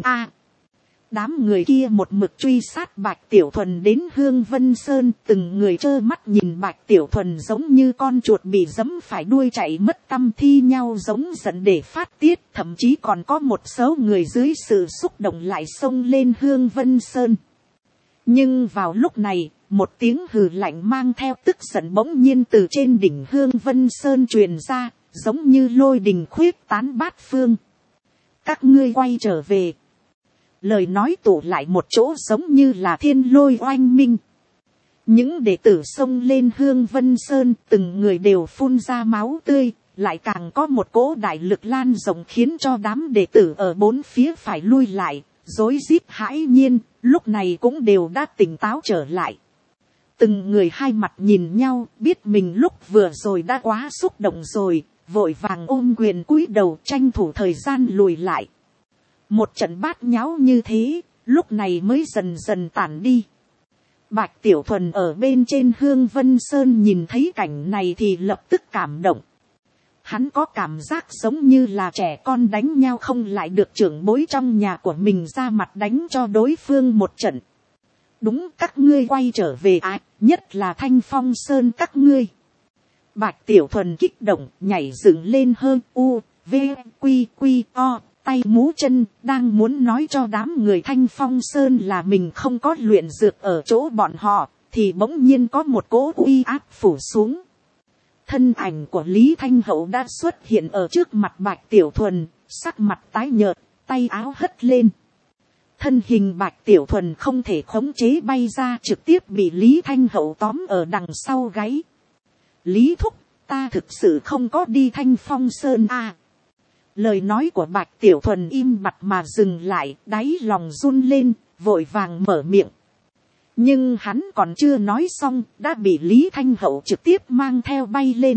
đám người kia một mực truy sát Bạch Tiểu Thuần đến Hương Vân Sơn, từng người trơ mắt nhìn Bạch Tiểu Thuần giống như con chuột bị giẫm phải đuôi chạy mất tăm, thi nhau giống giận để phát tiết, thậm chí còn có một số người dưới sự xúc động lại xông lên Hương Vân Sơn. Nhưng vào lúc này, một tiếng hừ lạnh mang theo tức giận bỗng nhiên từ trên đỉnh Hương Vân Sơn truyền ra, giống như lôi đình khuyết tán bát phương. Các ngươi quay trở về. Lời nói tụ lại một chỗ giống như là thiên lôi oanh minh. Những đệ tử xông lên Hương Vân Sơn, từng người đều phun ra máu tươi, lại càng có một cỗ đại lực lan rộng khiến cho đám đệ tử ở bốn phía phải lui lại, rối rít hãi nhiên, lúc này cũng đều đã tỉnh táo trở lại. Từng người hai mặt nhìn nhau, biết mình lúc vừa rồi đã quá xúc động rồi, vội vàng ôm quyền cúi đầu tranh thủ thời gian lùi lại. Một trận bát nháo như thế, lúc này mới dần dần tản đi. Bạch Tiểu Thuần ở bên trên Hương Vân Sơn nhìn thấy cảnh này thì lập tức cảm động. Hắn có cảm giác giống như là trẻ con đánh nhau không lại được trưởng bối trong nhà của mình ra mặt đánh cho đối phương một trận. Đúng, các ngươi quay trở về nhất là Thanh Phong Sơn các ngươi. Bạch Tiểu Thuần kích động nhảy dựng lên hơn tay múa chân, đang muốn nói cho đám người Thanh Phong Sơn là mình không có luyện dược ở chỗ bọn họ, thì bỗng nhiên có một cỗ uy áp phủ xuống. Thân ảnh của Lý Thanh Hậu đã xuất hiện ở trước mặt Bạch Tiểu Thuần, sắc mặt tái nhợt, tay áo hất lên. thân hình Bạch Tiểu Thuần không thể khống chế bay ra, trực tiếp bị Lý Thanh Hậu tóm ở đằng sau gáy. Lý thúc, ta thực sự không có đi Thanh Phong Sơn a. Lời nói của Bạch Tiểu Thuần im bặt mà dừng lại, đáy lòng run lên, vội vàng mở miệng. Nhưng hắn còn chưa nói xong, đã bị Lý Thanh Hậu trực tiếp mang theo bay lên.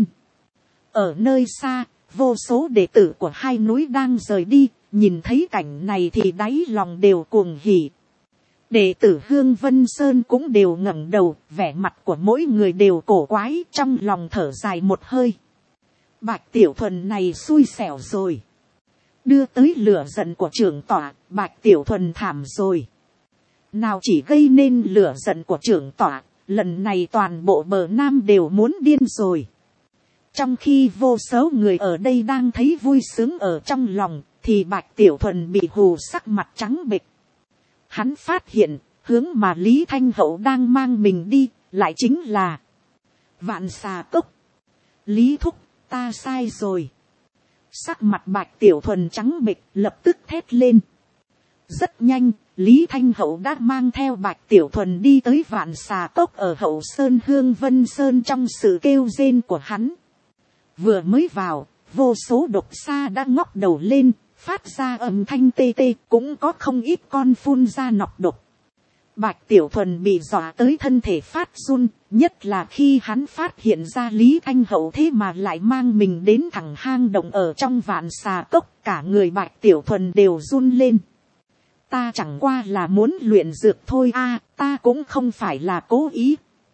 Ở nơi xa, vô số đệ tử của hai núi đang rời đi, nhìn thấy cảnh này thì đáy lòng đều cuồng hỉ. Đệ tử Hương Vân Sơn cũng đều ngẩng đầu, vẻ mặt của mỗi người đều cổ quái, trong lòng thở dài một hơi. Bạch Tiểu Thuần này xui xẻo rồi. Đưa tới lửa giận của trưởng tọa, Bạch Tiểu Thuần thảm rồi. Nào chỉ gây nên lửa giận của trưởng tọa, lần này toàn bộ bờ Nam đều muốn điên rồi. Trong khi vô số người ở đây đang thấy vui sướng ở trong lòng, thì Bạch Tiểu Thuần bị hù sắc mặt trắng bệch. Hắn phát hiện, hướng mà Lý Thanh Hậu đang mang mình đi, lại chính là Vạn Xà Cốc. Lý thúc, ta sai rồi. Sắc mặt Bạch Tiểu Thuần trắng bệch, lập tức thét lên. Rất nhanh, Lý Thanh Hậu đã mang theo Bạch Tiểu Thuần đi tới Vạn Xà Cốc ở Hậu Sơn Hương Vân Sơn trong sự kêu rên của hắn. Vừa mới vào, vô số độc xa đã ngóc đầu lên, phát ra âm thanh tê tê, cũng có không ít con phun ra nọc độc. Bạch Tiểu Thuần bị dọa tới thân thể phát run, nhất là khi hắn phát hiện ra Lý Thanh Hậu thế mà lại mang mình đến thẳng hang động ở trong Vạn Xà Cốc, cả người Bạch Tiểu Thuần đều run lên. Ta chẳng qua là muốn luyện dược thôi a, ta cũng không phải là cố ý.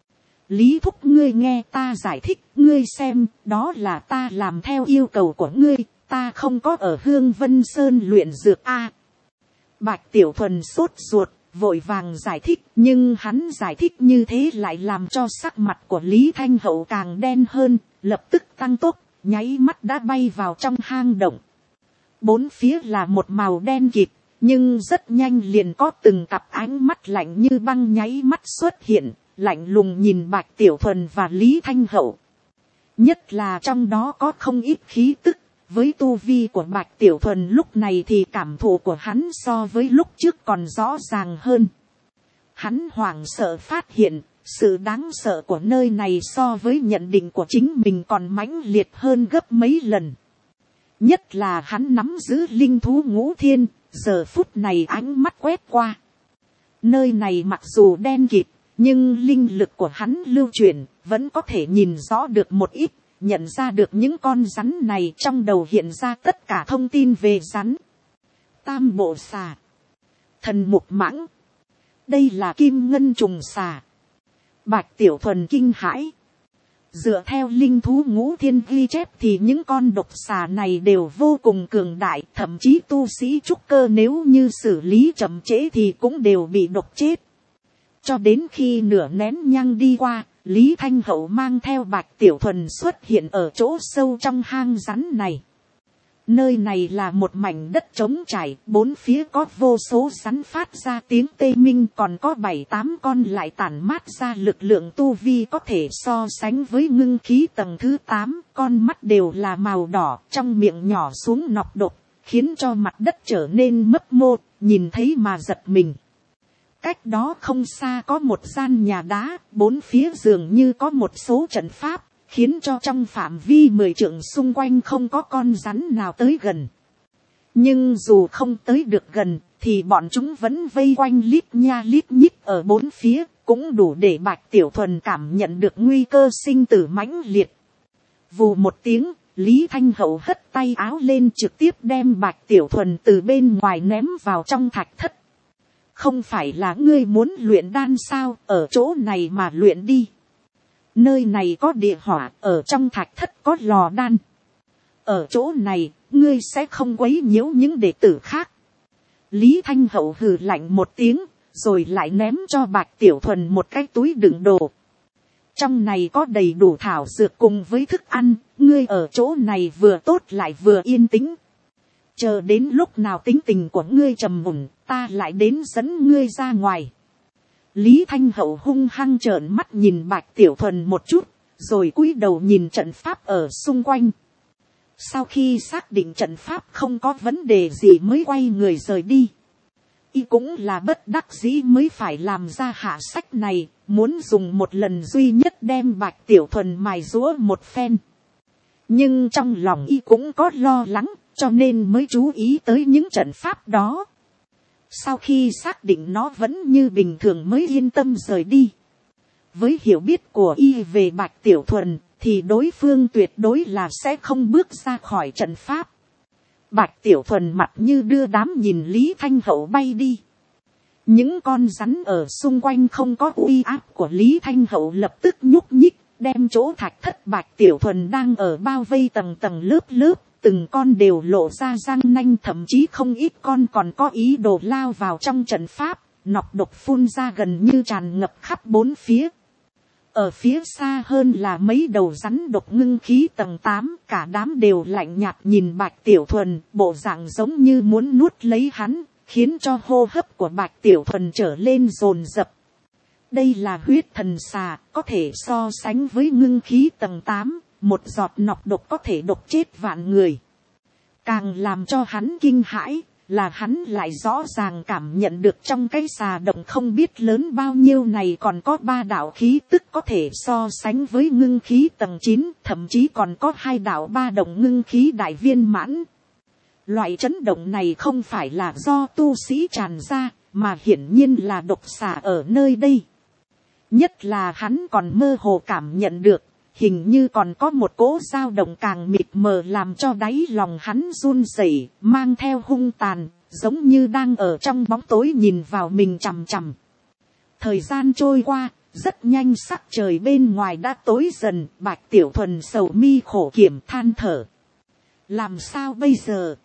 Lý thúc, ngươi nghe ta giải thích, ngươi xem, đó là ta làm theo yêu cầu của ngươi, ta không có ở Hương Vân Sơn luyện dược a. Bạch Tiểu Thuần sốt ruột, vội vàng giải thích, nhưng hắn giải thích như thế lại làm cho sắc mặt của Lý Thanh Hậu càng đen hơn, lập tức tăng tốc, nháy mắt đã bay vào trong hang động. Bốn phía là một màu đen kịt, nhưng rất nhanh liền có từng cặp ánh mắt lạnh như băng nháy mắt xuất hiện, lạnh lùng nhìn Bạch Tiểu Thuần và Lý Thanh Hậu. Nhất là trong đó có không ít khí tức, với tu vi của Bạch Tiểu Thuần lúc này thì cảm thụ của hắn so với lúc trước còn rõ ràng hơn. Hắn hoảng sợ phát hiện, sự đáng sợ của nơi này so với nhận định của chính mình còn mãnh liệt hơn gấp mấy lần. Nhất là hắn nắm giữ linh thú ngũ thiên, giờ phút này ánh mắt quét qua. Nơi này mặc dù đen kịt, nhưng linh lực của hắn lưu chuyển, vẫn có thể nhìn rõ được một ít, nhận ra được những con rắn này, trong đầu hiện ra tất cả thông tin về rắn. Tam bộ xà, thần mục mãng, đây là kim ngân trùng xà. Bạch Tiểu Thuần kinh hãi. Dựa theo linh thú ngũ thiên ghi chép thì những con độc xà này đều vô cùng cường đại, thậm chí tu sĩ trúc cơ nếu như xử lý chậm trễ thì cũng đều bị độc chết. Cho đến khi nửa nén nhang đi qua, Lý Thanh Hậu mang theo Bạch Tiểu Thuần xuất hiện ở chỗ sâu trong hang rắn này. Nơi này là một mảnh đất trống trải, bốn phía có vô số rắn phát ra tiếng tê minh, còn có 7-8 con lại tản mát ra lực lượng tu vi có thể so sánh với ngưng khí tầng thứ 8, con mắt đều là màu đỏ, trong miệng nhỏ xuống nọc độc, khiến cho mặt đất trở nên mấp mô, nhìn thấy mà giật mình. Cách đó không xa có một gian nhà đá, bốn phía dường như có một số trận pháp, khiến cho trong phạm vi 10 trượng xung quanh không có con rắn nào tới gần. Nhưng dù không tới được gần, thì bọn chúng vẫn vây quanh lít nha lít nhít ở bốn phía, cũng đủ để Bạch Tiểu Thuần cảm nhận được nguy cơ sinh tử mãnh liệt. Vù một tiếng, Lý Thanh Hậu hất tay áo lên, trực tiếp đem Bạch Tiểu Thuần từ bên ngoài ném vào trong thạch thất. Không phải là ngươi muốn luyện đan sao, ở chỗ này mà luyện đi. Nơi này có địa hỏa, ở trong thạch thất có lò đan. Ở chỗ này, ngươi sẽ không quấy nhiễu những đệ tử khác. Lý Thanh Hậu hừ lạnh một tiếng, rồi lại ném cho Bạch Tiểu Thuần một cái túi đựng đồ. Trong này có đầy đủ thảo dược cùng với thức ăn, ngươi ở chỗ này vừa tốt lại vừa yên tĩnh. Chờ đến lúc nào tính tình của ngươi trầm mùn, ta lại đến dẫn ngươi ra ngoài. Lý Thanh Hậu hung hăng trợn mắt nhìn Bạch Tiểu Thuần một chút, rồi cúi đầu nhìn trận pháp ở xung quanh. Sau khi xác định trận pháp không có vấn đề gì mới quay người rời đi. Y cũng là bất đắc dĩ mới phải làm ra hạ sách này, muốn dùng một lần duy nhất đem Bạch Tiểu Thuần mài giũa một phen. Nhưng trong lòng Y cũng có lo lắng, cho nên mới chú ý tới những trận pháp đó. Sau khi xác định nó vẫn như bình thường mới yên tâm rời đi. Với hiểu biết của Y về Bạch Tiểu Thuần, thì đối phương tuyệt đối là sẽ không bước ra khỏi trận pháp. Bạch Tiểu Thuần mặt như đưa đám nhìn Lý Thanh Hậu bay đi. Những con rắn ở xung quanh không có uy áp của Lý Thanh Hậu lập tức nhúc nhích, đem chỗ thạch thất Bạch Tiểu Thuần đang ở bao vây tầng tầng lớp lớp, từng con đều lộ ra răng nanh, thậm chí không ít con còn có ý đồ lao vào trong trận pháp, nọc độc phun ra gần như tràn ngập khắp bốn phía. Ở phía xa hơn là mấy đầu rắn độc ngưng khí tầng 8, cả đám đều lạnh nhạt nhìn Bạch Tiểu Thuần, bộ dạng giống như muốn nuốt lấy hắn, khiến cho hô hấp của Bạch Tiểu Thuần trở lên dồn dập. Đây là huyết thần xà, có thể so sánh với ngưng khí tầng 8, một giọt nọc độc có thể độc chết vạn người. Càng làm cho hắn kinh hãi, là hắn lại rõ ràng cảm nhận được trong cái xà động không biết lớn bao nhiêu này còn có 3 đạo khí tức có thể so sánh với ngưng khí tầng 9, thậm chí còn có 2 đạo 3 động ngưng khí đại viên mãn. Loại chấn động này không phải là do tu sĩ tràn ra, mà hiển nhiên là độc xà ở nơi đây. Nhất là hắn còn mơ hồ cảm nhận được, hình như còn có một cỗ dao động càng mịt mờ làm cho đáy lòng hắn run rẩy, mang theo hung tàn, giống như đang ở trong bóng tối nhìn vào mình chằm chằm. Thời gian trôi qua, rất nhanh sắc trời bên ngoài đã tối dần, Bạch Tiểu Thuần sầu mi khổ kiểm than thở. Làm sao bây giờ?